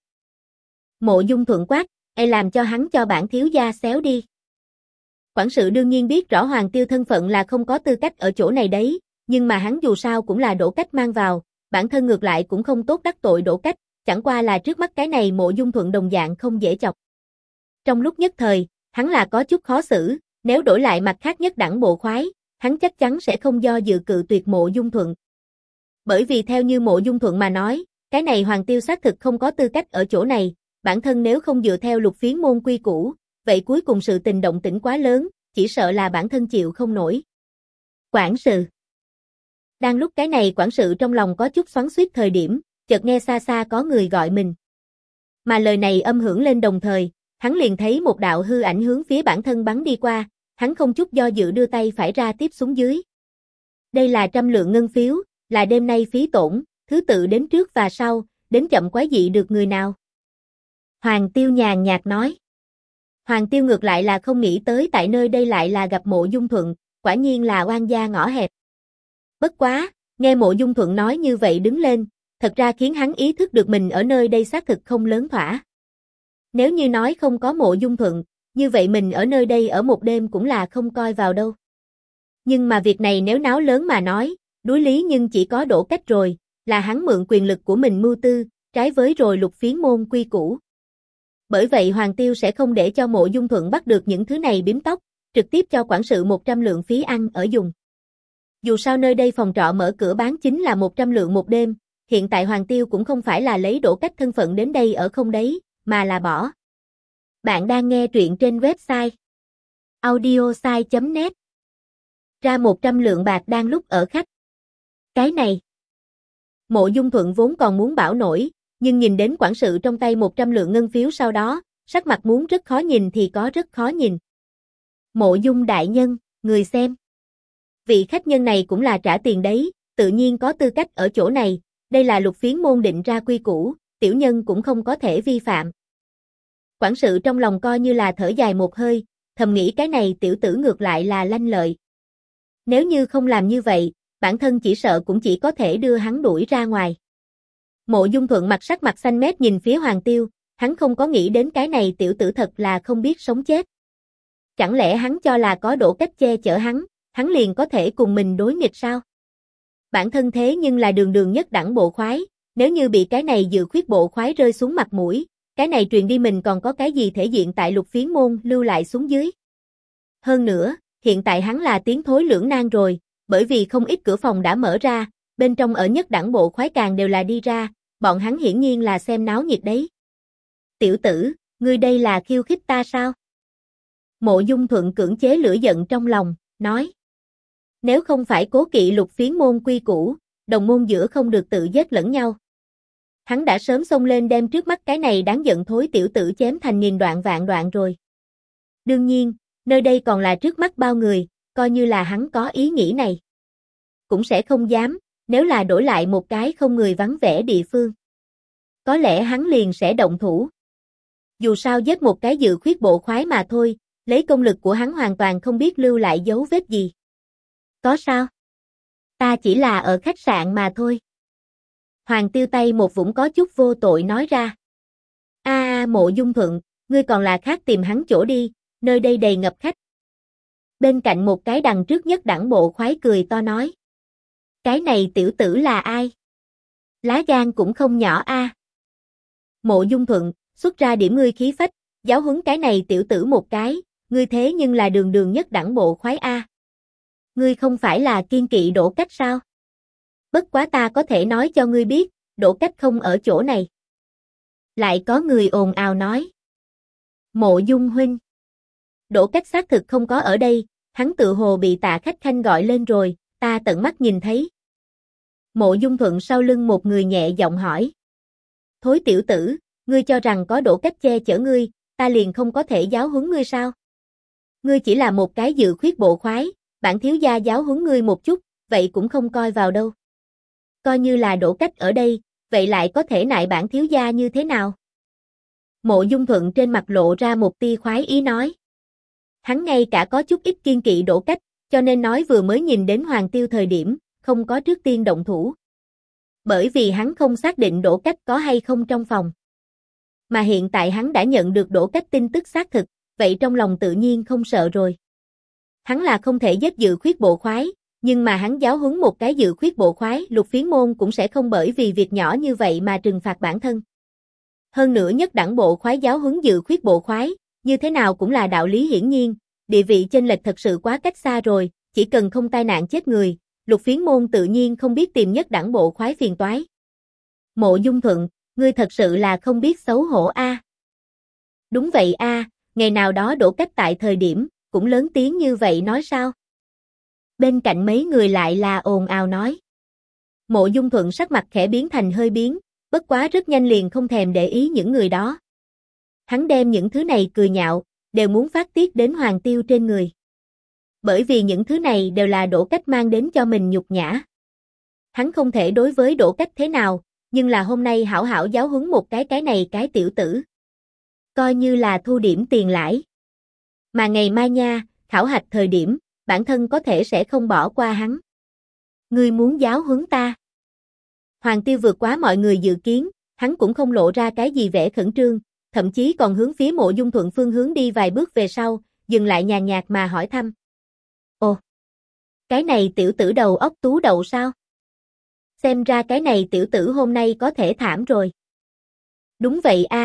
Mộ Dung thuận quát, làm cho hắn cho bản thiếu gia xéo đi. Quản sự đương nhiên biết rõ Hoàng Tiêu thân phận là không có tư cách ở chỗ này đấy, nhưng mà hắn dù sao cũng là Đỗ Cách mang vào, bản thân ngược lại cũng không tốt đắc tội Đỗ Cách, chẳng qua là trước mắt cái này Mộ Dung Thuận đồng dạng không dễ chọc. Trong lúc nhất thời, hắn là có chút khó xử, nếu đổi lại mặt khác nhất đẳng bộ khoái, hắn chắc chắn sẽ không do dự cự tuyệt Mộ Dung Thuận. Bởi vì theo như Mộ Dung Thuận mà nói, cái này Hoàng Tiêu xác thực không có tư cách ở chỗ này, bản thân nếu không dựa theo lục phiến môn quy củ, vậy cuối cùng sự tình động tĩnh quá lớn, chỉ sợ là bản thân chịu không nổi. Quản sự. Đang lúc cái này quản sự trong lòng có chút xoắn xuýt thời điểm, chợt nghe xa xa có người gọi mình. Mà lời này âm hưởng lên đồng thời, hắn liền thấy một đạo hư ảnh hướng phía bản thân bắn đi qua, hắn không chút do dự đưa tay phải ra tiếp xuống dưới. Đây là 100 lượng ngân phiếu, là đêm nay phí tổn, thứ tự đến trước và sau, đến chậm quái dị được người nào. Hoàng Tiêu nhàn nhạt nói. Hoàng Tiêu ngược lại là không nghĩ tới tại nơi đây lại là gặp Mộ Dung Thuận, quả nhiên là oan gia ngõ hẹp. Bất quá, nghe Mộ Dung Thuận nói như vậy đứng lên, thật ra khiến hắn ý thức được mình ở nơi đây xác thực không lớn thỏa. Nếu như nói không có Mộ Dung Thuận, như vậy mình ở nơi đây ở một đêm cũng là không coi vào đâu. Nhưng mà việc này nếu náo lớn mà nói, đối lý nhưng chỉ có Đỗ Cách rồi, là hắn mượn quyền lực của mình mưu tư, trái với rồi lục phiến môn quy củ. Bởi vậy Hoàng Tiêu sẽ không để cho Mộ Dung Thuận bắt được những thứ này biếm tóc, trực tiếp cho quản sự 100 lượng phí ăn ở dùng. Dù sao nơi đây phòng trọ mở cửa bán chính là 100 lượng một đêm, hiện tại Hoàng Tiêu cũng không phải là lấy Đỗ Cách thân phận đến đây ở không đấy, mà là bỏ. Bạn đang nghe truyện trên website audiosai.net. Ra 100 lượng bạc đang lúc ở khách. Cái này. Mộ Dung Thuận vốn còn muốn bảo nổi, nhưng nhìn đến quản sự trong tay 100 lượng ngân phiếu sau đó, sắc mặt muốn rất khó nhìn thì có rất khó nhìn. Mộ Dung đại nhân, người xem. Vị khách nhân này cũng là trả tiền đấy, tự nhiên có tư cách ở chỗ này, đây là lục phiến môn định ra quy củ, tiểu nhân cũng không có thể vi phạm. Quản sự trong lòng coi như là thở dài một hơi, thầm nghĩ cái này tiểu tử ngược lại là lanh lợi. Nếu như không làm như vậy, bản thân chỉ sợ cũng chỉ có thể đưa hắn đuổi ra ngoài. Mộ Dung Thuận sắc mặt xanh mét nhìn phía Hoàng Tiêu, hắn không có nghĩ đến cái này tiểu tử thật là không biết sống chết. Chẳng lẽ hắn cho là có Đỗ Cách che chở hắn liền có thể cùng mình đối nghịch sao? Bản thân thế nhưng là đường đường nhất đẳng bộ khoái, nếu như bị cái này dự khuyết bộ khoái rơi xuống mặt mũi, cái này truyền đi mình còn có cái gì thể diện tại Lục Phiến môn lưu lại xuống dưới. Hơn nữa, hiện tại hắn là tiến thối lưỡng nan rồi, bởi vì không ít cửa phòng đã mở ra, bên trong ở nhất đẳng bộ khoái càng đều là đi ra, bọn hắn hiển nhiên là xem náo nhiệt đấy. Tiểu tử, ngươi đây là khiêu khích ta sao? Mộ Dung Thuận cưỡng chế lửa giận trong lòng, nói. Nếu không phải cố kỵ Lục Phiến môn quy củ, đồng môn giữa không được tự giết lẫn nhau. Hắn đã sớm xông lên đem trước mắt cái này đáng giận thối tiểu tử chém thành nghìn đoạn vạn đoạn rồi. Đương nhiên, nơi đây còn là trước mắt bao người, coi như là hắn có ý nghĩ này. Cũng sẽ không dám, nếu là đổi lại một cái không người vắng vẻ địa phương. Có lẽ hắn liền sẽ động thủ. Dù sao giết một cái dự khuyết bộ khoái mà thôi, lấy công lực của hắn hoàn toàn không biết lưu lại dấu vết gì. Có sao? Ta chỉ là ở khách sạn mà thôi. Hoàng Tiêu tay một vũng có chút vô tội nói ra. Mộ Dung Thuận, ngươi còn là khác tìm hắn chỗ đi, nơi đây đầy ngập khách. Bên cạnh một cái đằng trước nhất đẳng bộ khoái cười to nói. Cái này tiểu tử là ai? Lá gan cũng không nhỏ a. Mộ Dung Thuận, xuất ra điểm ngươi khí phách, giáo huấn cái này tiểu tử một cái, ngươi thế nhưng là đường đường nhất đẳng bộ khoái a. Ngươi không phải là kiên kỵ Đỗ Cách sao? Bất quá ta có thể nói cho ngươi biết, Đỗ Cách không ở chỗ này. Lại có người ồn ào nói. Mộ Dung huynh. Đỗ Cách xác thực không có ở đây, hắn tự hồ bị Tạ Khách Khanh gọi lên rồi, ta tận mắt nhìn thấy. Mộ Dung Thuận sau lưng một người nhẹ giọng hỏi. Thối tiểu tử, ngươi cho rằng có Đỗ Cách che chở ngươi, ta liền không có thể giáo huấn ngươi sao? Ngươi chỉ là một cái dự khuyết bộ khoái, bản thiếu gia giáo huấn ngươi một chút, vậy cũng không coi vào đâu. Coi như là Đỗ Cách ở đây, vậy lại có thể nại bản thiếu gia như thế nào? Mộ Dung Thuận trên mặt lộ ra một tia khoái ý nói. Hắn ngay cả có chút ít kiên kỵ Đỗ Cách, cho nên nói vừa mới nhìn đến Hoàng Tiêu thời điểm, không có trước tiên động thủ. Bởi vì hắn không xác định Đỗ Cách có hay không trong phòng. Mà hiện tại hắn đã nhận được Đỗ Cách tin tức xác thực, vậy trong lòng tự nhiên không sợ rồi. Hắn là không thể giết dự khuyết bộ khoái, nhưng mà hắn giáo huấn một cái dự khuyết bộ khoái, Lục Phiến môn cũng sẽ không bởi vì việc nhỏ như vậy mà trừng phạt bản thân. Hơn nữa nhất đẳng bộ khoái giáo huấn dự khuyết bộ khoái, như thế nào cũng là đạo lý hiển nhiên, địa vị chênh lệch thật sự quá cách xa rồi, chỉ cần không tai nạn chết người, Lục Phiến môn tự nhiên không biết tìm nhất đẳng bộ khoái phiền toái. Mộ Dung Thuận, ngươi thật sự là không biết xấu hổ a. Đúng vậy a, ngày nào đó Đỗ Cách tại thời điểm, cũng lớn tiếng như vậy nói sao? Bên cạnh mấy người lại là ồn ào nói. Mộ Dung Thuận sắc mặt khẽ biến thành hơi biến, bất quá rất nhanh liền không thèm để ý những người đó. Hắn đem những thứ này cười nhạo, đều muốn phát tiết đến Hoàng Tiêu trên người. Bởi vì những thứ này đều là Đỗ Cách mang đến cho mình nhục nhã. Hắn không thể đối với Đỗ Cách thế nào, nhưng là hôm nay hảo hảo giáo huấn một cái này cái tiểu tử. Coi như là thu điểm tiền lãi. Mà ngày mai nha, khảo hạch thời điểm, bản thân có thể sẽ không bỏ qua hắn. Ngươi muốn giáo huấn ta? Hoàng Tiêu vượt quá mọi người dự kiến, hắn cũng không lộ ra cái gì vẻ khẩn trương, thậm chí còn hướng phía Mộ Dung Thuận phương hướng đi vài bước về sau, dừng lại nhàn nhạt mà hỏi thăm. Ồ, cái này tiểu tử đầu óc tú đậu sao? Xem ra cái này tiểu tử hôm nay có thể thảm rồi. Đúng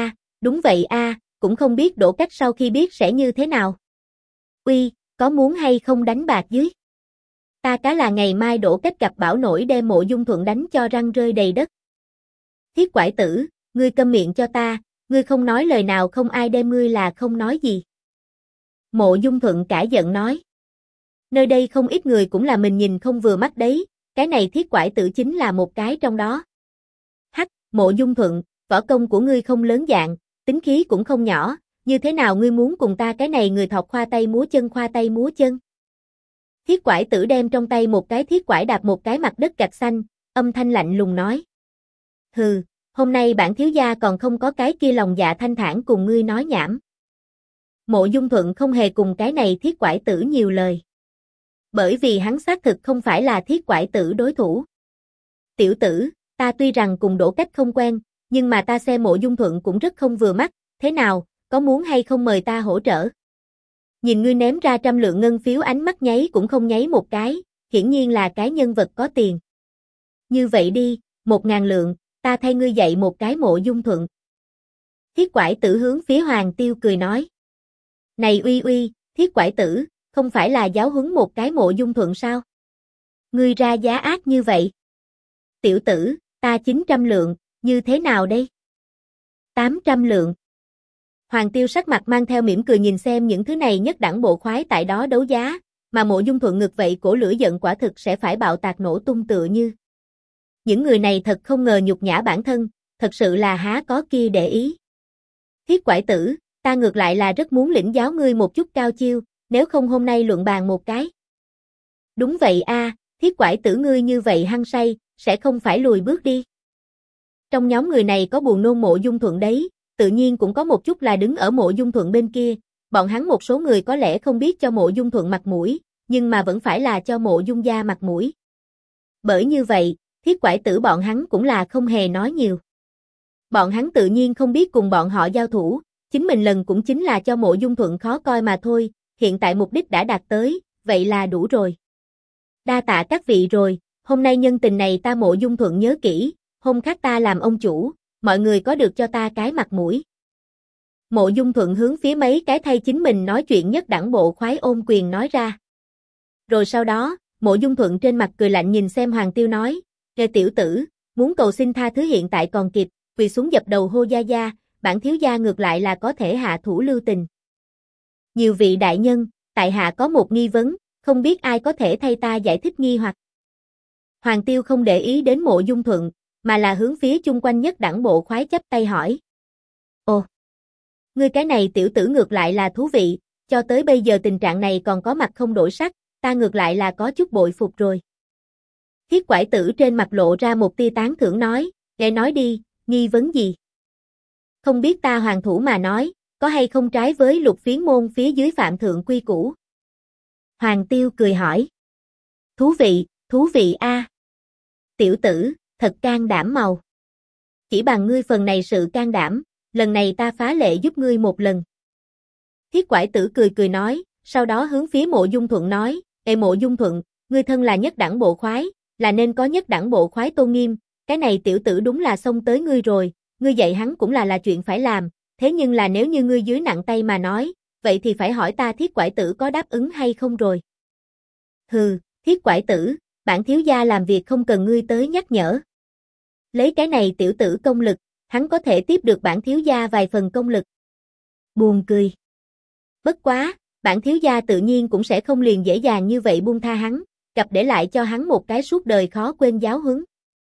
vậy a, cũng không biết Đỗ Cách sau khi biết sẽ như thế nào. Uy, có muốn hay không đánh bạc dưới? Ta cá là ngày mai Đỗ Cách gặp bão nổi đem Mộ Dung Thuận đánh cho răng rơi đầy đất. Thiết quải tử, ngươi câm miệng cho ta, ngươi không nói lời nào không ai đem ngươi là không nói gì. Mộ Dung Thuận cả giận nói. Nơi đây không ít người cũng là mình nhìn không vừa mắt đấy, cái này thiết quải tử chính là một cái trong đó. Hắc, Mộ Dung Thuận, võ công của ngươi không lớn dạng, tính khí cũng không nhỏ, như thế nào ngươi muốn cùng ta cái này người thọc khoa tay múa chân. Thiết quải tử đem trong tay một cái thiết quải đạp một cái mặt đất gạch xanh, âm thanh lạnh lùng nói. Hừ, hôm nay bản thiếu gia còn không có cái kia lòng dạ thanh thản cùng ngươi nói nhảm. Mộ Dung Thuận không hề cùng cái này thiết quải tử nhiều lời. Bởi vì hắn xác thực không phải là thiết quải tử đối thủ. Tiểu tử, ta tuy rằng cùng Đỗ Cách không quen, nhưng mà ta xem Mộ Dung Thuận cũng rất không vừa mắt, thế nào, có muốn hay không mời ta hỗ trợ? Nhìn ngươi ném ra 100 lượng ngân phiếu ánh mắt nháy cũng không nháy một cái, hiển nhiên là cái nhân vật có tiền. Như vậy đi, 1.000 lượng, ta thay ngươi dạy một cái Mộ Dung Thuận. Thiết Quải Tử hướng phía Hoàng Tiêu cười nói. Này uy uy, Thiết Quải Tử, không phải là giáo huấn một cái Mộ Dung Thuận sao? Ngươi ra giá ác như vậy. Tiểu tử, ta 900 lượng, như thế nào đây? 800 lượng. Hoàng Tiêu sắc mặt mang theo mỉm cười nhìn xem những thứ này nhất đẳng bộ khoái tại đó đấu giá, mà Mộ Dung Thuận ngực vậy cổ lửa giận quả thực sẽ phải bạo tạc nổ tung tựa như. Những người này thật không ngờ nhục nhã bản thân, thật sự là há có kia để ý. Thiết Quải Tử, ta ngược lại là rất muốn lĩnh giáo ngươi một chút cao chiêu, nếu không hôm nay luận bàn một cái. Đúng vậy a, Thiết Quải Tử ngươi như vậy hăng say, sẽ không phải lùi bước đi. Trong nhóm người này có buồn nôn Mộ Dung Thuận đấy, tự nhiên cũng có một chút là đứng ở Mộ Dung Thuận bên kia, bọn hắn một số người có lẽ không biết cho Mộ Dung Thuận mặt mũi, nhưng mà vẫn phải là cho Mộ Dung gia mặt mũi. Bởi như vậy, Thiết Quải Tử bọn hắn cũng là không hề nói nhiều. Bọn hắn tự nhiên không biết cùng bọn họ giao thủ, chính mình lần cũng chính là cho Mộ Dung Thuận khó coi mà thôi, hiện tại mục đích đã đạt tới, vậy là đủ rồi. Đa tạ các vị rồi, hôm nay nhân tình này ta Mộ Dung Thuận nhớ kỹ, hôm khác ta làm ông chủ, mọi người có được cho ta cái mặt mũi. Mộ Dung Thuận hướng phía mấy cái thay chính mình nói chuyện nhất đẳng bộ khoái ôm quyền nói ra. Rồi sau đó, Mộ Dung Thuận trên mặt cười lạnh nhìn xem Hoàng Tiêu nói, "Nghe tiểu tử, muốn cầu xin tha thứ hiện tại còn kịp, quỳ xuống dập đầu hô gia gia, bản thiếu gia ngược lại là có thể hạ thủ lưu tình. Nhiều vị đại nhân, tại hạ có một nghi vấn, không biết ai có thể thay ta giải thích nghi hoặc." Hoàng Tiêu không để ý đến Mộ Dung Thuận, mà là hướng phía chung quanh nhất đẳng bộ khoái chắp tay hỏi. Ồ, ngươi cái này tiểu tử ngược lại là thú vị, cho tới bây giờ tình trạng này còn có mặt không đổi sắc, ta ngược lại là có chút bội phục rồi. Thiết Quải Tử trên mặt lộ ra một tia tán thưởng nói, nghe nói đi, nghi vấn gì? Không biết ta hoàng thủ mà nói, có hay không trái với Lục Phiến môn phía dưới phạm thượng quy củ? Hoàng Tiêu cười hỏi. Thú vị a. Tiểu tử, thật can đảm màu. Chỉ bằng ngươi phần này sự can đảm, lần này ta phá lệ giúp ngươi một lần. Thiết Quải Tử cười cười nói, sau đó hướng phía Mộ Dung Thuận nói, Ê Mộ Dung Thuận, ngươi thân là nhất đẳng bộ khoái, là nên có nhất đẳng bộ khoái tôn nghiêm, cái này tiểu tử đúng là xông tới ngươi rồi, ngươi dạy hắn cũng là chuyện phải làm, thế nhưng là nếu như ngươi dưới nặng tay mà nói, vậy thì phải hỏi ta Thiết Quải Tử có đáp ứng hay không rồi. Hừ, Thiết Quải Tử, bản thiếu gia làm việc không cần ngươi tới nhắc nhở. Lấy cái này tiểu tử công lực, hắn có thể tiếp được bản thiếu gia vài phần công lực. Buồn cười. Bất quá, bản thiếu gia tự nhiên cũng sẽ không liền dễ dàng như vậy buông tha hắn, cặp để lại cho hắn một cái suốt đời khó quên giáo huấn.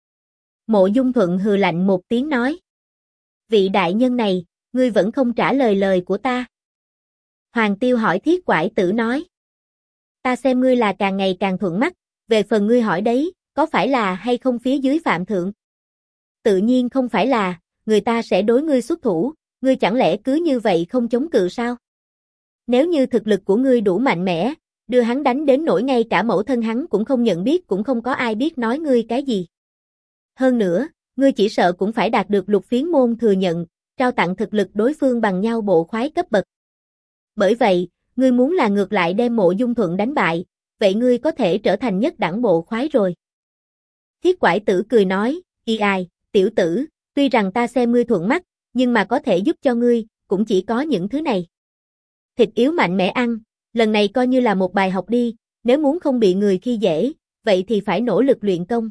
Mộ Dung Thuận hừ lạnh một tiếng nói. Vị đại nhân này, ngươi vẫn không trả lời lời của ta. Hoàng Tiêu hỏi Thiết Quải Tử nói. Ta xem ngươi là càng ngày càng thuận mắt, về phần ngươi hỏi đấy, có phải là hay không phía dưới phạm thượng? Tự nhiên không phải là, người ta sẽ đối ngươi xuất thủ, ngươi chẳng lẽ cứ như vậy không chống cự sao? Nếu như thực lực của ngươi đủ mạnh mẽ, đưa hắn đánh đến nỗi ngay cả mẫu thân hắn cũng không nhận biết cũng không có ai biết nói ngươi cái gì. Hơn nữa, ngươi chỉ sợ cũng phải đạt được Lục Phiến môn thừa nhận, trao tặng thực lực đối phương bằng nhau bộ khoái cấp bậc. Bởi vậy, ngươi muốn là ngược lại đem Mộ Dung Thuận đánh bại, vậy ngươi có thể trở thành nhất đẳng bộ khoái rồi. Thiết Quải Tử cười nói, ai, tiểu tử, tuy rằng ta xem ngươi thuận mắt, nhưng mà có thể giúp cho ngươi, cũng chỉ có những thứ này. Thịt yếu mạnh mẽ ăn, lần này coi như là một bài học đi, nếu muốn không bị người khi dễ, vậy thì phải nỗ lực luyện công.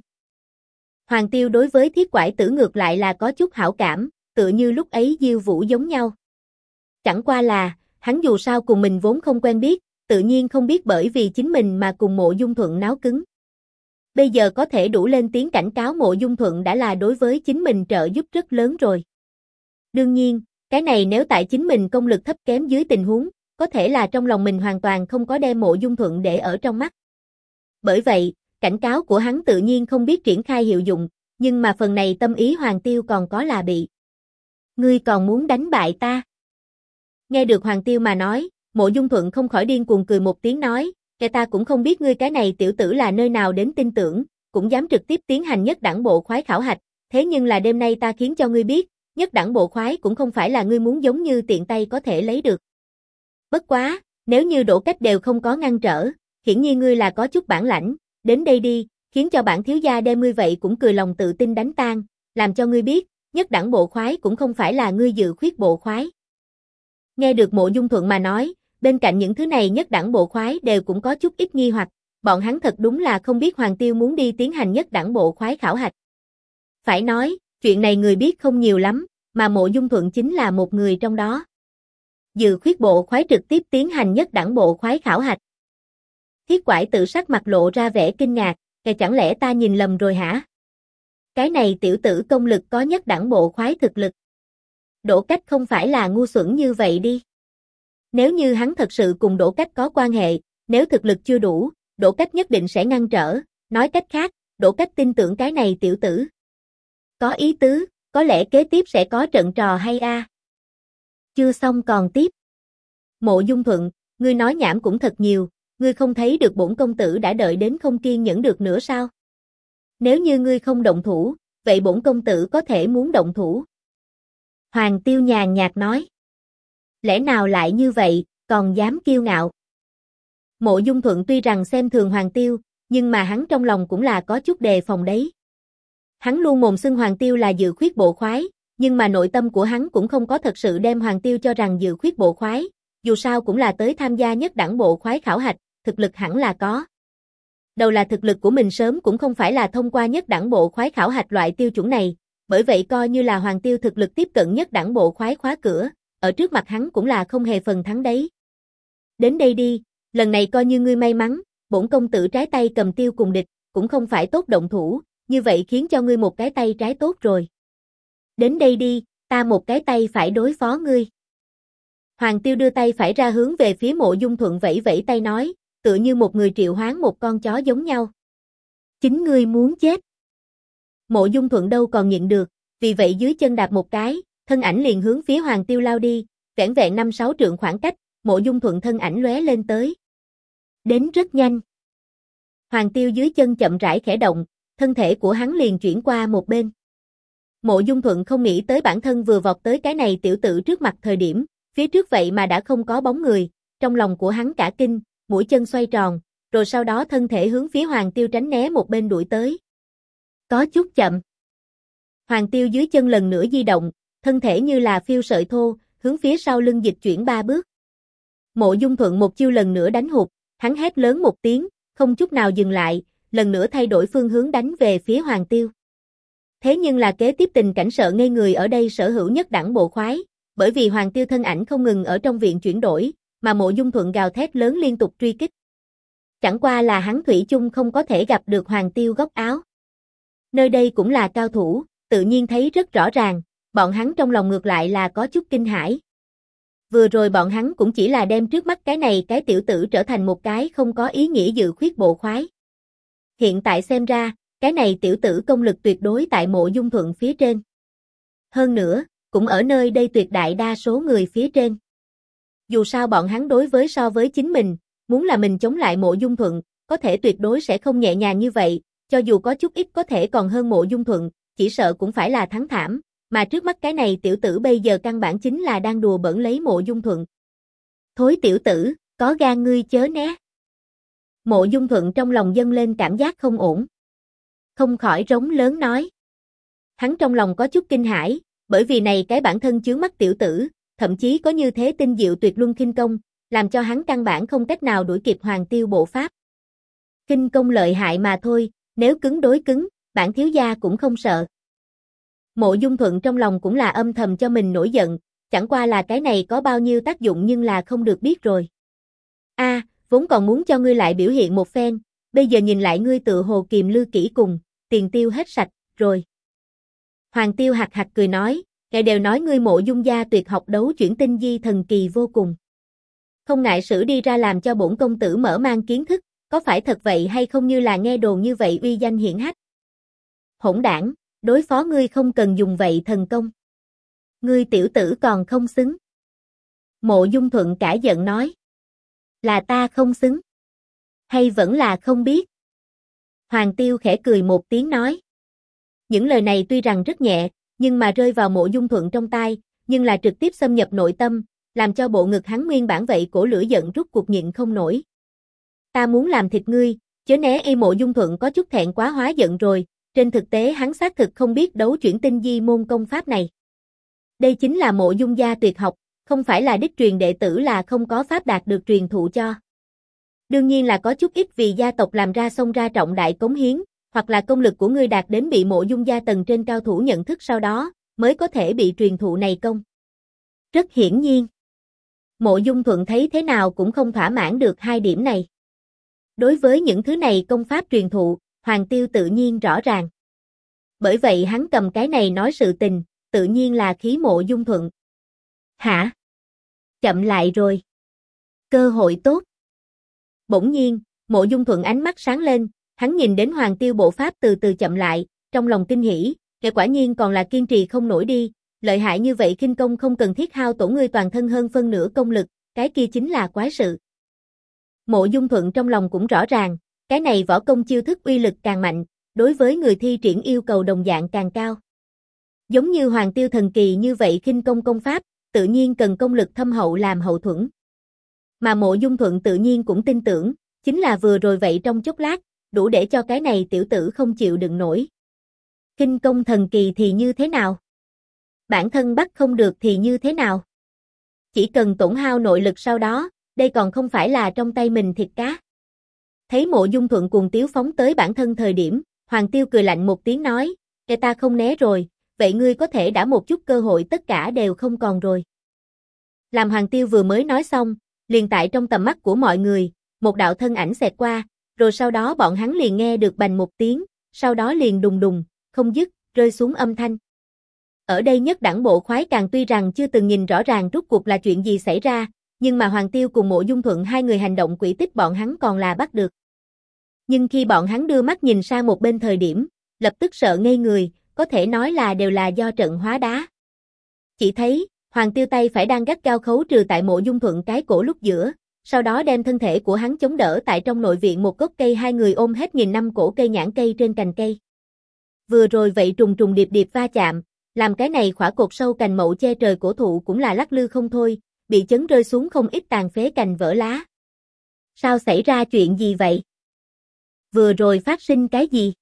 Hoàng Tiêu đối với Thiết Quải Tử ngược lại là có chút hảo cảm, tựa như lúc ấy Diêu Vũ giống nhau. Chẳng qua là, hắn dù sao cùng mình vốn không quen biết, tự nhiên không biết bởi vì chính mình mà cùng Mộ Dung Thuận náo cứng. Bây giờ có thể đủ lên tiếng cảnh cáo Mộ Dung Thuận đã là đối với chính mình trợ giúp rất lớn rồi. Đương nhiên, cái này nếu tại chính mình công lực thấp kém dưới tình huống, có thể là trong lòng mình hoàn toàn không có đem Mộ Dung Thuận để ở trong mắt. Bởi vậy, cảnh cáo của hắn tự nhiên không biết triển khai hiệu dụng, nhưng mà phần này tâm ý Hoàng Tiêu còn có là bị. Ngươi còn muốn đánh bại ta? Nghe được Hoàng Tiêu mà nói, Mộ Dung Thuận không khỏi điên cuồng cười một tiếng nói, kẻ ta cũng không biết ngươi cái này tiểu tử là nơi nào đến tin tưởng, cũng dám trực tiếp tiến hành nhất đẳng bộ khoái khảo hạch, thế nhưng là đêm nay ta khiến cho ngươi biết, nhất đẳng bộ khoái cũng không phải là ngươi muốn giống như tiện tay có thể lấy được. Bất quá, Nếu như Đỗ Cách đều không có ngăn trở, hiển nhiên ngươi là có chút bản lãnh, đến đây đi, khiến cho bản thiếu gia đem ngươi vậy cũng cười lòng tự tin đánh tan, làm cho ngươi biết, nhất đẳng bộ khoái cũng không phải là ngươi dự khuyết bộ khoái. Nghe được Mộ Dung Thuận mà nói, bên cạnh những thứ này nhất đẳng bộ khoái đều cũng có chút ít nghi hoặc, bọn hắn thật đúng là không biết Hoàng Tiêu muốn đi tiến hành nhất đẳng bộ khoái khảo hạch. Phải nói, chuyện này người biết không nhiều lắm, mà Mộ Dung Thuận chính là một người trong đó. Dự khuyết bộ khoái trực tiếp tiến hành nhất đẳng bộ khoái khảo hạch. Thiết Quải tự sắc mặt lộ ra vẻ kinh ngạc, chẳng lẽ ta nhìn lầm rồi hả? Cái này tiểu tử công lực có nhất đẳng bộ khoái thực lực. Đỗ Cách không phải là ngu xuẩn như vậy đi. Nếu như hắn thật sự cùng Đỗ Cách có quan hệ, nếu thực lực chưa đủ, Đỗ Cách nhất định sẽ ngăn trở, nói cách khác, Đỗ Cách tin tưởng cái này tiểu tử. Có ý tứ, có lẽ kế tiếp sẽ có trận trò hay a. Chưa xong còn tiếp. Mộ Dung Thuận, ngươi nói nhảm cũng thật nhiều, ngươi không thấy được bổn công tử đã đợi đến không kiên nhẫn được nữa sao? Nếu như ngươi không động thủ, vậy bổn công tử có thể muốn động thủ. Hoàng Tiêu nhàn nhạt nói. Lẽ nào lại như vậy, còn dám kiêu ngạo? Mộ Dung Thuận tuy rằng xem thường Hoàng Tiêu, nhưng mà hắn trong lòng cũng là có chút đề phòng đấy. Hắn luôn mồm xưng Hoàng Tiêu là dự khuyết bộ khoái, nhưng mà nội tâm của hắn cũng không có thật sự đem Hoàng Tiêu cho rằng dự khuyết bộ khoái, dù sao cũng là tới tham gia nhất đẳng bộ khoái khảo hạch, thực lực hẳn là có. Đầu là thực lực của mình sớm cũng không phải là thông qua nhất đẳng bộ khoái khảo hạch loại tiêu chuẩn này, bởi vậy coi như là Hoàng Tiêu thực lực tiếp cận nhất đẳng bộ khoái khóa cửa, ở trước mặt hắn cũng là không hề phần thắng đấy. Đến đây đi, lần này coi như ngươi may mắn, bổn công tử trái tay cầm tiêu cùng địch, cũng không phải tốt động thủ, như vậy khiến cho ngươi một cái tay trái tốt rồi. Đến đây đi, ta một cái tay phải đối phó ngươi. Hoàng Tiêu đưa tay phải ra hướng về phía Mộ Dung Thuận vẫy vẫy tay nói, tựa như một người triệu hoán một con chó giống nhau. Chính ngươi muốn chết. Mộ Dung Thuận đâu còn nhịn được, vì vậy dưới chân đạp một cái, thân ảnh liền hướng phía Hoàng Tiêu lao đi, vẻn vẹn 5-6 trượng khoảng cách, Mộ Dung Thuận thân ảnh lóe lên tới. Đến rất nhanh. Hoàng Tiêu dưới chân chậm rãi khẽ động, thân thể của hắn liền chuyển qua một bên. Mộ Dung Thuận không nghĩ tới bản thân vừa vọt tới cái này tiểu tử trước mặt thời điểm, phía trước vậy mà đã không có bóng người, trong lòng của hắn cả kinh, mũi chân xoay tròn, rồi sau đó thân thể hướng phía Hoàng Tiêu tránh né một bên đuổi tới. Có chút chậm. Hoàng Tiêu dưới chân lần nữa di động, thân thể như là phiêu sợi thô, hướng phía sau lưng dịch chuyển 3 bước. Mộ Dung Thuận một chiêu lần nữa đánh hụt, hắn hét lớn một tiếng, không chút nào dừng lại, lần nữa thay đổi phương hướng đánh về phía Hoàng Tiêu. Thế nhưng là kế tiếp tình cảnh sợ ngây người ở đây sở hữu nhất đẳng bộ khoái, bởi vì Hoàng Tiêu thân ảnh không ngừng ở trong viện chuyển đổi, mà Mộ Dung Thuận gào thét lớn liên tục truy kích. Chẳng qua là hắn thủy chung không có thể gặp được Hoàng Tiêu góc áo. Nơi đây cũng là cao thủ, tự nhiên thấy rất rõ ràng, bọn hắn trong lòng ngược lại là có chút kinh hãi. Vừa rồi bọn hắn cũng chỉ là đem trước mắt cái này cái tiểu tử trở thành một cái không có ý nghĩa dự khuyết bộ khoái. Hiện tại xem ra, cái này tiểu tử công lực tuyệt đối tại Mộ Dung Thuận phía trên. Hơn nữa, cũng ở nơi đây tuyệt đại đa số người phía trên. Dù sao bọn hắn đối với so với chính mình, muốn là mình chống lại Mộ Dung Thuận, có thể tuyệt đối sẽ không nhẹ nhàng như vậy, cho dù có chút ít có thể còn hơn Mộ Dung Thuận, chỉ sợ cũng phải là thắng thảm, mà trước mắt cái này tiểu tử bây giờ căn bản chính là đang đùa bỡn lấy Mộ Dung Thuận. Thối tiểu tử, có gan ngươi chớ né. Mộ Dung Thuận trong lòng dâng lên cảm giác không ổn. Không khỏi rống lớn nói. Hắn trong lòng có chút kinh hãi, bởi vì này cái bản thân chướng mắt tiểu tử, thậm chí có như thế tinh diệu tuyệt luân khinh công, làm cho hắn căn bản không cách nào đuổi kịp Hoàng Tiêu bộ pháp. Khinh công lợi hại mà thôi, nếu cứng đối cứng, bản thiếu gia cũng không sợ. Mộ Dung Thuận trong lòng cũng là âm thầm cho mình nổi giận, chẳng qua là cái này có bao nhiêu tác dụng nhưng là không được biết rồi. Vốn còn muốn cho ngươi lại biểu hiện một phen, bây giờ nhìn lại ngươi tự hồ kiềm lư kỹ cùng, tiền tiêu hết sạch, rồi. Hoàng Tiêu hạc hạc cười nói, ngài đều nói ngươi Mộ Dung gia tuyệt học đấu chuyển tinh di thần kỳ vô cùng. Không ngại sử đi ra làm cho bổn công tử mở mang kiến thức, có phải thật vậy hay không như là nghe đồn như vậy uy danh hiển hách. Hỗn đảng, đối phó ngươi không cần dùng vậy thần công. Ngươi tiểu tử còn không xứng. Mộ Dung Thuận cả giận nói. Là ta không xứng. Hay vẫn là không biết. Hoàng Tiêu khẽ cười một tiếng nói. Những lời này tuy rằng rất nhẹ, nhưng mà rơi vào Mộ Dung Thuận trong tai, nhưng là trực tiếp xâm nhập nội tâm, làm cho bộ ngực hắn nguyên bản vậy cổ lửa giận rút cuộc nhịn không nổi. Ta muốn làm thịt ngươi, chớ né. Mộ Dung Thuận có chút thẹn quá hóa giận rồi, trên thực tế hắn xác thực không biết đấu chuyển tinh di môn công pháp này. Đây chính là Mộ Dung gia tuyệt học, không phải là đích truyền đệ tử là không có pháp đạt được truyền thụ cho. Đương nhiên là có chút ít vì gia tộc làm ra xông ra trọng đại cống hiến, hoặc là công lực của ngươi đạt đến bị Mộ Dung gia tầng trên cao thủ nhận thức sau đó, mới có thể bị truyền thụ này công. Rất hiển nhiên, Mộ Dung Thuận thấy thế nào cũng không thỏa mãn được hai điểm này. Đối với những thứ này công pháp truyền thụ, Hoàng Tiêu tự nhiên rõ ràng. Bởi vậy hắn cầm cái này nói sự tình, tự nhiên là khí Mộ Dung Thuận. Hả? Chậm lại rồi. Cơ hội tốt. Bỗng nhiên, Mộ Dung Thuận ánh mắt sáng lên, hắn nhìn đến Hoàng Tiêu bộ pháp từ từ chậm lại, trong lòng kinh hỉ, kẻ quả nhiên còn là kiên trì không nổi đi, lợi hại như vậy khinh công không cần thiết hao tổn ngươi toàn thân hơn phân nửa công lực, cái kia chính là quái sự. Mộ Dung Thuận trong lòng cũng rõ ràng, cái này võ công chiêu thức uy lực càng mạnh, đối với người thi triển yêu cầu đồng dạng càng cao. Giống như Hoàng Tiêu thần kỳ như vậy khinh công công pháp, tự nhiên cần công lực thâm hậu làm hậu thuẫn. Mà Mộ Dung Thuận tự nhiên cũng tin tưởng, chính là vừa rồi vậy trong chốc lát, đủ để cho cái này tiểu tử không chịu đựng nổi. Khinh công thần kỳ thì như thế nào? Bản thân bắt không được thì như thế nào? Chỉ cần tổn hao nội lực sau đó, đây còn không phải là trong tay mình thịt cá. Thấy Mộ Dung Thuận cùng tiếu phóng tới bản thân thời điểm, Hoàng Tiêu cười lạnh một tiếng nói, "Kẻ ta không né rồi, vậy ngươi có thể đã một chút cơ hội tất cả đều không còn rồi." Làm Hoàng Tiêu vừa mới nói xong, liền tại trong tầm mắt của mọi người, một đạo thân ảnh xẹt qua, rồi sau đó bọn hắn liền nghe được bành một tiếng, sau đó liền đùng đùng, không dứt, rơi xuống âm thanh. Ở đây nhất đẳng bộ khoái càng tuy rằng chưa từng nhìn rõ ràng rốt cuộc là chuyện gì xảy ra, nhưng mà Hoàng Tiêu cùng Mộ Dung Thuận hai người hành động quỷ tích bọn hắn còn là bắt được. Nhưng khi bọn hắn đưa mắt nhìn sang một bên thời điểm, lập tức sợ ngây người, có thể nói là đều là do trận hóa đá. Chỉ thấy, Hoàng Tiêu tay phải đang gắt gao khấu trừ tại Mộ Dung Thuận cái cổ lúc giữa, sau đó đem thân thể của hắn chống đỡ tại trong nội viện một gốc cây, hai người ôm hết nghìn năm cổ cây nhãn cây trên cành cây. Vừa rồi vậy trùng trùng điệp điệp va chạm, làm cái này khỏa cột sâu cành mậu che trời cổ thụ cũng là lắc lư không thôi, bị chấn rơi xuống không ít tàn phế cành vỡ lá. Sao xảy ra chuyện gì vậy? Vừa rồi phát sinh cái gì?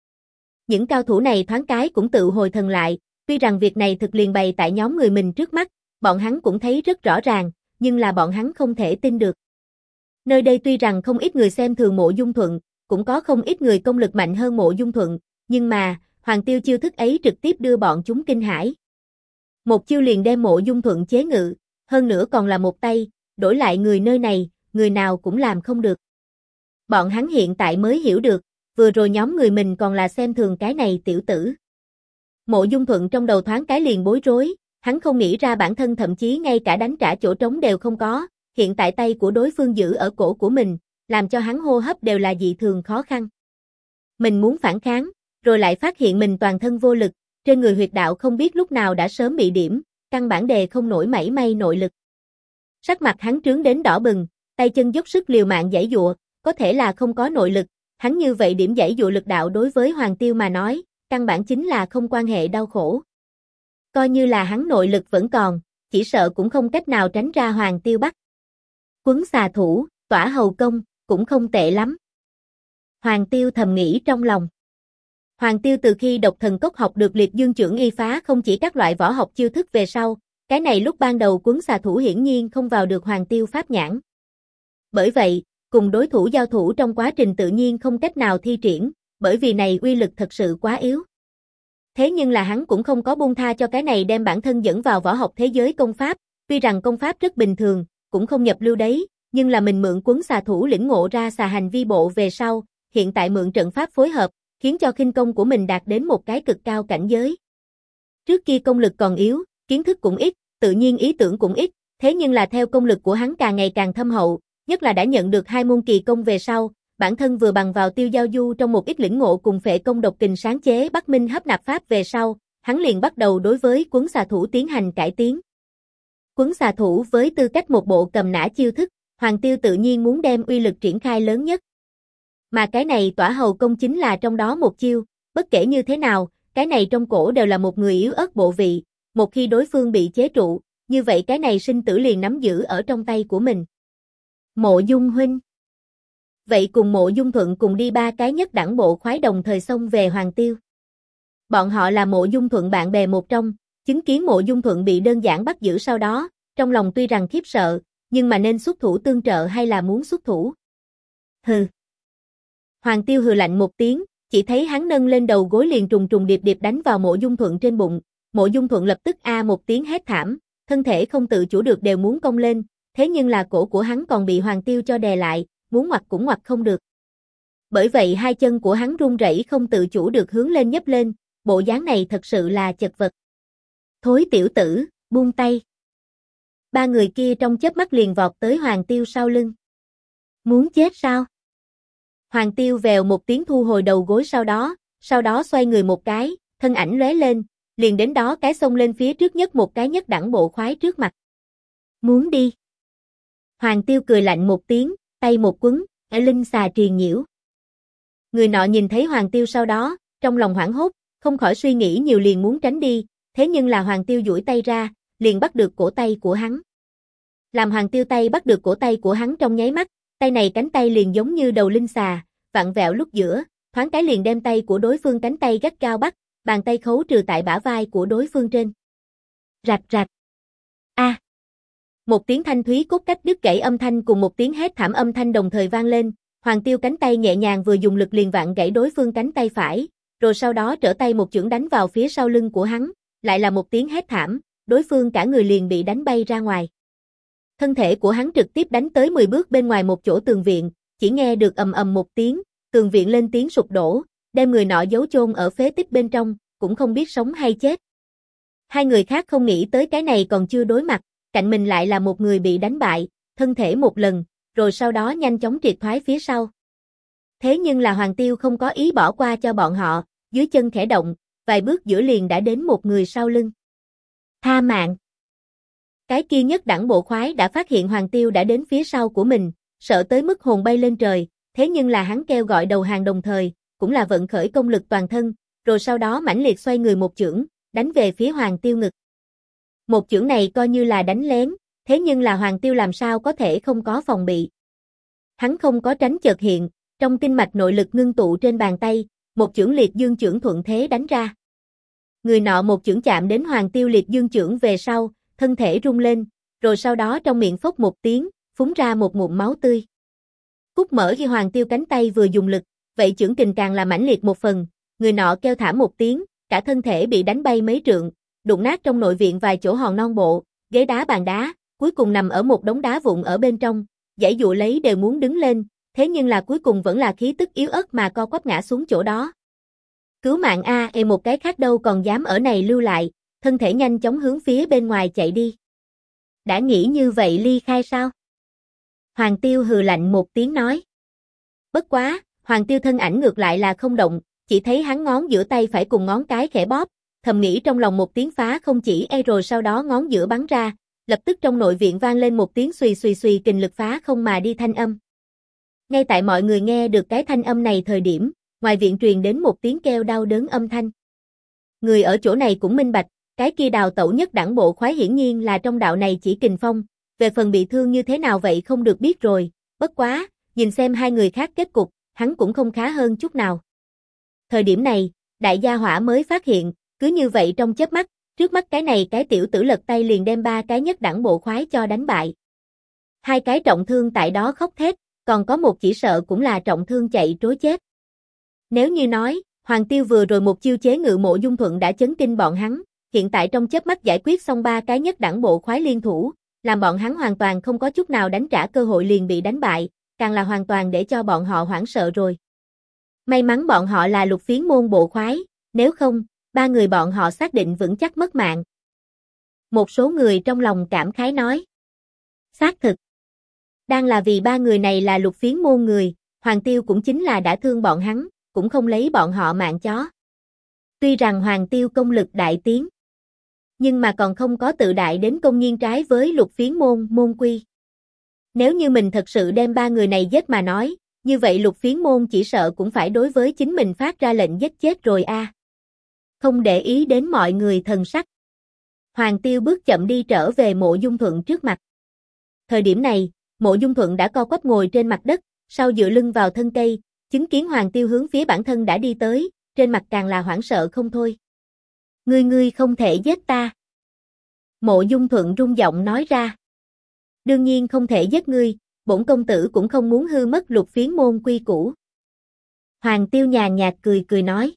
Những cao thủ này thoáng cái cũng tự hồi thần lại, tuy rằng việc này thực liền bày tại nhóm người mình trước mắt, bọn hắn cũng thấy rất rõ ràng, nhưng là bọn hắn không thể tin được. Nơi đây tuy rằng không ít người xem thường Mộ Dung Thuận, cũng có không ít người công lực mạnh hơn Mộ Dung Thuận, nhưng mà, Hoàng Tiêu chiêu thức ấy trực tiếp đưa bọn chúng kinh hãi. Một chiêu liền đem Mộ Dung Thuận chế ngự, hơn nữa còn là một tay, đổi lại người nơi này, người nào cũng làm không được. Bọn hắn hiện tại mới hiểu được, vừa rồi nhóm người mình còn là xem thường cái này tiểu tử. Mộ Dung Thuận trong đầu thoáng cái liền bối rối, hắn không nghĩ ra bản thân thậm chí ngay cả đánh trả chỗ trống đều không có, hiện tại tay của đối phương giữ ở cổ của mình, làm cho hắn hô hấp đều là dị thường khó khăn. Mình muốn phản kháng, rồi lại phát hiện mình toàn thân vô lực, trên người huyệt đạo không biết lúc nào đã sớm bị điểm, căn bản đề không nổi mảy may nội lực. Sắc mặt hắn trướng đến đỏ bừng, tay chân dốc sức liều mạng giãy giụa, có thể là không có nội lực, hắn như vậy điểm giãy giụa lực đạo đối với Hoàng Tiêu mà nói, căn bản chính là không quan hệ đau khổ. Coi như là hắn nội lực vẫn còn, chỉ sợ cũng không cách nào tránh ra Hoàng Tiêu bắt. Quấn xà thủ, tỏa hầu công, cũng không tệ lắm. Hoàng Tiêu thầm nghĩ trong lòng. Hoàng Tiêu từ khi độc thần cốc học được liệt dương chưởng y phá không chỉ các loại võ học chiêu thức về sau, cái này lúc ban đầu quấn xà thủ hiển nhiên không vào được Hoàng Tiêu pháp nhãn. Bởi vậy, cùng đối thủ giao thủ trong quá trình tự nhiên không cách nào thi triển, bởi vì này uy lực thật sự quá yếu. Thế nhưng là hắn cũng không có buông tha cho cái này đem bản thân dẫn vào võ học thế giới công pháp, tuy rằng công pháp rất bình thường, cũng không nhập lưu đấy, nhưng là mình mượn quấn xà thủ lĩnh ngộ ra xà hành vi bộ về sau, hiện tại mượn trận pháp phối hợp, khiến cho khinh công của mình đạt đến một cái cực cao cảnh giới. Trước kia công lực còn yếu, kiến thức cũng ít, tự nhiên ý tưởng cũng ít, thế nhưng là theo công lực của hắn càng ngày càng thâm hậu, nhất là đã nhận được 2 môn kỳ công về sau, bản thân vừa bằng vào Tiêu Giao Du trong một ít lĩnh ngộ cùng phệ công độc kình sáng chế Bắc Minh hấp nạp pháp về sau, hắn liền bắt đầu đối với quấn xà thủ tiến hành cải tiến. Quấn xà thủ với tư cách một bộ cầm nã chiêu thức, Hoàng Tiêu tự nhiên muốn đem uy lực triển khai lớn nhất. Mà cái này tỏa hầu công chính là trong đó một chiêu, bất kể như thế nào, cái này trong cổ đều là một người yếu ớt bộ vị, một khi đối phương bị chế trụ, như vậy cái này sinh tử liền nắm giữ ở trong tay của mình. Mộ Dung huynh. Vậy cùng Mộ Dung Thuận cùng đi ba cái nhất đẳng bộ khoái đồng thời xông về Hoàng Tiêu. Bọn họ là Mộ Dung Thuận bạn bè một trong, chứng kiến Mộ Dung Thuận bị đơn giản bắt giữ sau đó, trong lòng tuy rằng khiếp sợ, nhưng mà nên xuất thủ tương trợ hay là muốn xuất thủ? Hừ. Hoàng Tiêu hừ lạnh một tiếng, chỉ thấy hắn nâng lên đầu gối liền trùng trùng điệp điệp đánh vào Mộ Dung Thuận trên bụng, Mộ Dung Thuận lập tức một tiếng hét thảm, thân thể không tự chủ được đều muốn cong lên, thế nhưng là cổ của hắn còn bị Hoàng Tiêu cho đè lại, muốn ngoặt cũng ngoặt không được. Bởi vậy hai chân của hắn run rẩy không tự chủ được hướng lên nhấc lên, bộ dáng này thật sự là chật vật. Thối tiểu tử, buông tay. Ba người kia trong chớp mắt liền vọt tới Hoàng Tiêu sau lưng. Muốn chết sao? Hoàng Tiêu vèo một tiếng thu hồi đầu gối sau đó xoay người một cái, thân ảnh lóe lên, liền đến đó cái xông lên phía trước nhất một cái nhất đẳng bộ khoái trước mặt. Muốn đi. Hoàng Tiêu cười lạnh một tiếng, tay một quấn, linh xà triền nhiễu. Người nọ nhìn thấy Hoàng Tiêu sau đó, trong lòng hoảng hốt, không khỏi suy nghĩ nhiều liền muốn tránh đi, thế nhưng là Hoàng Tiêu duỗi tay ra, liền bắt được cổ tay của hắn. Làm Hoàng Tiêu tay bắt được cổ tay của hắn trong nháy mắt, tay này cánh tay liền giống như đầu linh xà, vặn vẹo lúc giữa, thoáng cái liền đem tay của đối phương cánh tay gắt cao bắt, bàn tay khấu trừ tại bả vai của đối phương trên. Rạch rạch. A. Một tiếng thanh thúy cốt cách đứt gãy âm thanh cùng một tiếng hét thảm âm thanh đồng thời vang lên, Hoàng Tiêu cánh tay nhẹ nhàng vừa dùng lực liền vặn gãy đối phương cánh tay phải, rồi sau đó trở tay một chưởng đánh vào phía sau lưng của hắn, lại là một tiếng hét thảm, đối phương cả người liền bị đánh bay ra ngoài. Thân thể của hắn trực tiếp đánh tới 10 bước bên ngoài một chỗ tường viện, chỉ nghe được ầm ầm một tiếng, tường viện lên tiếng sụp đổ, đem người nọ giấu chôn ở phế tích bên trong, cũng không biết sống hay chết. Hai người khác không nghĩ tới cái này còn chưa đối mặt, cạnh mình lại là một người bị đánh bại, thân thể một lần, rồi sau đó nhanh chóng triệt thoái phía sau. Thế nhưng là Hoàng Tiêu không có ý bỏ qua cho bọn họ, dưới chân khẽ động, vài bước giữa liền đã đến một người sau lưng. Tha mạng. Cái kia nhất đẳng bộ khoái đã phát hiện Hoàng Tiêu đã đến phía sau của mình, sợ tới mức hồn bay lên trời, thế nhưng là hắn kêu gọi đầu hàng đồng thời, cũng là vận khởi công lực toàn thân, rồi sau đó mãnh liệt xoay người một chưởng, đánh về phía Hoàng Tiêu ngực. Một chưởng này coi như là đánh lén, thế nhưng là Hoàng Tiêu làm sao có thể không có phòng bị. Hắn không có tránh chợt hiện, trong kinh mạch nội lực ngưng tụ trên bàn tay, một chưởng liệt dương chưởng thuận thế đánh ra. Người nọ một chưởng chạm đến Hoàng Tiêu liệt dương chưởng về sau, thân thể rung lên, rồi sau đó trong miệng phốc một tiếng, phúng ra một ngụm máu tươi. Cúc mở khi Hoàng Tiêu cánh tay vừa dùng lực, vậy chưởng kình càng là mãnh liệt một phần, người nọ kêu thảm một tiếng, cả thân thể bị đánh bay mấy trượng, đụng nát trong nội viện vài chỗ hòn non bộ, ghế đá bàn đá, cuối cùng nằm ở một đống đá vụn ở bên trong, giãy dụa lấy đều muốn đứng lên, thế nhưng là cuối cùng vẫn là khí tức yếu ớt mà co quắp ngã xuống chỗ đó. Cứu mạng a, một cái khác đâu còn dám ở này lưu lại, thân thể nhanh chóng hướng phía bên ngoài chạy đi. Đã nghĩ như vậy ly khai sao? Hoàng Tiêu hừ lạnh một tiếng nói. Bất quá, Hoàng Tiêu thân ảnh ngược lại là không động, chỉ thấy hắn ngón giữa tay phải cùng ngón cái khẽ bóp, thầm nghĩ trong lòng một tiếng phá không chỉ rồi sau đó ngón giữa bắn ra, lập tức trong nội viện vang lên một tiếng xùy xùy xùy kình lực phá không mà đi thanh âm. Ngay tại mọi người nghe được cái thanh âm này thời điểm, ngoài viện truyền đến một tiếng kêu đau đớn âm thanh. Người ở chỗ này cũng minh bạch, cái kia đào tẩu nhất đẳng bộ khoái hiển nhiên là trong đạo này chỉ kình phong, về phần bị thương như thế nào vậy không được biết rồi, bất quá, nhìn xem hai người khác kết cục, hắn cũng không khá hơn chút nào. Thời điểm này, đại gia hỏa mới phát hiện, cứ như vậy trong chớp mắt, trước mắt cái này cái tiểu tử lật tay liền đem ba cái nhất đẳng bộ khoái cho đánh bại. Hai cái trọng thương tại đó khóc thét, còn có một chỉ sợ cũng là trọng thương chạy trối chết. Nếu như nói, Hoàng Tiêu vừa rồi một chiêu chế ngự Mộ Dung Thuận đã chấn kinh bọn hắn, hiện tại trong chớp mắt giải quyết xong ba cái nhất đẳng bộ khoái liên thủ, làm bọn hắn hoàn toàn không có chút nào đánh trả cơ hội liền bị đánh bại, càng là hoàn toàn để cho bọn họ hoảng sợ rồi. May mắn bọn họ là Lục Phiến môn bộ khoái, nếu không, ba người bọn họ xác định vững chắc mất mạng. Một số người trong lòng cảm khái nói. Xác thực. Đang là vì ba người này là Lục Phiến môn người, Hoàng Tiêu cũng chính là đã thương bọn hắn, cũng không lấy bọn họ mạng chó. Tuy rằng Hoàng Tiêu công lực đại tiến, nhưng mà còn không có tự đại đến công nhiên trái với Lục Phiến môn môn quy. Nếu như mình thật sự đem ba người này giết mà nói, như vậy Lục Phiến môn chỉ sợ cũng phải đối với chính mình phát ra lệnh giết chết rồi a. Không để ý đến mọi người thần sắc. Hoàng Tiêu bước chậm đi trở về Mộ Dung Thuận trước mặt. Thời điểm này, Mộ Dung Thuận đã co quắp ngồi trên mặt đất, sau dựa lưng vào thân cây, chứng kiến Hoàng Tiêu hướng phía bản thân đã đi tới, trên mặt càng là hoảng sợ không thôi. Ngươi không thể giết ta. Mộ Dung Thuận run giọng nói ra. Đương nhiên không thể giết ngươi, bổn công tử cũng không muốn hư mất Lục Phiến môn quy củ. Hoàng Tiêu nhàn nhạt cười nói.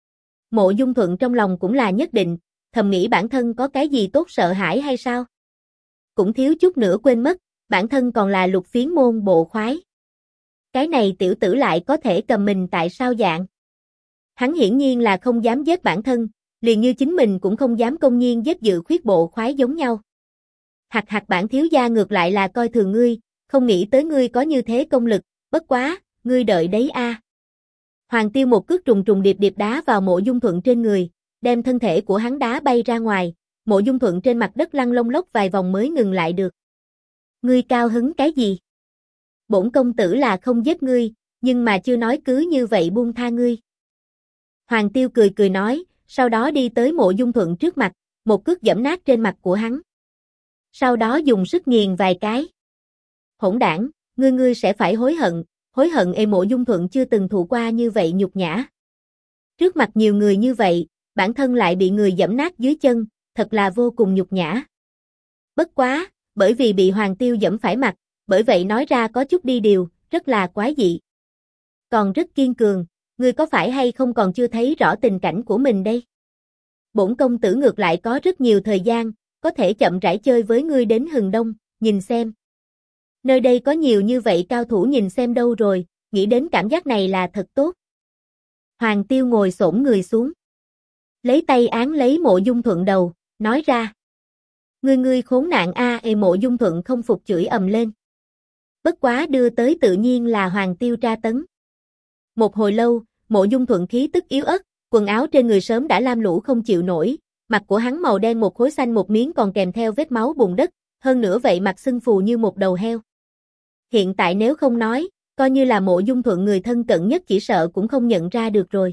Mộ Dung Thuận trong lòng cũng là nhất định, thầm nghĩ bản thân có cái gì tốt sợ hãi hay sao? Cũng thiếu chút nữa quên mất, bản thân còn là Lục Phiến môn bộ khoái. Cái này tiểu tử lại có thể cầm mình tại sao dạng? Hắn hiển nhiên là không dám giết bản thân, liền như chính mình cũng không dám công nhiên giết Dự Khuyết bộ khoái giống nhau. Hạc bản thiếu gia ngược lại là coi thường ngươi, không nghĩ tới ngươi có như thế công lực, bất quá, ngươi đợi đấy a. Hoàng Tiêu một cước trùng điệp đá vào Mộ Dung Thuận trên người, đem thân thể của hắn đá bay ra ngoài, Mộ Dung Thuận trên mặt đất lăn lông lốc vài vòng mới ngừng lại được. Ngươi cao hứng cái gì? Bổn công tử là không giết ngươi, nhưng mà chưa nói cứ như vậy buông tha ngươi. Hoàng Tiêu cười nói, sau đó đi tới Mộ Dung Thuận trước mặt, một cước giẫm nát trên mặt của hắn. Sau đó dùng sức nghiền vài cái. Hỗn đảng, ngươi sẽ phải hối hận Mộ Dung Thuận chưa từng thụ qua như vậy nhục nhã. Trước mặt nhiều người như vậy, bản thân lại bị người giẫm nát dưới chân, thật là vô cùng nhục nhã. Bất quá, bởi vì bị Hoàng Tiêu giẫm phải mặt, bởi vậy nói ra có chút đi điều, rất là quái dị. Còn rất kiên cường, ngươi có phải hay không còn chưa thấy rõ tình cảnh của mình đây? Bổn công tử ngược lại có rất nhiều thời gian, có thể chậm rãi chơi với ngươi đến hừng đông, nhìn xem. Nơi đây có nhiều như vậy cao thủ nhìn xem đâu rồi, nghĩ đến cảm giác này là thật tốt. Hoàng Tiêu ngồi xổm người xuống. Lấy tay án lấy Mộ Dung Thuận đầu, nói ra. Ngươi khốn nạn a. Mộ Dung Thuận không phục chửi ầm lên. Bất quá đưa tới tự nhiên là Hoàng Tiêu tra tấn. Một hồi lâu, Mộ Dung Thuận khí tức yếu ớt, quần áo trên người sớm đã lam lũ không chịu nổi, mặt của hắn màu đen một khối xanh một miếng còn kèm theo vết máu bùn đất, hơn nữa vậy mặt sưng phù như một đầu heo. Hiện tại nếu không nói, coi như là Mộ Dung Thuận người thân cận nhất chỉ sợ cũng không nhận ra được rồi.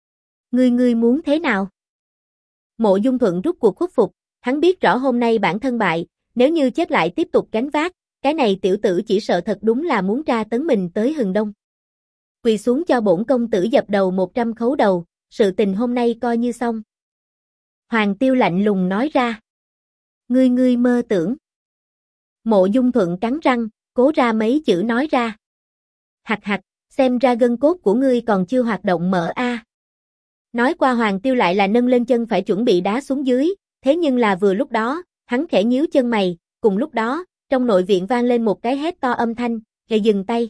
Ngươi muốn thế nào? Mộ Dung Thuận rút cuộc khuất phục, hắn biết rõ hôm nay bản thân bại, nếu như chết lại tiếp tục gánh vác, cái này tiểu tử chỉ sợ thật đúng là muốn tra tấn mình tới hừng đông. Quỳ xuống cho bổn công tử dập đầu 100 khấu đầu, sự tình hôm nay coi như xong. Hoàng Tiêu lạnh lùng nói ra. Ngươi mơ tưởng. Mộ Dung Thuận cắn răng, cố ra mấy chữ nói ra. Hạc, xem ra gân cốt của ngươi còn chưa hoạt động mở a. Nói qua Hoàng Tiêu lại là nâng lên chân phải chuẩn bị đá xuống dưới, thế nhưng là vừa lúc đó, hắn khẽ nhíu chân mày, cùng lúc đó, trong nội viện vang lên một cái hét to âm thanh, "Hãy dừng tay."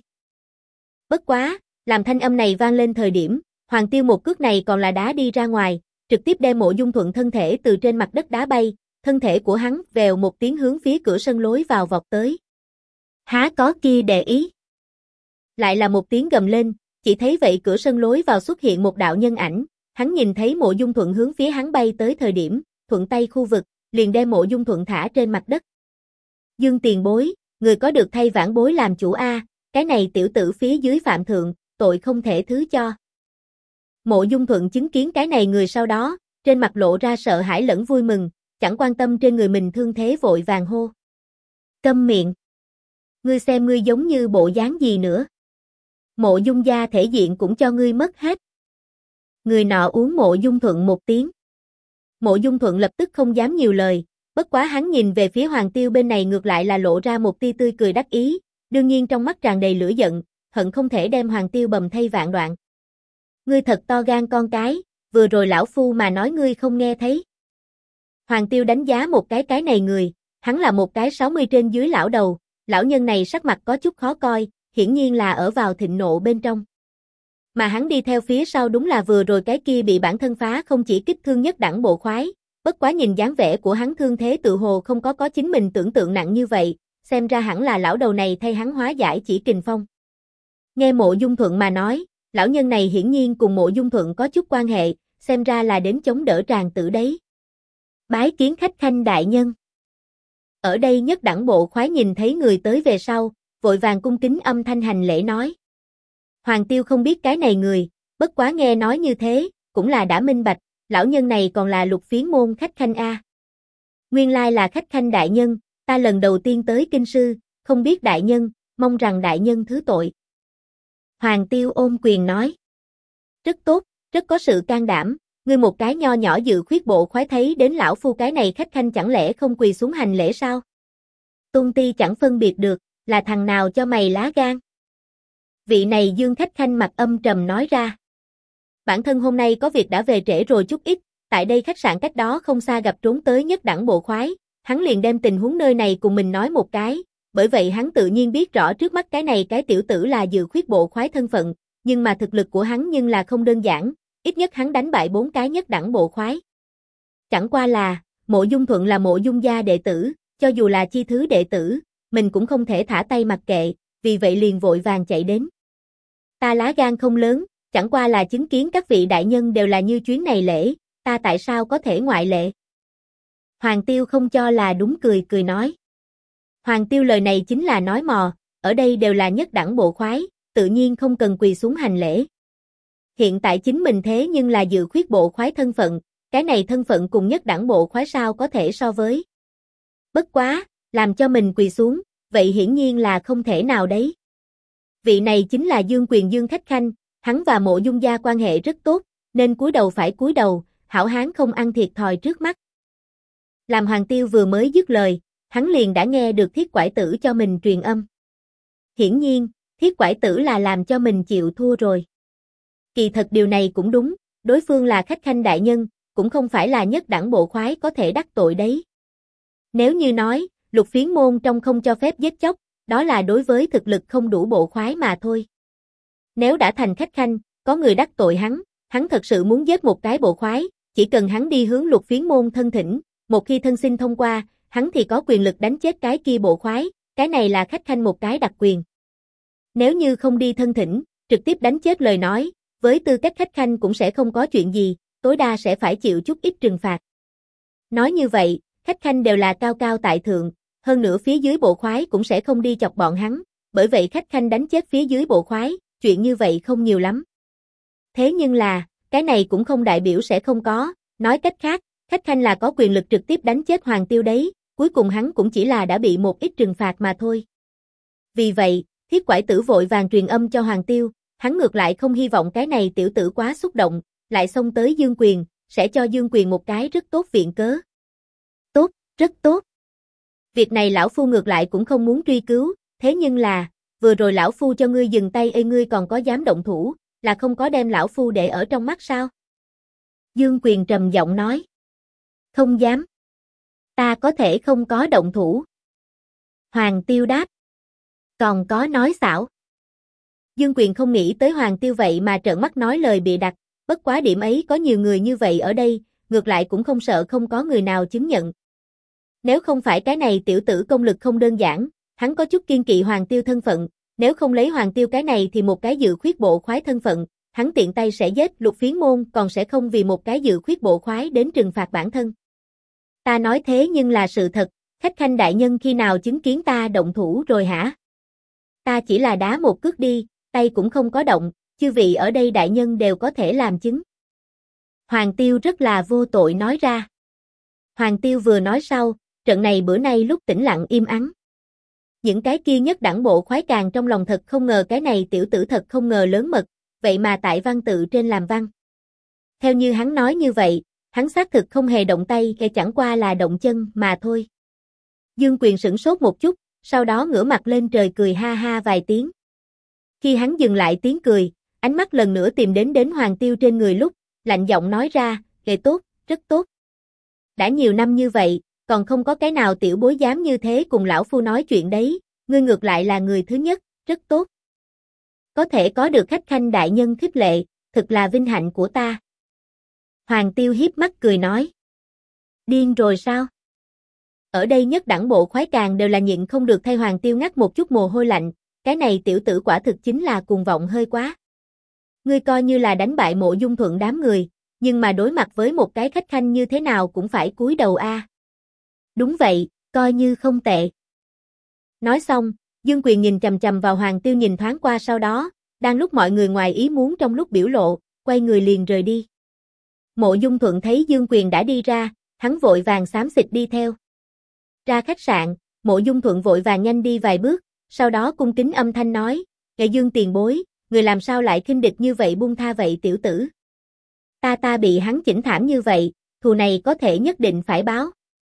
Bất quá, làm thanh âm này vang lên thời điểm, Hoàng Tiêu một cước này còn là đá đi ra ngoài, trực tiếp đem Mộ Dung Thuận thân thể từ trên mặt đất đá bay, thân thể của hắn vèo một tiếng hướng phía cửa sân lối vào vọt tới. Há có kia để ý. Lại là một tiếng gầm lên, chỉ thấy vậy cửa sân lối vào xuất hiện một đạo nhân ảnh, hắn nhìn thấy Mộ Dung Thuận hướng phía hắn bay tới thời điểm, thuận tay khu vực, liền đem Mộ Dung Thuận thả trên mặt đất. Dương tiền bối, người có được thay vãn bối làm chủ a, cái này tiểu tử phía dưới phạm thượng, tội không thể thứ cho. Mộ Dung Thuận chứng kiến cái này người sau đó, trên mặt lộ ra sợ hãi lẫn vui mừng, chẳng quan tâm trên người mình thương thế vội vàng hô. Câm miệng. Ngươi xem ngươi giống như bộ dáng gì nữa. Mộ Dung gia thể diện cũng cho ngươi mất hết. Người nọ uống Mộ Dung Thuận một tiếng. Mộ Dung Thuận lập tức không dám nhiều lời, bất quá hắn nhìn về phía Hoàng Tiêu bên này ngược lại là lộ ra một tia tươi cười đắc ý, đương nhiên trong mắt tràn đầy lửa giận, hận không thể đem Hoàng Tiêu bầm thây vạn đoạn. Ngươi thật to gan con cái, vừa rồi lão phu mà nói ngươi không nghe thấy. Hoàng Tiêu đánh giá một cái này người, hắn là một cái 60 trên dưới lão đầu, lão nhân này sắc mặt có chút khó coi, hiển nhiên là ở vào thịnh nộ bên trong. Mà hắn đi theo phía sau đúng là vừa rồi cái kia bị bản thân phá không chỉ kích thương nhất đẳng bộ khoái, bất quá nhìn dáng vẻ của hắn thương thế tự hồ không có chính mình tưởng tượng nặng như vậy, xem ra hẳn là lão đầu này thay hắn hóa giải chỉ kình phong. Nghe Mộ Dung Thuận mà nói, lão nhân này hiển nhiên cùng Mộ Dung Thuận có chút quan hệ, xem ra là đến chống đỡ tràng tử đấy. Bái kiến khách khanh đại nhân. Ở đây nhất đẳng bộ khoái nhìn thấy người tới về sau, vội vàng cung kính âm thanh hành lễ nói. Hoàng Tiêu không biết cái này người, bất quá nghe nói như thế, cũng là đã minh bạch, lão nhân này còn là Lục Phiến môn khách khanh a. Nguyên lai là khách khanh đại nhân, ta lần đầu tiên tới kinh sư, không biết đại nhân, mong rằng đại nhân thứ tội. Hoàng Tiêu ôm quyền nói. Rất tốt, rất có sự can đảm, ngươi một cái nho nhỏ Dự Khuyết bộ khoái thấy đến lão phu cái này khách khanh chẳng lẽ không quỳ xuống hành lễ sao? Tôn Ti chẳng phân biệt được, là thằng nào cho mày lá gan? Vị này Dương khách khanh mặt âm trầm nói ra. Bản thân hôm nay có việc đã về trễ rồi chút ít, tại đây khách sạn cách đó không xa gặp trốn tới nhất đẳng bộ khoái, hắn liền đem tình huống nơi này cùng mình nói một cái, bởi vậy hắn tự nhiên biết rõ trước mắt cái này cái tiểu tử là Dự Khuyết bộ khoái thân phận, nhưng mà thực lực của hắn nhưng là không đơn giản, ít nhất hắn đánh bại 4 cái nhất đẳng bộ khoái. Chẳng qua là, Mộ Dung Thuận là Mộ Dung gia đệ tử, cho dù là chi thứ đệ tử, mình cũng không thể thả tay mặc kệ, vì vậy liền vội vàng chạy đến. Ta lá gan không lớn, chẳng qua là chứng kiến các vị đại nhân đều là như chuyến này lễ, ta tại sao có thể ngoại lệ? Hoàng Tiêu không cho là đúng cười nói. Hoàng Tiêu lời này chính là nói mò, ở đây đều là nhất đẳng bộ khoái, tự nhiên không cần quỳ xuống hành lễ. Hiện tại chính mình thế nhưng là Dự Khuyết bộ khoái thân phận, cái này thân phận cùng nhất đẳng bộ khoái sao có thể so với. Bất quá, làm cho mình quỳ xuống, vậy hiển nhiên là không thể nào đấy. Vị này chính là Dương Quyền Dương khách khanh, hắn và Mộ Dung gia quan hệ rất tốt, nên cúi đầu phải cúi đầu, hảo hán không ăn thiệt thòi trước mắt. Làm Hoàng Tiêu vừa mới dứt lời, hắn liền đã nghe được Thiết Quải Tử cho mình truyền âm. Hiển nhiên, Thiết Quải Tử là làm cho mình chịu thua rồi. Kỳ thật điều này cũng đúng, đối phương là khách khanh đại nhân, cũng không phải là nhất đẳng bộ khoái có thể đắc tội đấy. Nếu như nói, Lục Phiến môn trong không cho phép giết chóc, đó là đối với thực lực không đủ bộ khoái mà thôi. Nếu đã thành khách khanh, có người đắc tội hắn thật sự muốn giết một cái bộ khoái, chỉ cần hắn đi hướng Lục Phiến môn thân thỉnh, một khi thân xin thông qua, hắn thì có quyền lực đánh chết cái kia bộ khoái, cái này là khách khanh một cái đặc quyền. Nếu như không đi thân thỉnh, trực tiếp đánh chết lời nói, với tư cách khách khanh cũng sẽ không có chuyện gì, tối đa sẽ phải chịu chút ít trừng phạt. Nói như vậy, khách khanh đều là cao cao tại thượng, hơn nữa phía dưới bộ khoái cũng sẽ không đi chọc bọn hắn, bởi vậy khách khanh đánh chết phía dưới bộ khoái, chuyện như vậy không nhiều lắm. Thế nhưng là, cái này cũng không đại biểu sẽ không có, nói cách khác, khách khanh là có quyền lực trực tiếp đánh chết Hoàng Tiêu đấy, cuối cùng hắn cũng chỉ là đã bị một ít trừng phạt mà thôi. Vì vậy, Thiết Quải Tử vội vàng truyền âm cho Hoàng Tiêu, hắn ngược lại không hy vọng cái này tiểu tử quá xúc động, lại xông tới Dương Quyền, sẽ cho Dương Quyền một cái rất tốt viện cớ. Tốt, rất tốt. Việc này lão phu ngược lại cũng không muốn truy cứu, thế nhưng là, vừa rồi lão phu cho ngươi dừng tay, ngươi còn có dám động thủ, là không có đem lão phu để ở trong mắt sao? Dương Quyền trầm giọng nói. Không dám. Ta có thể không có động thủ. Hoàng Tiêu đáp. Còn có nói xảo. Dương Quyền không nghĩ tới Hoàng Tiêu vậy mà trợn mắt nói lời bịa đặt, bất quá điểm ấy có nhiều người như vậy ở đây, ngược lại cũng không sợ không có người nào chứng nhận. Nếu không phải cái này tiểu tử công lực không đơn giản, hắn có chút kiên kỵ Hoàng Tiêu thân phận, nếu không lấy Hoàng Tiêu cái này thì một cái Dự Khuyết bộ khoái thân phận, hắn tiện tay sẽ giết Lục Phiến môn, còn sẽ không vì một cái Dự Khuyết bộ khoái đến trừng phạt bản thân. Ta nói thế nhưng là sự thật, khách khanh đại nhân khi nào chứng kiến ta động thủ rồi hả? Ta chỉ là đá một cước đi, tay cũng không có động, chư vị ở đây đại nhân đều có thể làm chứng. Hoàng Tiêu rất là vô tội nói ra. Hoàng Tiêu vừa nói sau, trận này bữa nay lúc tĩnh lặng im ắng. Những cái kia nhất đẳng bộ khoái càng trong lòng thật không ngờ cái này tiểu tử thật không ngờ lớn mật, vậy mà tại văn tự trên làm văn. Theo như hắn nói như vậy, hắn xác thực không hề động tay, chẳng qua là động chân mà thôi. Dương Quyền sửng sốt một chút, sau đó ngửa mặt lên trời cười ha ha vài tiếng. Khi hắn dừng lại tiếng cười, ánh mắt lần nữa tìm đến Hoàng Tiêu trên người lúc, lạnh giọng nói ra, tốt, rất tốt. Đã nhiều năm như vậy, còn không có cái nào tiểu bối dám như thế cùng lão phu nói chuyện đấy, ngươi ngược lại là người thứ nhất, rất tốt. Có thể có được khách khanh đại nhân khích lệ, thực là vinh hạnh của ta. Hoàng Tiêu hiếp mắt cười nói. Điên rồi sao? Ở đây nhất đẳng bộ khoái càng đều là nhịn không được thay Hoàng Tiêu ngắt một chút mồ hôi lạnh, cái này tiểu tử quả thực chính là cuồng vọng hơi quá. Ngươi coi như là đánh bại Mộ Dung Thuận đám người, nhưng mà đối mặt với một cái khách khanh như thế nào cũng phải cúi đầu a. Đúng vậy, coi như không tệ. Nói xong, Dương Quyền nhìn chằm chằm vào Hoàng Tiêu nhìn thoáng qua, sau đó, đang lúc mọi người ngoài ý muốn trong lúc biểu lộ, quay người liền rời đi. Mộ Dung Thuận thấy Dương Quyền đã đi ra, hắn vội vàng xám xịt đi theo. Ra khách sạn, Mộ Dung Thuận vội vàng nhanh đi vài bước, sau đó cung kính âm thanh nói, "Nghệ Dương tiền bối, người làm sao lại khinh địch như vậy buông tha vậy tiểu tử? Ta bị hắn chỉnh thảm như vậy, thù này có thể nhất định phải báo."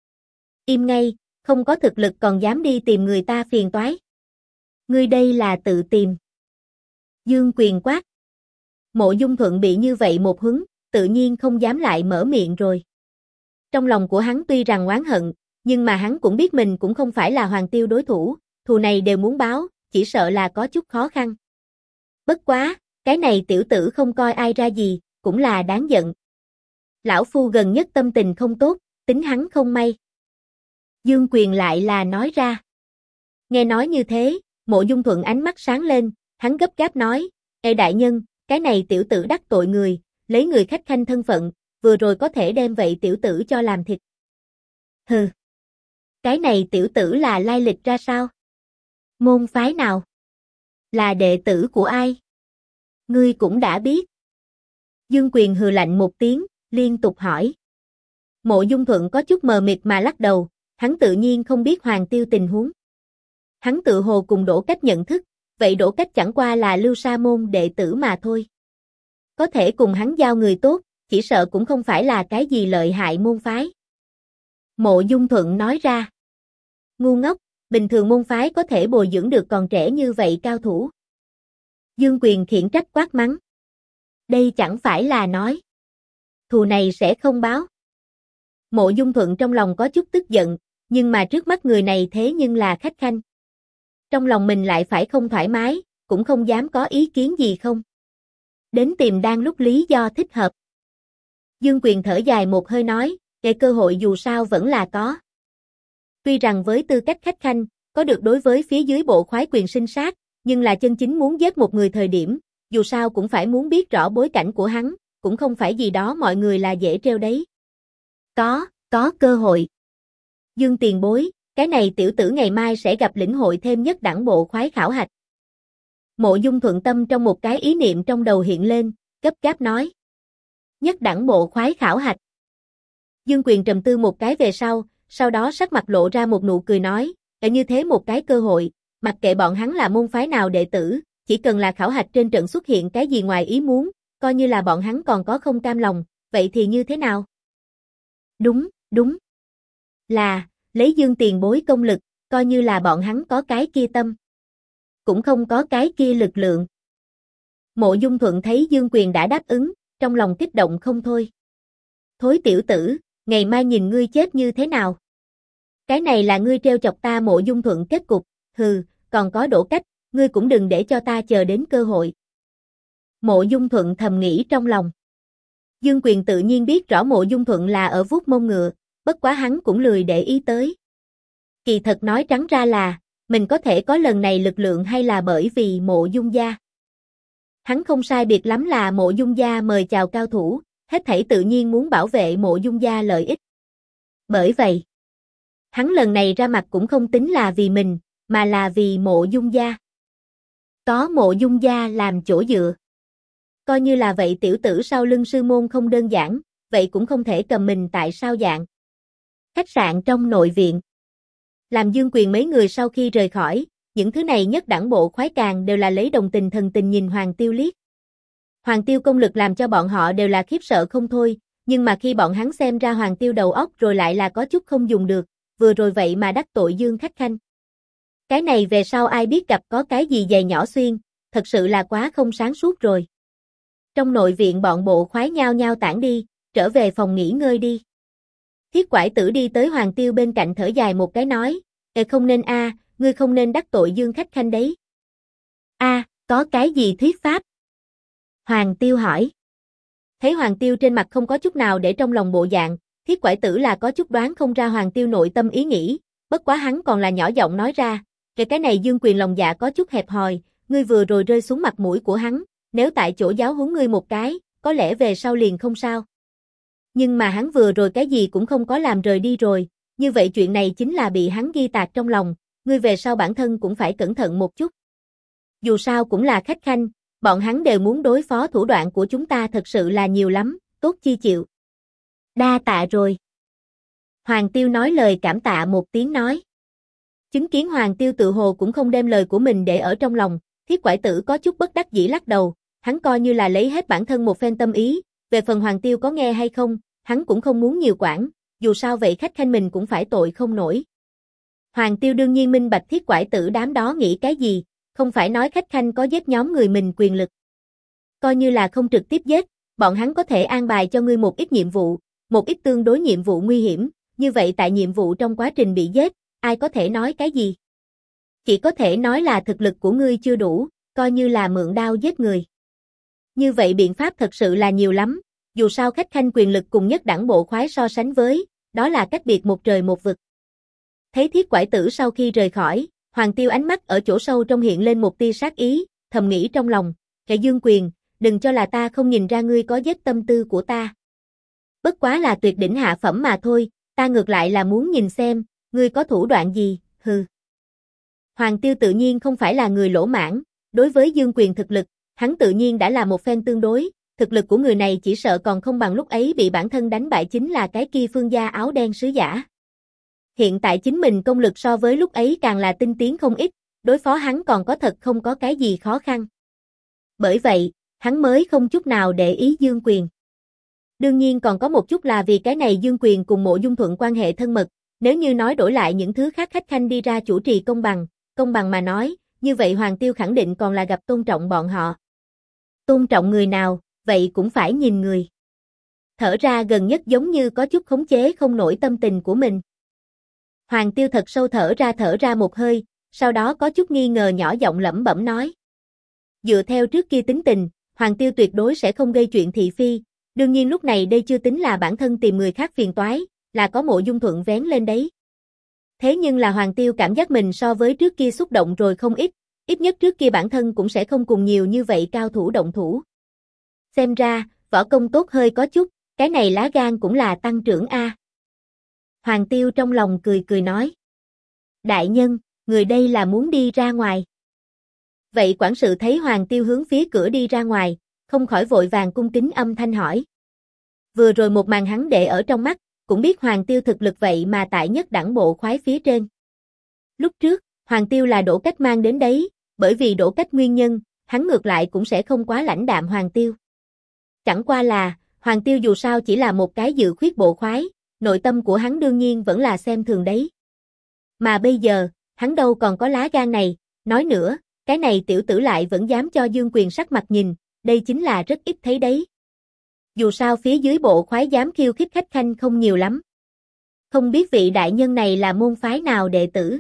"Im ngay, không có thực lực còn dám đi tìm người ta phiền toái. Ngươi đây là tự tìm." Dương Quyền quát. Mộ Dung Thuận bị như vậy một huấn, tự nhiên không dám lại mở miệng rồi. Trong lòng của hắn tuy rằng oán hận, nhưng mà hắn cũng biết mình cũng không phải là Hoàng Tiêu đối thủ, thù này đều muốn báo, chỉ sợ là có chút khó khăn. Bất quá, cái này tiểu tử không coi ai ra gì, cũng là đáng giận. Lão phu gần nhất tâm tình không tốt, tính hắn không may. Dương Quyền lại là nói ra. Nghe nói như thế, Mộ Dung Thuận ánh mắt sáng lên, hắn gấp gáp nói, "Ê đại nhân, cái này tiểu tử đắc tội người, lấy người khách khanh thân phận, vừa rồi có thể đem vậy tiểu tử cho làm thịt." "Hừ, cái này tiểu tử là lai lịch ra sao? Môn phái nào? Là đệ tử của ai? Ngươi cũng đã biết." Dương Quyền hừ lạnh một tiếng, liên tục hỏi. Mộ Dung Thuận có chút mờ mịt mà lắc đầu, hắn tự nhiên không biết Hoàng Tiêu tình huống. Hắn tự hồ cùng Đỗ Cách nhận thức, vậy Đỗ Cách chẳng qua là Lưu Sa môn đệ tử mà thôi. Có thể cùng hắn giao người tốt, chỉ sợ cũng không phải là cái gì lợi hại môn phái. Mộ Dung Thuận nói ra. Ngu ngốc, bình thường môn phái có thể bồi dưỡng được còn trẻ như vậy cao thủ. Dương Quyền khiển trách quát mắng. Đây chẳng phải là nói. Thù này sẽ không báo. Mộ Dung Thuận trong lòng có chút tức giận, nhưng mà trước mắt người này thế nhưng là khách khanh. Trong lòng mình lại phải không thoải mái, cũng không dám có ý kiến gì không. Đến tìm đang lúc lý do thích hợp. Dương Quyền thở dài một hơi nói, để cơ hội dù sao vẫn là có. Tuy rằng với tư cách khách khanh, có được đối với phía dưới bộ khoái quyền sinh sát, nhưng là chân chính muốn giết một người thời điểm, dù sao cũng phải muốn biết rõ bối cảnh của hắn, cũng không phải gì đó mọi người là dễ trêu đấy. Có cơ hội. Dương tiền bối, cái này tiểu tử ngày mai sẽ gặp lĩnh hội thêm nhất đẳng bộ khoái khảo hạch. Mộ Dung Thuận tâm trong một cái ý niệm trong đầu hiện lên, gấp gáp nói. Nhất đẳng bộ khoái khảo hạch. Dương Quyền trầm tư một cái về sau đó sắc mặt lộ ra một nụ cười nói, đã như thế một cái cơ hội, mặc kệ bọn hắn là môn phái nào đệ tử, chỉ cần là khảo hạch trên trận xuất hiện cái gì ngoài ý muốn, coi như là bọn hắn còn có không cam lòng, vậy thì như thế nào? Đúng. Là, lấy Dương tiền bối công lực, coi như là bọn hắn có cái kia tâm. Cũng không có cái kia lực lượng. Mộ Dung Thuận thấy Dương Quyền đã đáp ứng, trong lòng kích động không thôi. Thối tiểu tử, ngày mai nhìn ngươi chết như thế nào? Cái này là ngươi trêu chọc ta Mộ Dung Thuận kết cục, hừ, còn có Đỗ Cách, ngươi cũng đừng để cho ta chờ đến cơ hội. Mộ Dung Thuận thầm nghĩ trong lòng. Dương Quyền tự nhiên biết rõ Mộ Dung Thuận là ở vuốt mông ngựa, bất quá hắn cũng lười để ý tới. Kỳ thật nói trắng ra là, mình có thể có lần này lực lượng hay là bởi vì Mộ Dung gia. Hắn không sai biệt lắm là Mộ Dung gia mời chào cao thủ, hết thảy tự nhiên muốn bảo vệ Mộ Dung gia lợi ích. Bởi vậy, hắn lần này ra mặt cũng không tính là vì mình, mà là vì Mộ Dung gia. Có Mộ Dung gia làm chỗ dựa. Coi như là vậy tiểu tử sau lưng sư môn không đơn giản, vậy cũng không thể cầm mình tại sao dạng. Khách sạn trong nội viện. Làm Dương Quyền mấy người sau khi rời khỏi, những thứ này nhất đẳng bộ khoái càng đều là lấy đồng tình thần tình nhìn Hoàng Tiêu liếc. Hoàng Tiêu công lực làm cho bọn họ đều là khiếp sợ không thôi, nhưng mà khi bọn hắn xem ra Hoàng Tiêu đầu óc rồi lại là có chút không dùng được, vừa rồi vậy mà đắc tội Dương khách khanh. Cái này về sau ai biết gặp có cái gì dày nhỏ xuyên, thật sự là quá không sáng suốt rồi. Trong nội viện bọn bộ khoái nhao nhao tản đi, trở về phòng nghỉ ngơi đi. Thiết Quải Tử đi tới Hoàng Tiêu bên cạnh thở dài một cái nói, không nên ngươi không nên đắc tội Dương khách khanh đấy. Có cái gì thuyết pháp? Hoàng Tiêu hỏi. Thấy Hoàng Tiêu trên mặt không có chút nào để trong lòng bộ dạng, Thiết Quải Tử là có chút đoán không ra Hoàng Tiêu nội tâm ý nghĩ, bất quá hắn còn là nhỏ giọng nói ra, cái này Dương Quyền lòng dạ có chút hẹp hòi, ngươi vừa rồi rơi xuống mặt mũi của hắn, nếu tại chỗ giáo huấn ngươi một cái, có lẽ về sau liền không sao. Nhưng mà hắn vừa rồi cái gì cũng không có làm rời đi rồi, như vậy chuyện này chính là bị hắn ghi tạc trong lòng, ngươi về sau bản thân cũng phải cẩn thận một chút. Dù sao cũng là khách khanh, bọn hắn đều muốn đối phó thủ đoạn của chúng ta thật sự là nhiều lắm, tốt chi chịu. Đa tạ rồi. Hoàng Tiêu nói lời cảm tạ một tiếng nói. Chứng kiến Hoàng Tiêu tự hồ cũng không đem lời của mình để ở trong lòng, Thiết Quải Tử có chút bất đắc dĩ lắc đầu, hắn coi như là lấy hết bản thân một phen tâm ý, về phần Hoàng Tiêu có nghe hay không, hắn cũng không muốn nhiều quản, dù sao vậy khách khanh mình cũng phải tội không nổi. Hoàng Tiêu đương nhiên minh bạch Thiết Quải Tử đám đó nghĩ cái gì, không phải nói khách khanh có giết nhóm người mình quyền lực. Coi như là không trực tiếp giết, bọn hắn có thể an bài cho ngươi một ít nhiệm vụ, một ít tương đối nhiệm vụ nguy hiểm, như vậy tại nhiệm vụ trong quá trình bị giết, ai có thể nói cái gì? Chỉ có thể nói là thực lực của ngươi chưa đủ, coi như là mượn đao giết người. Như vậy biện pháp thật sự là nhiều lắm, dù sao khách khanh quyền lực cùng nhất đẳng bộ khoái so sánh với, đó là cách biệt một trời một vực. Thấy Thiết Quải Tử sau khi rời khỏi, Hoàng Tiêu ánh mắt ở chỗ sâu trong hiện lên một tia sát ý, thầm nghĩ trong lòng, kẻ Dương Quyền, đừng cho là ta không nhìn ra ngươi có giết tâm tư của ta. Bất quá là tuyệt đỉnh hạ phẩm mà thôi, ta ngược lại là muốn nhìn xem, ngươi có thủ đoạn gì, hừ. Hoàng Tiêu tự nhiên không phải là người lỗ mãng, đối với Dương Quyền thực lực, hắn tự nhiên đã là một phen tương đối, thực lực của người này chỉ sợ còn không bằng lúc ấy bị bản thân đánh bại chính là cái kia Phương gia áo đen sứ giả. Hiện tại chính mình công lực so với lúc ấy càng là tinh tiến không ít, đối phó hắn còn có thật không có cái gì khó khăn. Bởi vậy, hắn mới không chút nào để ý Dương Quyền. Đương nhiên còn có một chút là vì cái này Dương Quyền cùng Mộ Dung Thuận quan hệ thân mật, nếu như nói đổi lại những thứ khác khách khanh đi ra chủ trì công bằng mà nói, như vậy Hoàng Tiêu khẳng định còn là gặp tôn trọng bọn họ. Tôn trọng người nào, vậy cũng phải nhìn người. Thở ra gần nhất giống như có chút khống chế không nổi tâm tình của mình. Hoàng Tiêu thật sâu thở ra một hơi, sau đó có chút nghi ngờ nhỏ giọng lẩm bẩm nói. Dựa theo trước kia tính tình, Hoàng Tiêu tuyệt đối sẽ không gây chuyện thị phi, đương nhiên lúc này đây chưa tính là bản thân tìm người khác phiền toái, là có Mộ Dung Thuận vén lên đấy. Thế nhưng là Hoàng Tiêu cảm giác mình so với trước kia xúc động rồi không ít nhất trước kia bản thân cũng sẽ không cùng nhiều như vậy cao thủ động thủ. Xem ra, võ công tốt hơi có chút, cái này lá gan cũng là tăng trưởng a. Hoàng Tiêu trong lòng cười nói. Đại nhân, người đây là muốn đi ra ngoài. Vậy quản sự thấy Hoàng Tiêu hướng phía cửa đi ra ngoài, không khỏi vội vàng cung kính âm thanh hỏi. Vừa rồi một màn hắn để ở trong mắt, cũng biết Hoàng Tiêu thực lực vậy mà tại nhất đẳng bộ khoái phía trên. Lúc trước, Hoàng Tiêu là Đỗ Cách mang đến đấy, bởi vì Đỗ Cách nguyên nhân, hắn ngược lại cũng sẽ không quá lãnh đạm Hoàng Tiêu. Chẳng qua là, Hoàng Tiêu dù sao chỉ là một cái dự khuyết bộ khoái, nội tâm của hắn đương nhiên vẫn là xem thường đấy. Mà bây giờ, hắn đâu còn có lá gan này, nói nữa, cái này tiểu tử lại vẫn dám cho Dương Quyền sắc mặt nhìn, đây chính là rất ít thấy đấy. Dù sao phía dưới bộ khoái dám khiêu khích khách khanh không nhiều lắm. Không biết vị đại nhân này là môn phái nào đệ tử.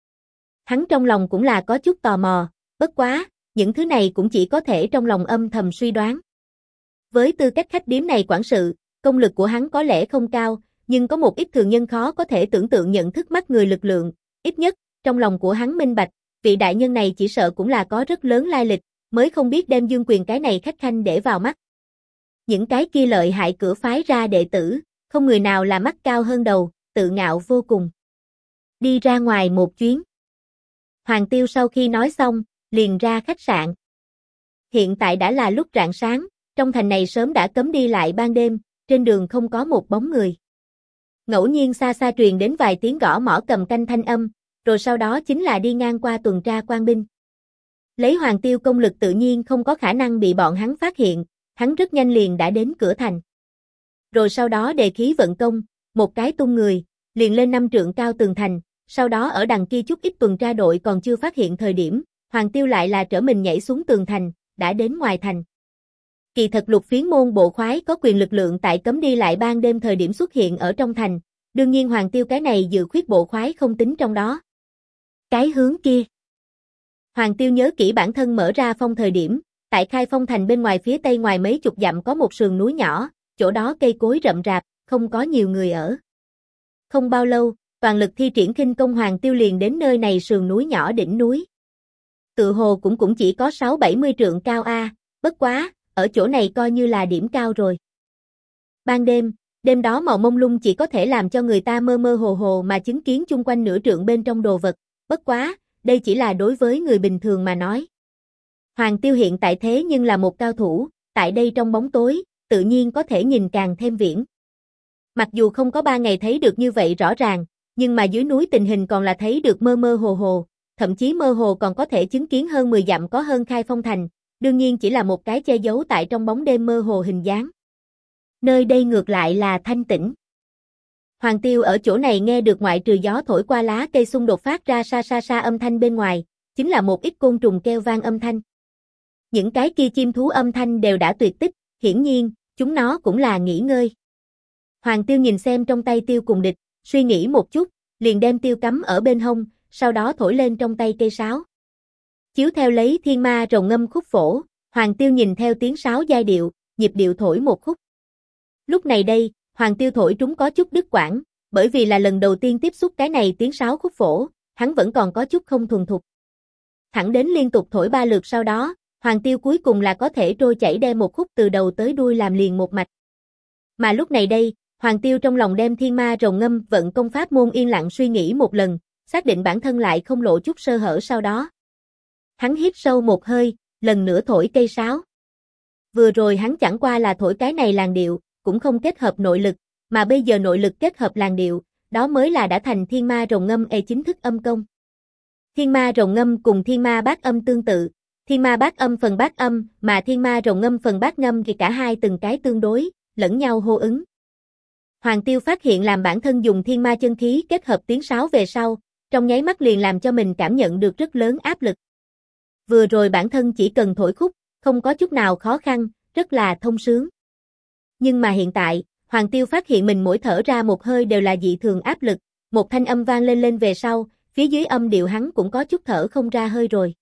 Hắn trong lòng cũng là có chút tò mò, bất quá, những thứ này cũng chỉ có thể trong lòng âm thầm suy đoán. Với tư cách khách điếm này quản sự, công lực của hắn có lẽ không cao, nhưng có một ít thường nhân khó có thể tưởng tượng nhận thức mắt người lực lượng, ít nhất, trong lòng của hắn minh bạch, vị đại nhân này chỉ sợ cũng là có rất lớn lai lịch, mới không biết đem Dương Quyền cái này khách khanh để vào mắt. Những cái kia lợi hại cửa phái ra đệ tử, không người nào là mắt cao hơn đầu, tự ngạo vô cùng. Đi ra ngoài một chuyến. Hoàng Tiêu sau khi nói xong, liền ra khách sạn. Hiện tại đã là lúc rạng sáng, trong thành này sớm đã cấm đi lại ban đêm, trên đường không có một bóng người. Ngẫu nhiên xa xa truyền đến vài tiếng gõ mõ cầm canh thanh âm, rồi sau đó chính là đi ngang qua tuần tra quan binh. Lấy Hoàng Tiêu công lực tự nhiên không có khả năng bị bọn hắn phát hiện, hắn rất nhanh liền đã đến cửa thành. Rồi sau đó đề khí vận công, một cái tung người, liền lên 5 trượng cao tường thành, sau đó ở đằng kia chút ít tuần tra đội còn chưa phát hiện thời điểm, Hoàng Tiêu lại là trở mình nhảy xuống tường thành, đã đến ngoài thành. Kỳ thật Lục Phiến môn bộ khoái có quyền lực lượng tại cấm đi lại ban đêm thời điểm xuất hiện ở trong thành, đương nhiên Hoàng Tiêu cái này dự khuyết bộ khoái không tính trong đó. Cái hướng kia. Hoàng Tiêu nhớ kỹ bản thân mở ra phong thời điểm, tại Khai Phong thành bên ngoài phía tây ngoài mấy chục dặm có một sườn núi nhỏ, chỗ đó cây cối rậm rạp, không có nhiều người ở. Không bao lâu, toàn lực thi triển khinh công Hoàng Tiêu liền đến nơi này sườn núi nhỏ đỉnh núi. Tự hồ cũng chỉ có 6-70 trượng cao a, bất quá, ở chỗ này coi như là điểm cao rồi. Ban đêm, đêm đó màu mông lung chỉ có thể làm cho người ta mơ mơ hồ hồ mà chứng kiến chung quanh nửa trượng bên trong đồ vật, bất quá, đây chỉ là đối với người bình thường mà nói. Hoàng Tiêu hiện tại thế nhưng là một cao thủ, tại đây trong bóng tối, tự nhiên có thể nhìn càng thêm viễn. Mặc dù không có 3 ngày thấy được như vậy rõ ràng, nhưng mà dưới núi tình hình còn là thấy được mơ mơ hồ hồ, thậm chí mơ hồ còn có thể chứng kiến hơn 10 dặm có hơn Khai Phong thành, đương nhiên chỉ là một cái che giấu tại trong bóng đêm mơ hồ hình dáng. Nơi đây ngược lại là thanh tĩnh. Hoàng Tiêu ở chỗ này nghe được ngoại trừ gió thổi qua lá cây xung đột phát ra sa âm thanh bên ngoài, chính là một ít côn trùng kêu vang âm thanh. Những cái kia chim thú âm thanh đều đã tuyệt tích, hiển nhiên, chúng nó cũng là nghỉ ngơi. Hoàng Tiêu nhìn xem trong tay tiêu cùng địch, suy nghĩ một chút, liền đem tiêu cắm ở bên hông, sau đó thổi lên trong tay cây sáo. Chiếu theo lấy thiên ma rồng ngâm khúc phổ, Hoàng Tiêu nhìn theo tiếng sáo giai điệu, nhịp điệu thổi một khúc. Lúc này đây, Hoàng Tiêu thổi trúng có chút đứt quãng, bởi vì là lần đầu tiên tiếp xúc cái này tiếng sáo khúc phổ, hắn vẫn còn có chút không thuần thục. Thẳng đến liên tục thổi 3 lượt sau đó, Hoàng Tiêu cuối cùng là có thể trôi chảy đem một khúc từ đầu tới đuôi làm liền một mạch. Mà lúc này đây, Hoàng Tiêu trong lòng đem thiên ma rồng ngâm vận công pháp môn yên lặng suy nghĩ một lần, xác định bản thân lại không lộ chút sơ hở sau đó. Hắn hít sâu một hơi, lần nữa thổi cây sáo. Vừa rồi hắn chẳng qua là thổi cái này làn điệu, cũng không kết hợp nội lực, mà bây giờ nội lực kết hợp làn điệu, đó mới là đã thành thiên ma rồng ngâm chính thức âm công. Thiên ma rồng ngâm cùng thiên ma bát âm tương tự, thiên ma bát âm phần bát âm, mà thiên ma rồng ngâm phần bát ngâm thì cả hai từng cái tương đối, lẫn nhau hô ứng. Hoàng Tiêu phát hiện làm bản thân dùng thiên ma chân khí kết hợp tiếng sáo về sau, trong nháy mắt liền làm cho mình cảm nhận được rất lớn áp lực. Vừa rồi bản thân chỉ cần thổi khúc, không có chút nào khó khăn, rất là thông sướng. Nhưng mà hiện tại, Hoàng Tiêu phát hiện mình mỗi thở ra một hơi đều là dị thường áp lực, một thanh âm vang lên về sau, phía dưới âm điệu hắn cũng có chút thở không ra hơi rồi.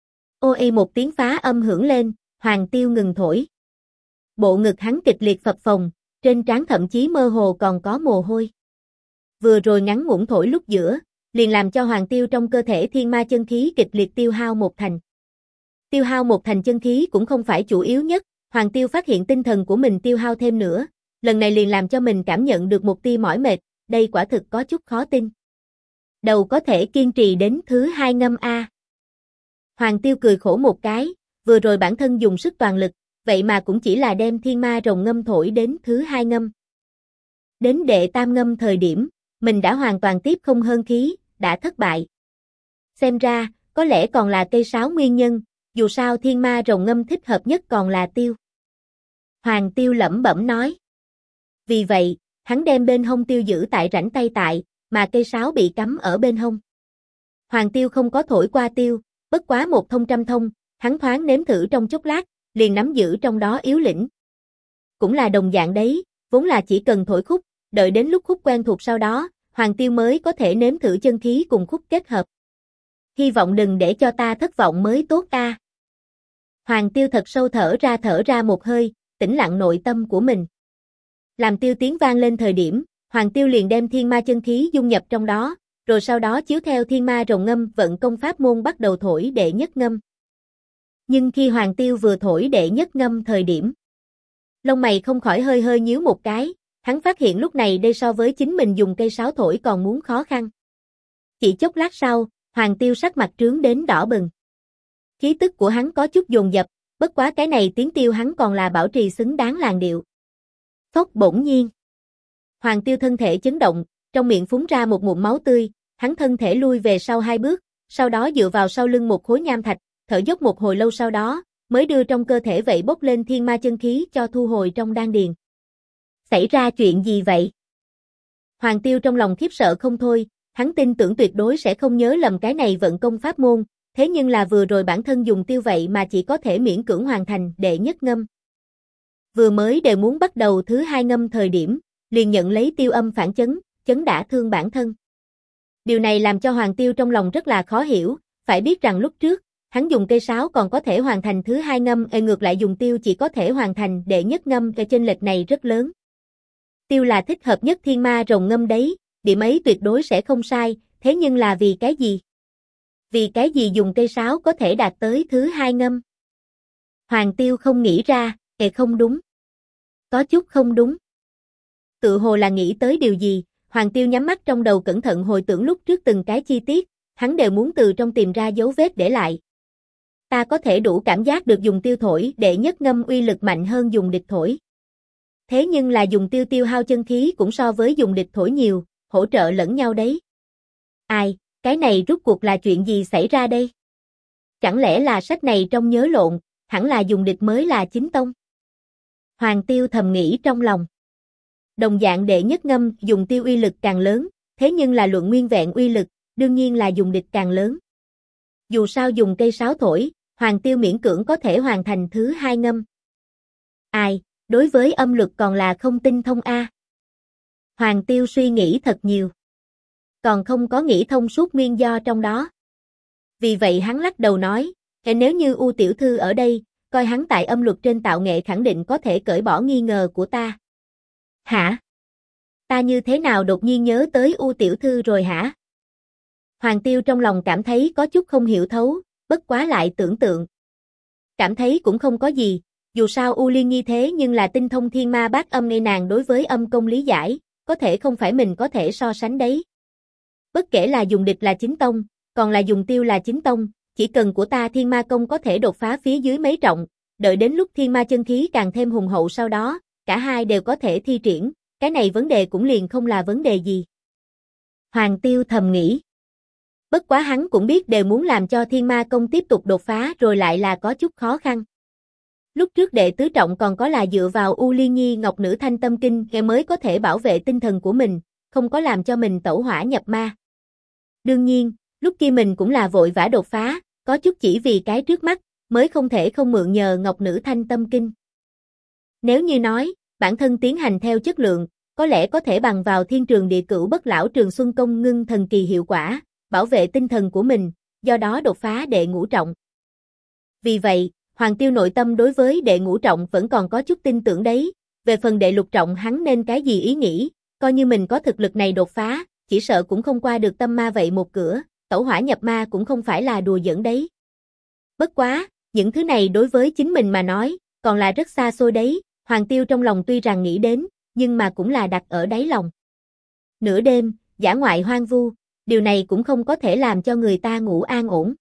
Ôi một tiếng phá âm hưởng lên, Hoàng Tiêu ngừng thổi. Bộ ngực hắn kịch liệt phập phồng, trên trán thậm chí mơ hồ còn có mồ hôi. Vừa rồi ngắn ngủn thổi lúc giữa, liền làm cho Hoàng Tiêu trong cơ thể thiên ma chân khí kịch liệt tiêu hao một thành. Tiêu hao một thành chân khí cũng không phải chủ yếu nhất, Hoàng Tiêu phát hiện tinh thần của mình tiêu hao thêm nữa, lần này liền làm cho mình cảm nhận được một tia mỏi mệt, đây quả thực có chút khó tin. Đầu có thể kiên trì đến thứ 2 ngâm a. Hoàng Tiêu cười khổ một cái, vừa rồi bản thân dùng sức toàn lực, vậy mà cũng chỉ là đem thiên ma rồng ngâm thổi đến thứ 2 ngâm. Đến đệ tam ngâm thời điểm, mình đã hoàn toàn tiếp không hơn khí, đã thất bại. Xem ra, có lẽ còn là cây sáo nguyên nhân, dù sao thiên ma rồng ngâm thích hợp nhất còn là tiêu. Hoàng Tiêu lẩm bẩm nói. Vì vậy, hắn đem bên hông tiêu giữ tại rảnh tay tại, mà cây sáo bị cắm ở bên hông. Hoàng Tiêu không có thổi qua tiêu, bất quá một thông trăm thông, hắn thoáng nếm thử trong chốc lát, liền nắm giữ trong đó yếu lĩnh. Cũng là đồng dạng đấy, vốn là chỉ cần thổi khúc, đợi đến lúc khúc quen thuộc sau đó, Hoàng Tiêu mới có thể nếm thử chân khí cùng khúc kết hợp. Hy vọng đừng để cho ta thất vọng mới tốt a. Hoàng Tiêu thật sâu thở ra một hơi, tĩnh lặng nội tâm của mình. Làm tiêu tiếng vang lên thời điểm, Hoàng Tiêu liền đem thiên ma chân khí dung nhập trong đó, rồi sau đó chiếu theo thiên ma rồng ngâm vận công pháp môn bắt đầu thổi đệ nhất ngâm. Nhưng khi Hoàng Tiêu vừa thổi đệ nhất ngâm thời điểm, lông mày không khỏi hơi hơi nhíu một cái, hắn phát hiện lúc này đây so với chính mình dùng cây sáo thổi còn muốn khó khăn. Chỉ chốc lát sau, Hoàng Tiêu sắc mặt trướng đến đỏ bừng. Khí tức của hắn có chút dồn dập, bất quá cái này tiếng tiêu hắn còn là bảo trì xứng đáng làn điệu. Phốc bỗng nhiên. Hoàng Tiêu thân thể chấn động, trong miệng phúng ra một ngụm máu tươi, hắn thân thể lui về sau 2 bước, sau đó dựa vào sau lưng một khối nham thạch, thở dốc một hồi lâu sau đó, mới đưa trong cơ thể vậy bốc lên thiên ma chân khí cho thu hồi trong đan điền. Xảy ra chuyện gì vậy? Hoàng Tiêu trong lòng khiếp sợ không thôi, hắn tin tưởng tuyệt đối sẽ không nhớ lầm cái này vận công pháp môn, thế nhưng là vừa rồi bản thân dùng tiêu vậy mà chỉ có thể miễn cưỡng hoàn thành đệ nhất ngâm. Vừa mới đều muốn bắt đầu thứ 2 ngâm thời điểm, liền nhận lấy tiêu âm phản chấn, chấn đả thương bản thân. Điều này làm cho Hoàng Tiêu trong lòng rất là khó hiểu, phải biết rằng lúc trước, hắn dùng cây sáo còn có thể hoàn thành thứ 2 ngâm, ngược lại dùng tiêu chỉ có thể hoàn thành đệ nhất ngâm, chênh lệch này rất lớn. Tiêu là thích hợp nhất thiên ma rồng ngâm đấy, điểm ấy tuyệt đối sẽ không sai, thế nhưng là vì cái gì? Vì cái gì dùng cây sáo có thể đạt tới thứ 2 ngâm? Hoàng Tiêu không nghĩ ra, không đúng. Có chút không đúng. Tự hồ là nghĩ tới điều gì, Hoàng Tiêu nhắm mắt trong đầu cẩn thận hồi tưởng lúc trước từng cái chi tiết, hắn đều muốn từ trong tìm ra dấu vết để lại. Ta có thể đủ cảm giác được dùng tiêu thổi đệ nhất ngâm uy lực mạnh hơn dùng địch thổi. Thế nhưng là dùng tiêu hao chân khí cũng so với dùng địch thổi nhiều, hỗ trợ lẫn nhau đấy. Ai, cái này rút cuộc là chuyện gì xảy ra đây? Chẳng lẽ là sách này trong nhớ lộn, hẳn là dùng địch mới là chính tông. Hoàng Tiêu thầm nghĩ trong lòng. Đồng dạng đệ nhất ngâm dùng tiêu uy lực càng lớn, thế nhưng là luận nguyên vẹn uy lực, đương nhiên là dùng địch càng lớn. Dù sao dùng cây sáo thổi, Hoàng Tiêu miễn cưỡng có thể hoàn thành thứ hai ngâm. Ai, đối với âm luật còn là không tinh thông a. Hoàng Tiêu suy nghĩ thật nhiều. Còn không có nghĩ thông suốt nguyên do trong đó. Vì vậy hắn lắc đầu nói, nếu như U tiểu thư ở đây, coi hắn tại âm luật trên tạo nghệ khẳng định có thể cởi bỏ nghi ngờ của ta. Hả? Ta như thế nào đột nhiên nhớ tới U tiểu thư rồi hả? Hoàng Tiêu trong lòng cảm thấy có chút không hiểu thấu, bất quá lại tưởng tượng. Cảm thấy cũng không có gì, dù sao U Liên Nhi thế nhưng là tinh thông thiên ma bát âm nên nàng đối với âm công lý giải, có thể không phải mình có thể so sánh đấy. Bất kể là dùng địch là chính tông, còn là dùng tiêu là chính tông, chỉ cần của ta thiên ma công có thể đột phá phía dưới mấy trọng, đợi đến lúc thiên ma chân khí càng thêm hùng hậu sau đó, cả hai đều có thể thi triển, cái này vấn đề cũng liền không là vấn đề gì. Hoàng Tiêu thầm nghĩ. Bất quá hắn cũng biết đều muốn làm cho thiên ma công tiếp tục đột phá rồi lại là có chút khó khăn. Lúc trước đệ tứ trọng còn có là dựa vào U Liên Nhi Ngọc Nữ Thanh Tâm Kinh mới có thể bảo vệ tinh thần của mình, không có làm cho mình tẩu hỏa nhập ma. Đương nhiên, lúc kia mình cũng là vội vã đột phá, có chút chỉ vì cái trước mắt, mới không thể không mượn nhờ Ngọc Nữ Thanh Tâm Kinh. Nếu như nói, bản thân tiến hành theo chất lượng, có lẽ có thể bằng vào Thiên Trường Địa Cửu Bất Lão Trường Xuân Công ngưng thần kỳ hiệu quả, bảo vệ tinh thần của mình, do đó đột phá đệ ngũ trọng. Vì vậy, Hoàng Tiêu nội tâm đối với đệ ngũ trọng vẫn còn có chút tin tưởng đấy, về phần đệ lục trọng hắn nên cái gì ý nghĩ, coi như mình có thực lực này đột phá, chỉ sợ cũng không qua được tâm ma vậy một cửa, tẩu hỏa nhập ma cũng không phải là đùa giỡn đấy. Bất quá, những thứ này đối với chính mình mà nói, còn là rất xa xôi đấy, Hoàng Tiêu trong lòng tuy rằng nghĩ đến, nhưng mà cũng là đặt ở đáy lòng. Nửa đêm, dã ngoại hoang vu, điều này cũng không có thể làm cho người ta ngủ an ổn.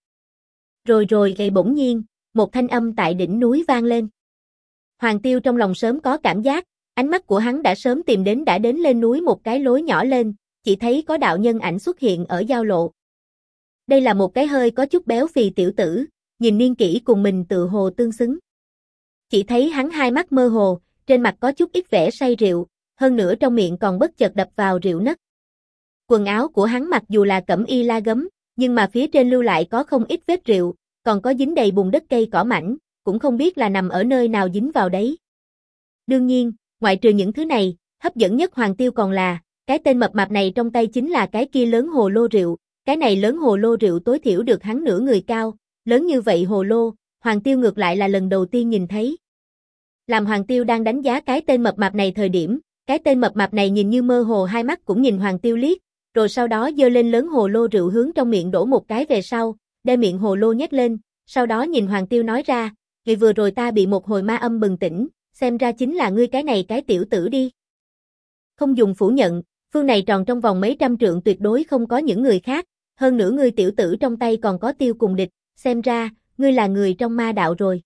Rồi gầy bỗng nhiên, một thanh âm tại đỉnh núi vang lên. Hoàng Tiêu trong lòng sớm có cảm giác, ánh mắt của hắn đã sớm tìm đến đã đến lên núi một cái lối nhỏ lên, chỉ thấy có đạo nhân ảnh xuất hiện ở giao lộ. Đây là một cái hơi có chút béo phì tiểu tử, nhìn niên kỷ cùng mình tự hồ tương xứng. Chỉ thấy hắn hai mắt mơ hồ, trên mặt có chút ít vẻ say rượu, hơn nữa trong miệng còn bất chợt đập vào rượu nấc. Quần áo của hắn mặc dù là cẩm y la gấm, nhưng mà phía trên lưu lại có không ít vết rượu, còn có dính đầy bùn đất cây cỏ mảnh, cũng không biết là nằm ở nơi nào dính vào đấy. Đương nhiên, ngoại trừ những thứ này, hấp dẫn nhất Hoàng Tiêu còn là, cái tên mập mạp này trong tay chính là cái kia lớn hồ lô rượu, cái này lớn hồ lô rượu tối thiểu được hắn nửa người cao, lớn như vậy hồ lô, Hoàng Tiêu ngược lại là lần đầu tiên nhìn thấy. Làm Hoàng Tiêu đang đánh giá cái tên mập mạp này thời điểm, cái tên mập mạp này nhìn như mơ hồ hai mắt cũng nhìn Hoàng Tiêu liếc, rồi sau đó giơ lên lớn hồ lô rượu hướng trong miệng đổ một cái về sau, đem miệng hồ lô nhét lên, sau đó nhìn Hoàng Tiêu nói ra, vì vừa rồi ta bị một hồi ma âm bừng tỉnh, xem ra chính là ngươi cái này cái tiểu tử đi. Không dùng phủ nhận, phương này tròn trong vòng mấy trăm trượng tuyệt đối không có những người khác, hơn nữa ngươi tiểu tử trong tay còn có tiêu cùng địch, xem ra, ngươi là người trong ma đạo rồi.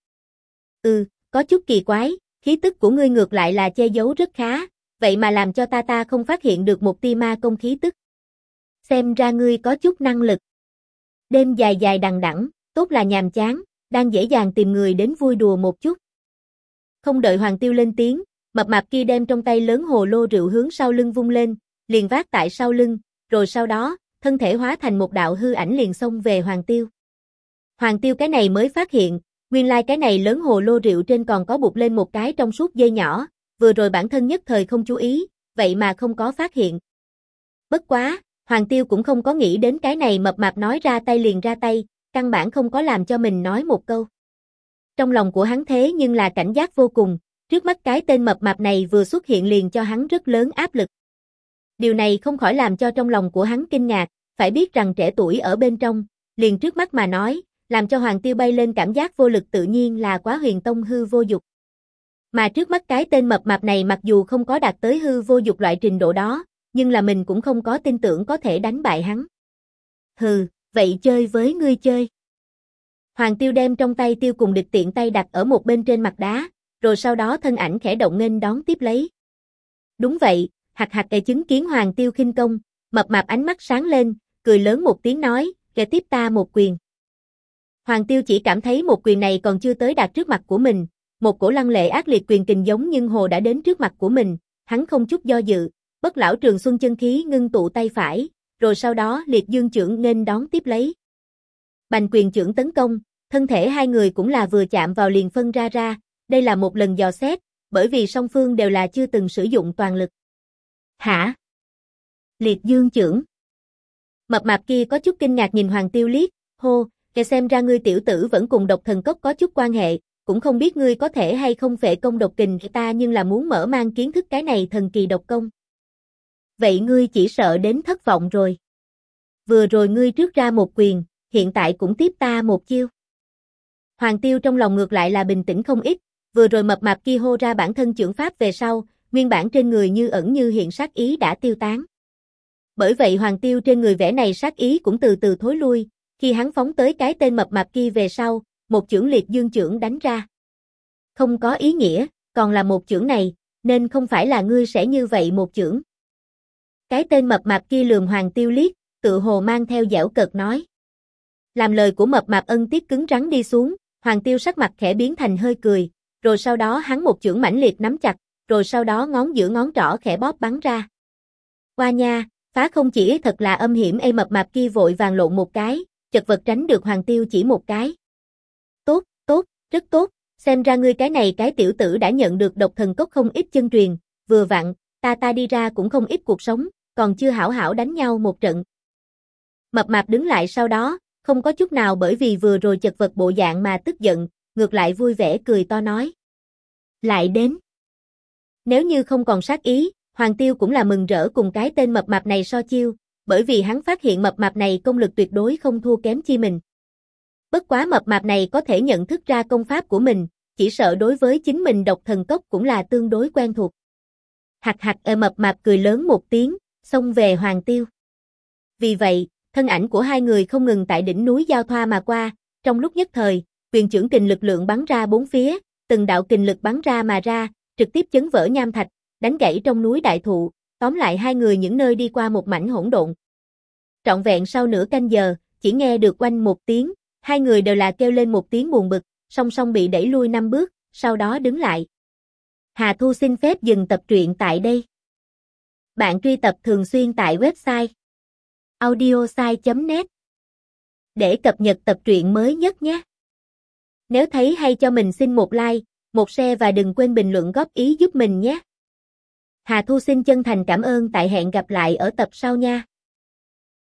Có chút kỳ quái, khí tức của ngươi ngược lại là che giấu rất khá, vậy mà làm cho ta không phát hiện được một tia ma công khí tức. Xem ra ngươi có chút năng lực. Đêm dài dài đằng đẵng, tốt là nhàm chán, đang dễ dàng tìm người đến vui đùa một chút. Không đợi Hoàng Tiêu lên tiếng, mập mạp kia đem trong tay lớn hồ lô rượu hướng sau lưng vung lên, liền vác tại sau lưng, rồi sau đó, thân thể hóa thành một đạo hư ảnh liền xông về Hoàng Tiêu. Hoàng Tiêu cái này mới phát hiện, nguyên lai cái này lớn hồ lô rượu trên còn có buộc lên một cái trong suốt dây nhỏ, vừa rồi bản thân nhất thời không chú ý, vậy mà không có phát hiện. Bất quá, Hoàng Tiêu cũng không có nghĩ đến cái này mập mạp nói ra tay liền ra tay, căn bản không có làm cho mình nói một câu. Trong lòng của hắn thế nhưng là cảnh giác vô cùng, trước mắt cái tên mập mạp này vừa xuất hiện liền cho hắn rất lớn áp lực. Điều này không khỏi làm cho trong lòng của hắn kinh ngạc, phải biết rằng trẻ tuổi ở bên trong, liền trước mắt mà nói, làm cho Hoàng Tiêu bay lên cảm giác vô lực tự nhiên là Quá Huyền Tông hư vô dục. Mà trước mắt cái tên mập mạp này mặc dù không có đạt tới hư vô dục loại trình độ đó, nhưng là mình cũng không có tin tưởng có thể đánh bại hắn. Hừ, vậy chơi với ngươi chơi. Hoàng Tiêu đem trong tay tiêu cùng địch tiện tay đặt ở một bên trên mặt đá, rồi sau đó thân ảnh khẽ động nghênh đón tiếp lấy. Đúng vậy, hạc hạc để chứng kiến Hoàng Tiêu khinh công, mập mạp ánh mắt sáng lên, cười lớn một tiếng nói, kẻ tiếp ta một quyền. Hoàng Tiêu chỉ cảm thấy một quyền này còn chưa tới đạt trước mặt của mình, một cổ lăng lệ ác liệt quyền kình giống nhưng hồ đã đến trước mặt của mình, hắn không chút do dự, Bất Lão Trường Xuân chân khí ngưng tụ tay phải, rồi sau đó liệt dương chưởng nên đón tiếp lấy. Bành quyền chưởng tấn công, thân thể hai người cũng là vừa chạm vào liền phân ra, đây là một lần dò xét, bởi vì song phương đều là chưa từng sử dụng toàn lực. Hả? Liệt dương chưởng. Mập mạp kia có chút kinh ngạc nhìn Hoàng Tiêu liếc, hô, kìa xem ra ngươi tiểu tử vẫn cùng độc thần cốc có chút quan hệ, cũng không biết ngươi có thể hay không phệ công độc kình ta nhưng là muốn mở mang kiến thức cái này thần kỳ độc công. Vậy ngươi chỉ sợ đến thất vọng rồi. Vừa rồi ngươi trước ra một quyền, hiện tại cũng tiếp ta một chiêu. Hoàng Tiêu trong lòng ngược lại là bình tĩnh không ít, vừa rồi mập mạp kia hô ra bản thân chưởng pháp về sau, nguyên bản trên người như ẩn như hiện sát ý đã tiêu tán. Bởi vậy Hoàng Tiêu trên người vẻ này sát ý cũng từ từ thối lui, khi hắn phóng tới cái tên mập mạp kia về sau, một chưởng liệt dương chưởng đánh ra. Không có ý nghĩa, còn là một chưởng này, nên không phải là ngươi sẽ như vậy một chưởng. Cái tên mập mạp kia lườm Hoàng Tiêu liếc, tự hồ mang theo giễu cợt nói. Làm lời của mập mạp ân tiếp cứng rắn đi xuống, Hoàng Tiêu sắc mặt khẽ biến thành hơi cười, rồi sau đó hắn một chưởng mãnh liệt nắm chặt, rồi sau đó ngón giữa ngón trỏ khẽ bóp bắn ra. Qua nha, phá không chỉ thật là âm hiểm mập mạp kia vội vàng lộn một cái, chật vật tránh được Hoàng Tiêu chỉ một cái. Tốt, tốt, rất tốt, xem ra ngươi cái này cái tiểu tử đã nhận được độc thần cốc không ít chân truyền, vừa vặn, ta đi ra cũng không ít cuộc sống, còn chưa hảo hảo đánh nhau một trận. Mập mạp đứng lại sau đó, không có chút nào bởi vì vừa rồi chật vật bộ dạng mà tức giận, ngược lại vui vẻ cười to nói. Lại đến. Nếu như không còn sát ý, Hoàng Tiêu cũng là mừng rỡ cùng cái tên mập mạp này so chiêu, bởi vì hắn phát hiện mập mạp này công lực tuyệt đối không thua kém chi mình. Bất quá mập mạp này có thể nhận thức ra công pháp của mình, chỉ sợ đối với chính mình độc thần cốc cũng là tương đối quen thuộc. Hạc hạc mập mạp cười lớn một tiếng, xông về Hoàng Tiêu. Vì vậy, thân ảnh của hai người không ngừng tại đỉnh núi giao thoa mà qua, trong lúc nhất thời, quyền chưởng kình lực lượng bắn ra bốn phía, từng đạo kình lực bắn ra mà ra, trực tiếp chấn vỡ nham thạch, đánh gãy trong núi đại thụ, tóm lại hai người những nơi đi qua một mảnh hỗn độn. Trọn vẹn sau nửa canh giờ, chỉ nghe được oanh một tiếng, hai người đều là kêu lên một tiếng buồn bực, song song bị đẩy lui 5 bước, sau đó đứng lại. Hà Thu xin phép dừng tập truyện tại đây. Bạn truy tập thường xuyên tại website audiosai.net để cập nhật tập truyện mới nhất nhé. Nếu thấy hay cho mình xin một like, một share và đừng quên bình luận góp ý giúp mình nhé. Hà Thu xin chân thành cảm ơn tại hẹn gặp lại ở tập sau nha.